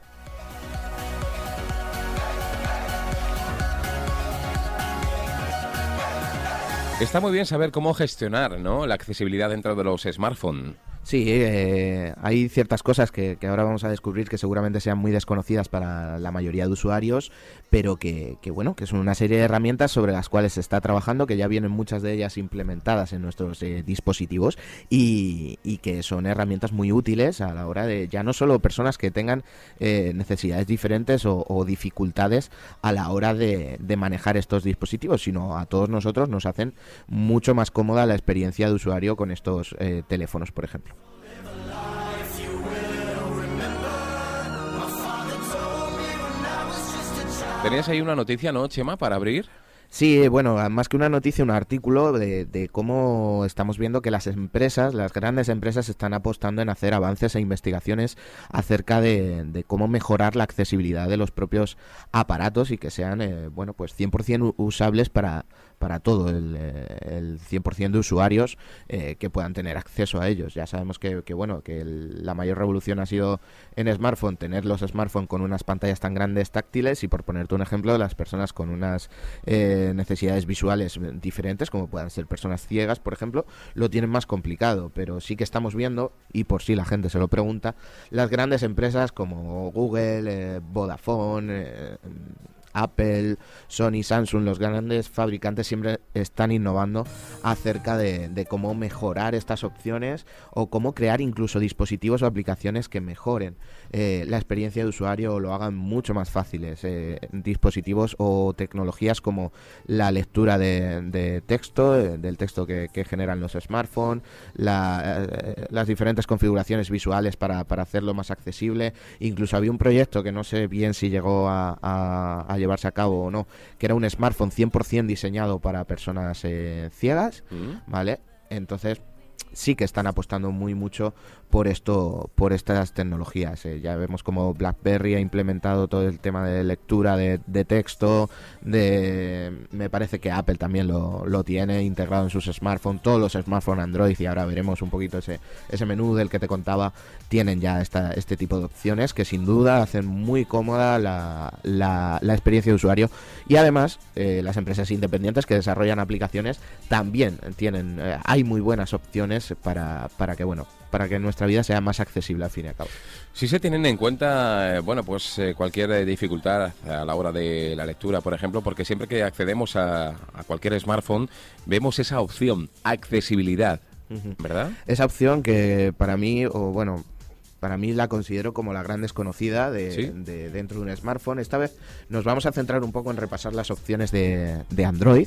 Está muy bien saber cómo gestionar, ¿no?, la accesibilidad dentro de los smartphones. Sí, hay ciertas cosas que ahora vamos a descubrir que seguramente sean muy desconocidas para la mayoría de usuarios, pero que son una serie de herramientas sobre las cuales se está trabajando, que ya vienen muchas de ellas implementadas en nuestros dispositivos y que son herramientas muy útiles a la hora de ya no solo personas que tengan necesidades diferentes o dificultades a la hora de manejar estos dispositivos, sino a todos nosotros nos hacen mucho más cómoda la experiencia de usuario con estos teléfonos, por ejemplo. ¿Tenías ahí una noticia, no, Chema, para abrir? Sí, bueno, más que una noticia, un artículo de cómo estamos viendo que las empresas, las grandes empresas, están apostando en hacer avances e investigaciones acerca de cómo mejorar la accesibilidad de los propios aparatos y que sean, pues 100% usables para para todo el 100% de usuarios que puedan tener acceso a ellos. Ya sabemos que la mayor revolución ha sido en smartphone, tener los smartphones con unas pantallas tan grandes táctiles, y por ponerte un ejemplo, las personas con unas necesidades visuales diferentes, como puedan ser personas ciegas, por ejemplo, lo tienen más complicado. Pero sí que estamos viendo, y por si la gente se lo pregunta, las grandes empresas como Google, Vodafone, Apple, Sony, Samsung, los grandes fabricantes siempre están innovando acerca de cómo mejorar estas opciones, o cómo crear incluso dispositivos o aplicaciones que mejoren la experiencia de usuario o lo hagan mucho más fáciles. Dispositivos o tecnologías como la lectura de texto, del texto que generan los smartphones, las diferentes configuraciones visuales para hacerlo más accesible. Incluso había un proyecto que no sé bien si llegó a llevarse a cabo o no, que era un smartphone 100% diseñado para personas ciegas, ¿vale? Entonces sí que están apostando muy mucho por estas tecnologías. Ya vemos como BlackBerry ha implementado todo el tema de lectura de texto, me parece que Apple también lo tiene integrado en sus smartphones, todos los smartphones Android, y ahora veremos un poquito ese menú del que te contaba, tienen ya este tipo de opciones que sin duda hacen muy cómoda la experiencia de usuario. Y además las empresas independientes que desarrollan aplicaciones también tienen, hay muy buenas opciones para que nuestra vida sea más accesible al fin y al cabo. Si se tienen en cuenta, cualquier dificultad a la hora de la lectura, por ejemplo, porque siempre que accedemos a cualquier smartphone vemos esa opción, accesibilidad, ¿verdad? Esa opción que para mí la considero como la gran desconocida de dentro de un smartphone. Esta vez nos vamos a centrar un poco en repasar las opciones de Android,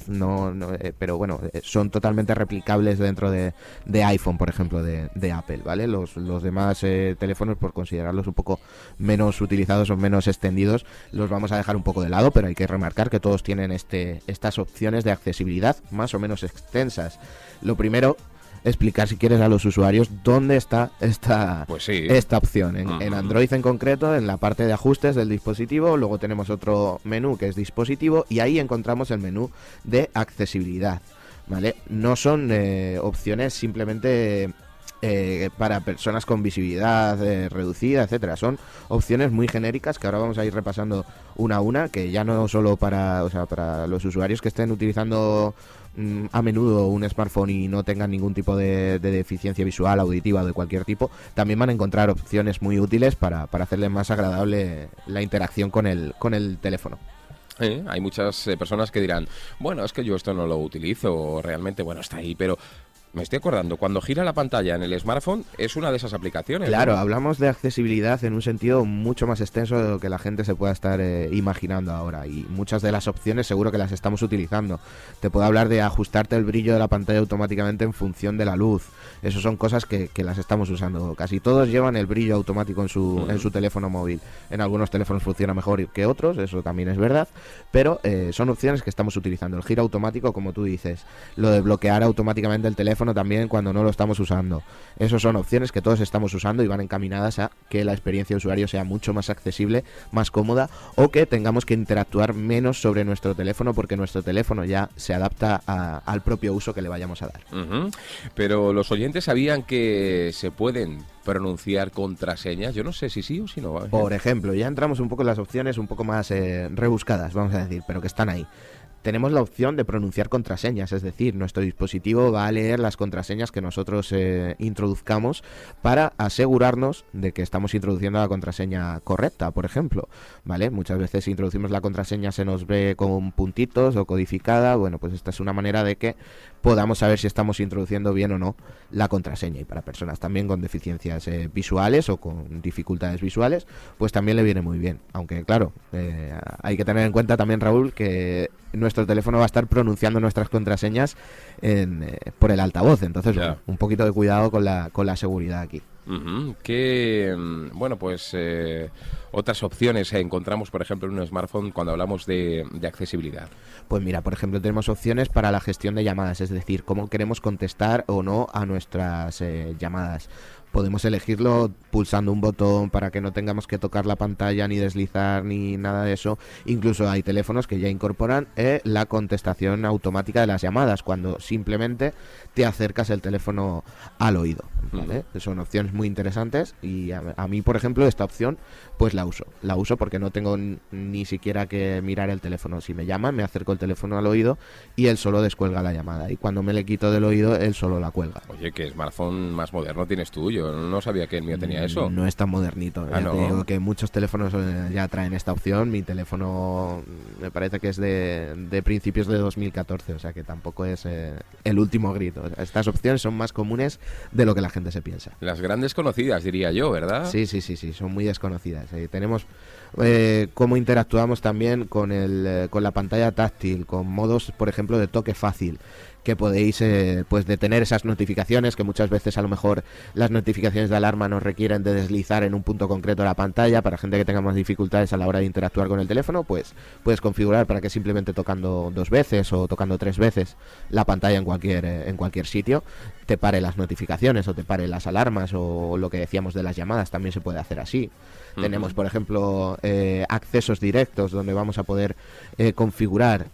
pero bueno, son totalmente replicables dentro de iPhone, por ejemplo, de Apple, ¿vale? Los demás teléfonos, por considerarlos un poco menos utilizados o menos extendidos, los vamos a dejar un poco de lado, pero hay que remarcar que todos tienen estas opciones de accesibilidad más o menos extensas. Lo primero, explicar, si quieres, a los usuarios dónde está esta opción. En Android en concreto, en la parte de ajustes del dispositivo, luego tenemos otro menú que es dispositivo, y ahí encontramos el menú de accesibilidad, ¿vale? No son opciones simplemente para personas con visibilidad reducida, etcétera. Son opciones muy genéricas que ahora vamos a ir repasando una a una, que ya no solo para los usuarios que estén utilizando a menudo un smartphone y no tengan ningún tipo de deficiencia visual, auditiva o de cualquier tipo, también van a encontrar opciones muy útiles para hacerles más agradable la interacción con el teléfono. Hay muchas personas que dirán, bueno, es que yo esto no lo utilizo, realmente, está ahí, pero me estoy acordando, cuando gira la pantalla en el smartphone es una de esas aplicaciones. Claro, ¿no? Hablamos de accesibilidad en un sentido mucho más extenso de lo que la gente se pueda estar imaginando ahora, y muchas de las opciones seguro que las estamos utilizando. Te puedo hablar de ajustarte el brillo de la pantalla automáticamente en función de la luz. Eso son cosas que las estamos usando. Casi todos llevan el brillo automático en su teléfono móvil. En algunos teléfonos funciona mejor que otros, eso también es verdad, pero son opciones que estamos utilizando. El giro automático, como tú dices, lo de bloquear automáticamente el teléfono también cuando no lo estamos usando. Esas son opciones que todos estamos usando y van encaminadas a que la experiencia de usuario sea mucho más accesible, más cómoda, o que tengamos que interactuar menos sobre nuestro teléfono porque nuestro teléfono ya se adapta al propio uso que le vayamos a dar. Pero los oyentes sabían que se pueden pronunciar contraseñas. Yo no sé si sí o si no. Por ejemplo, ya entramos un poco en las opciones un poco más rebuscadas, vamos a decir, pero que están ahí. Tenemos la opción de pronunciar contraseñas, es decir, nuestro dispositivo va a leer las contraseñas que nosotros introduzcamos para asegurarnos de que estamos introduciendo la contraseña correcta, por ejemplo, ¿vale? Muchas veces si introducimos la contraseña se nos ve con puntitos o codificada. Bueno, pues esta es una manera de que podamos saber si estamos introduciendo bien o no la contraseña, y para personas también con deficiencias visuales o con dificultades visuales, pues también le viene muy bien, aunque claro, hay que tener en cuenta también, Raúl, que nuestro teléfono va a estar pronunciando nuestras contraseñas por el altavoz, entonces un poquito de cuidado con la seguridad aquí. Otras opciones encontramos, por ejemplo, en un smartphone cuando hablamos de accesibilidad. Pues mira, por ejemplo, tenemos opciones para la gestión de llamadas, es decir, cómo queremos contestar o no a nuestras llamadas. podemos elegirlo pulsando un botón para que no tengamos que tocar la pantalla ni deslizar ni nada de eso. Incluso hay teléfonos que ya incorporan la contestación automática de las llamadas, cuando simplemente te acercas el teléfono al oído, ¿vale? Son opciones muy interesantes y a mí, por ejemplo, esta opción pues la uso porque no tengo ni siquiera que mirar el teléfono. Si me llaman, me acerco el teléfono al oído y él solo descuelga la llamada, y cuando me le quito del oído, él solo la cuelga. Oye, ¿qué smartphone más moderno tienes tú? Yo no sabía que el mío tenía eso. No es tan modernito. ¿no? Te digo que muchos teléfonos ya traen esta opción. Mi teléfono me parece que es de principios de 2014, o sea que tampoco es el último grito. Estas opciones son más comunes de lo que la gente se piensa. Las grandes conocidas, diría yo, ¿verdad? Sí, son muy desconocidas. Tenemos cómo interactuamos también con la pantalla táctil, con modos, por ejemplo, de toque fácil, que podéis pues detener esas notificaciones, que muchas veces a lo mejor las notificaciones de alarma nos requieren de deslizar en un punto concreto de la pantalla. Para gente que tenga más dificultades a la hora de interactuar con el teléfono, pues puedes configurar para que simplemente tocando 2 veces o tocando 3 veces la pantalla en cualquier sitio te pare las notificaciones o te pare las alarmas, o lo que decíamos de las llamadas también se puede hacer así. Tenemos, por ejemplo, accesos directos, donde vamos a poder configurar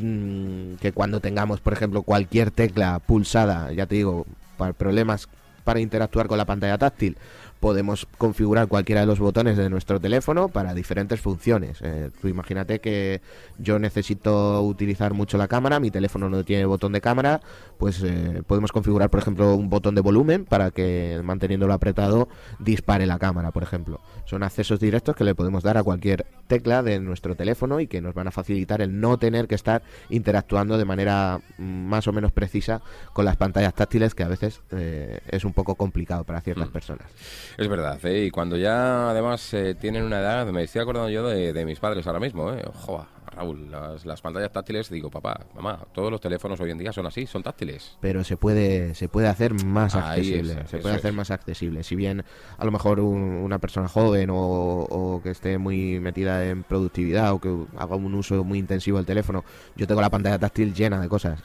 que cuando tengamos, por ejemplo, cualquier tecla pulsada, ya te digo, para problemas para interactuar con la pantalla táctil, podemos configurar cualquiera de los botones de nuestro teléfono para diferentes funciones. Tú imagínate que yo necesito utilizar mucho la cámara, mi teléfono no tiene botón de cámara, pues podemos configurar, por ejemplo, un botón de volumen para que, manteniéndolo apretado, dispare la cámara, por ejemplo. Son accesos directos que le podemos dar a cualquier tecla de nuestro teléfono y que nos van a facilitar el no tener que estar interactuando de manera más o menos precisa con las pantallas táctiles, que a veces es un poco complicado para ciertas personas. Es verdad, y cuando ya además tienen una edad, me estoy acordando yo de mis padres ahora mismo, Joa, Raúl, las pantallas táctiles, digo, papá, mamá, todos los teléfonos hoy en día son así, son táctiles. Pero se puede hacer más accesible, hacer más accesible. Si bien a lo mejor una persona joven o que esté muy metida en productividad o que haga un uso muy intensivo del teléfono, yo tengo la pantalla táctil llena de cosas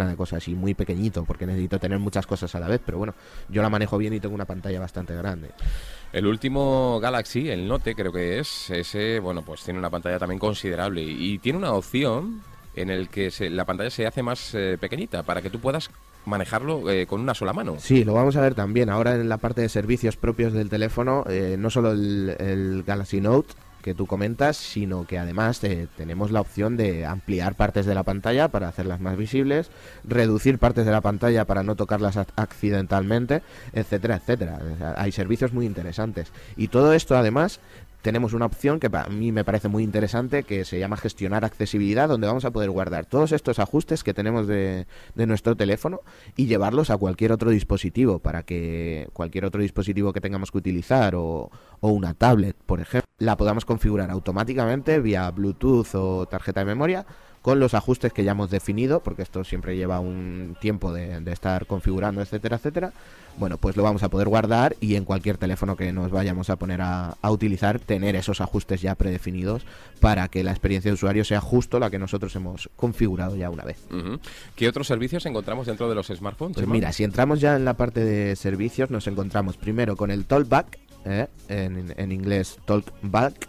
y muy pequeñito, porque necesito tener muchas cosas a la vez, pero bueno, yo la manejo bien y tengo una pantalla bastante grande. El último Galaxy, el Note creo que es, ese, bueno, pues tiene una pantalla también considerable y tiene una opción en el que la pantalla se hace más pequeñita para que tú puedas manejarlo con una sola mano. Sí, lo vamos a ver también ahora en la parte de servicios propios del teléfono, no solo el Galaxy Note que tú comentas, sino que además tenemos la opción de ampliar partes de la pantalla para hacerlas más visibles, reducir partes de la pantalla para no tocarlas accidentalmente, etcétera, etcétera. O sea, hay servicios muy interesantes. Y todo esto además tenemos una opción que para mí me parece muy interesante, que se llama gestionar accesibilidad, donde vamos a poder guardar todos estos ajustes que tenemos de nuestro teléfono y llevarlos a cualquier otro dispositivo, para que cualquier otro dispositivo que tengamos que utilizar o una tablet, por ejemplo, la podamos configurar automáticamente vía Bluetooth o tarjeta de memoria, con los ajustes que ya hemos definido, porque esto siempre lleva un tiempo de estar configurando, etcétera, etcétera. Bueno, pues lo vamos a poder guardar y en cualquier teléfono que nos vayamos a poner a utilizar, tener esos ajustes ya predefinidos para que la experiencia de usuario sea justo la que nosotros hemos configurado ya una vez. ¿Qué otros servicios encontramos dentro de los smartphones? Pues mira, si entramos ya en la parte de servicios, nos encontramos primero con el TalkBack, en inglés TalkBack,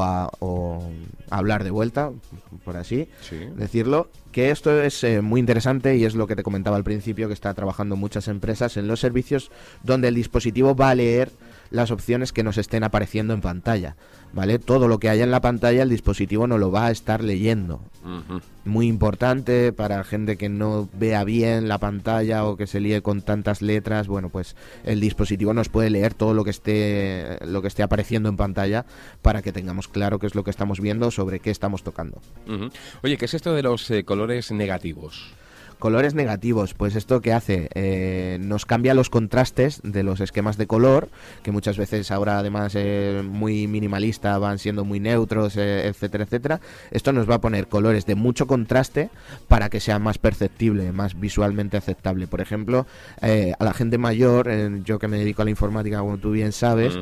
o hablar de vuelta, por así decirlo, que esto es muy interesante y es lo que te comentaba al principio, que está trabajando muchas empresas en los servicios donde el dispositivo va a leer las opciones que nos estén apareciendo en pantalla, ¿vale? Todo lo que haya en la pantalla el dispositivo no lo va a estar leyendo. Muy importante para gente que no vea bien la pantalla o que se líe con tantas letras. Bueno, pues el dispositivo nos puede leer todo lo que esté apareciendo en pantalla para que tengamos claro qué es lo que estamos viendo, sobre qué estamos tocando. Oye, ¿qué es esto de los colores negativos? Colores negativos, pues esto que hace, nos cambia los contrastes de los esquemas de color, que muchas veces ahora además muy minimalista, van siendo muy neutros, etcétera, etcétera. Esto nos va a poner colores de mucho contraste para que sea más perceptible, más visualmente aceptable. Por ejemplo, a la gente mayor, yo que me dedico a la informática, como tú bien sabes,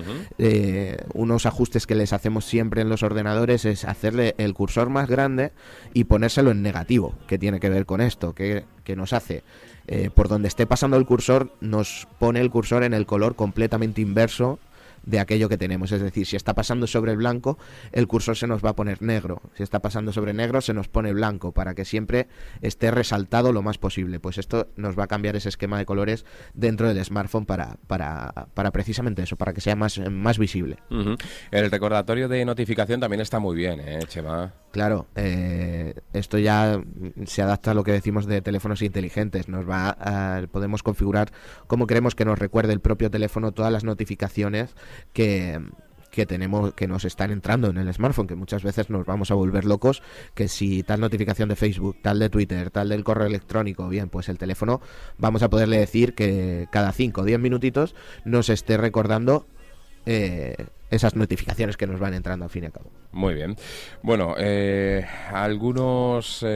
unos ajustes que les hacemos siempre en los ordenadores es hacerle el cursor más grande y ponérselo en negativo. ¿Qué tiene que ver con esto? Que que nos hace por donde esté pasando el cursor, nos pone el cursor en el color completamente inverso de aquello que tenemos. Es decir, si está pasando sobre el blanco, el cursor se nos va a poner negro. Si está pasando sobre negro, se nos pone blanco, para que siempre esté resaltado lo más posible. Pues esto nos va a cambiar ese esquema de colores dentro del smartphone para precisamente eso, para que sea más visible. El recordatorio de notificación también está muy bien, Chema. Claro, esto ya se adapta a lo que decimos de teléfonos inteligentes. Podemos configurar cómo queremos que nos recuerde el propio teléfono todas las notificaciones que tenemos, que nos están entrando en el smartphone, que muchas veces nos vamos a volver locos, que si tal notificación de Facebook, tal de Twitter, tal del correo electrónico, bien, pues el teléfono vamos a poderle decir que cada 5 o 10 minutitos nos esté recordando esas notificaciones que nos van entrando al fin y al cabo. Muy bien. Bueno, algunos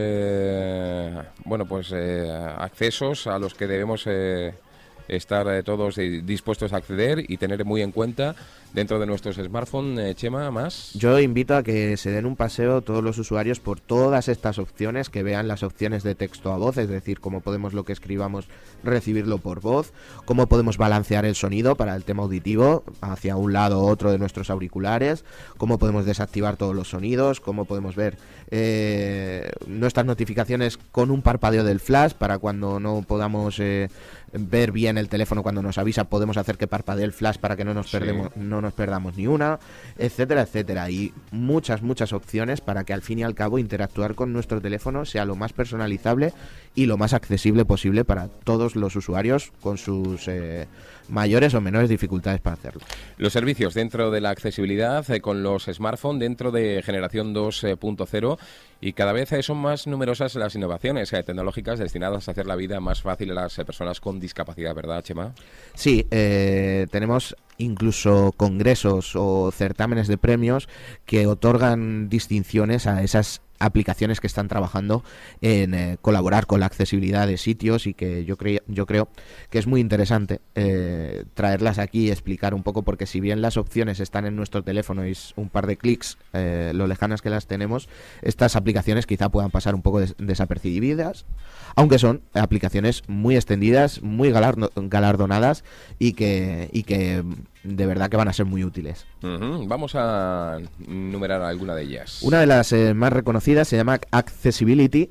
accesos a los que debemos estar todos dispuestos a acceder y tener muy en cuenta dentro de nuestros smartphones. Chema, ¿más? Yo invito a que se den un paseo todos los usuarios por todas estas opciones, que vean las opciones de texto a voz, es decir, cómo podemos lo que escribamos recibirlo por voz, cómo podemos balancear el sonido para el tema auditivo hacia un lado u otro de nuestros auriculares, cómo podemos desactivar todos los sonidos, cómo podemos ver nuestras notificaciones con un parpadeo del flash para cuando no podamos ver bien el teléfono cuando nos avisa, podemos hacer que parpadee el flash para que no nos perdamos ni una, etcétera, etcétera. Y muchas opciones para que al fin y al cabo interactuar con nuestro teléfono sea lo más personalizable y lo más accesible posible para todos los usuarios, con sus mayores o menores dificultades para hacerlo. Los servicios dentro de la accesibilidad con los smartphones dentro de generación 2.0, y cada vez son más numerosas las innovaciones tecnológicas destinadas a hacer la vida más fácil a las personas con discapacidad, ¿verdad, Chema? Sí, tenemos incluso congresos o certámenes de premios que otorgan distinciones a esas aplicaciones que están trabajando en colaborar con la accesibilidad de sitios, y que yo creo que es muy interesante traerlas aquí y explicar un poco, porque si bien las opciones están en nuestro teléfono y es un par de clics lo lejanas que las tenemos, estas aplicaciones quizá puedan pasar un poco desapercibidas, aunque son aplicaciones muy extendidas, muy galardonadas y que de verdad que van a ser muy útiles. Vamos a numerar alguna de ellas. Una de las más reconocidas se llama Accessibility,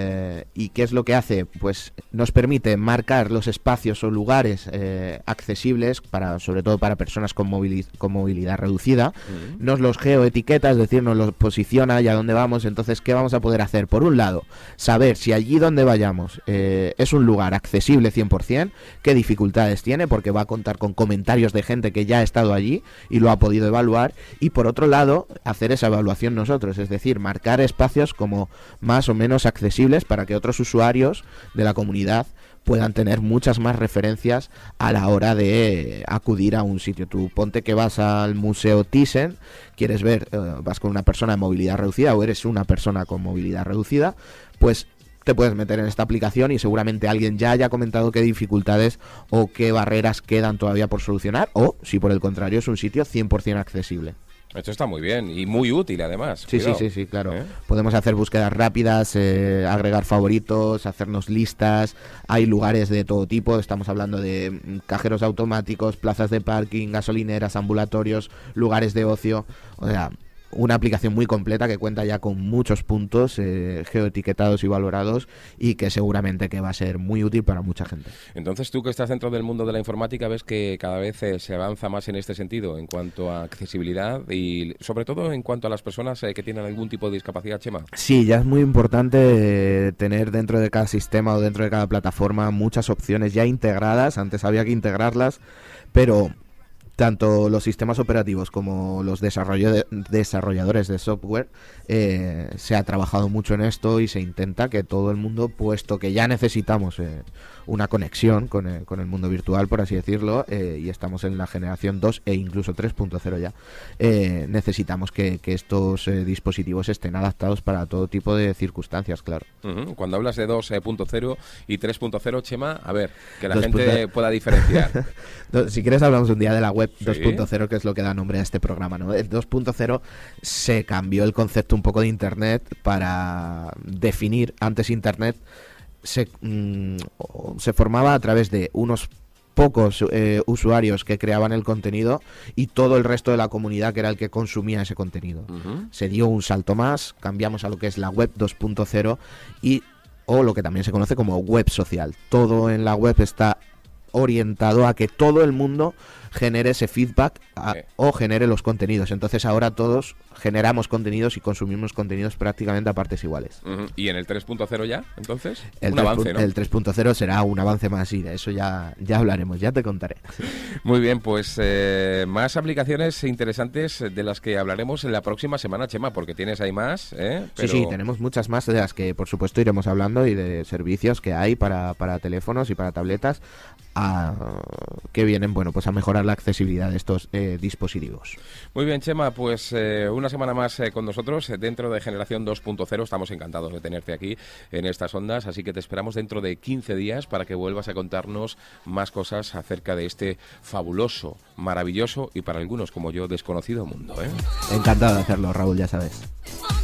y ¿qué es lo que hace? Pues nos permite marcar los espacios o lugares accesibles, sobre todo para personas con movilidad reducida. Nos los geoetiqueta, es decir, nos los posiciona y a dónde vamos. Entonces, ¿qué vamos a poder hacer? Por un lado, saber si allí donde vayamos es un lugar accesible 100%, qué dificultades tiene, porque va a contar con comentarios de gente que ya ha estado allí y lo ha podido evaluar, y por otro lado hacer esa evaluación nosotros, es decir, marcar espacios como más o menos accesibles para que otros usuarios de la comunidad puedan tener muchas más referencias a la hora de acudir a un sitio. Tú ponte que vas al Museo Thyssen, quieres ver, vas con una persona de movilidad reducida o eres una persona con movilidad reducida, pues te puedes meter en esta aplicación y seguramente alguien ya haya comentado qué dificultades o qué barreras quedan todavía por solucionar, o si por el contrario es un sitio 100% accesible. Esto está muy bien y muy útil además. Sí, claro. Podemos hacer búsquedas rápidas, agregar favoritos, hacernos listas. Hay lugares de todo tipo, estamos hablando de cajeros automáticos, plazas de parking, gasolineras, ambulatorios, lugares de ocio, o sea, una aplicación muy completa que cuenta ya con muchos puntos geoetiquetados y valorados, y que seguramente que va a ser muy útil para mucha gente. Entonces, tú que estás dentro del mundo de la informática, ves que cada vez se avanza más en este sentido en cuanto a accesibilidad y sobre todo en cuanto a las personas que tienen algún tipo de discapacidad, Chema. Sí, ya es muy importante tener dentro de cada sistema o dentro de cada plataforma muchas opciones ya integradas. Antes había que integrarlas, pero tanto los sistemas operativos como los desarrolladores de software se ha trabajado mucho en esto, y se intenta que todo el mundo, puesto que ya necesitamos una conexión con el mundo virtual, por así decirlo, y estamos en la generación 2 e incluso 3.0 ya, necesitamos que estos dispositivos estén adaptados para todo tipo de circunstancias, claro. Cuando hablas de 2.0 y 3.0, Chema, a ver, que la gente pueda diferenciar. Si quieres hablamos un día de la web. Sí. 2.0, que es lo que da nombre a este programa, ¿no? El 2.0 se cambió el concepto un poco de Internet para definir. Antes Internet se formaba a través de unos pocos usuarios que creaban el contenido y todo el resto de la comunidad que era el que consumía ese contenido. Se dio un salto más, cambiamos a lo que es la web 2.0 o lo que también se conoce como web social. Todo en la web está orientado a que todo el mundo genere ese feedback o genere los contenidos. Entonces ahora todos generamos contenidos y consumimos contenidos prácticamente a partes iguales. ¿Y en el 3.0 ya, entonces? El 3.0 será un avance más y de eso ya hablaremos, ya te contaré. Muy bien, pues más aplicaciones interesantes de las que hablaremos en la próxima semana, Chema, porque tienes ahí más, ¿eh? Pero... Sí, tenemos muchas más de las que por supuesto iremos hablando y de servicios que hay para teléfonos y para tabletas que vienen, bueno, pues a mejorar la accesibilidad de estos dispositivos. Muy bien, Chema, pues una semana más con nosotros dentro de Generación 2.0. Estamos encantados de tenerte aquí en estas ondas, así que te esperamos dentro de 15 días para que vuelvas a contarnos más cosas acerca de este fabuloso, maravilloso y para algunos como yo desconocido mundo, ¿eh? Encantado de hacerlo, Raúl, ya sabes.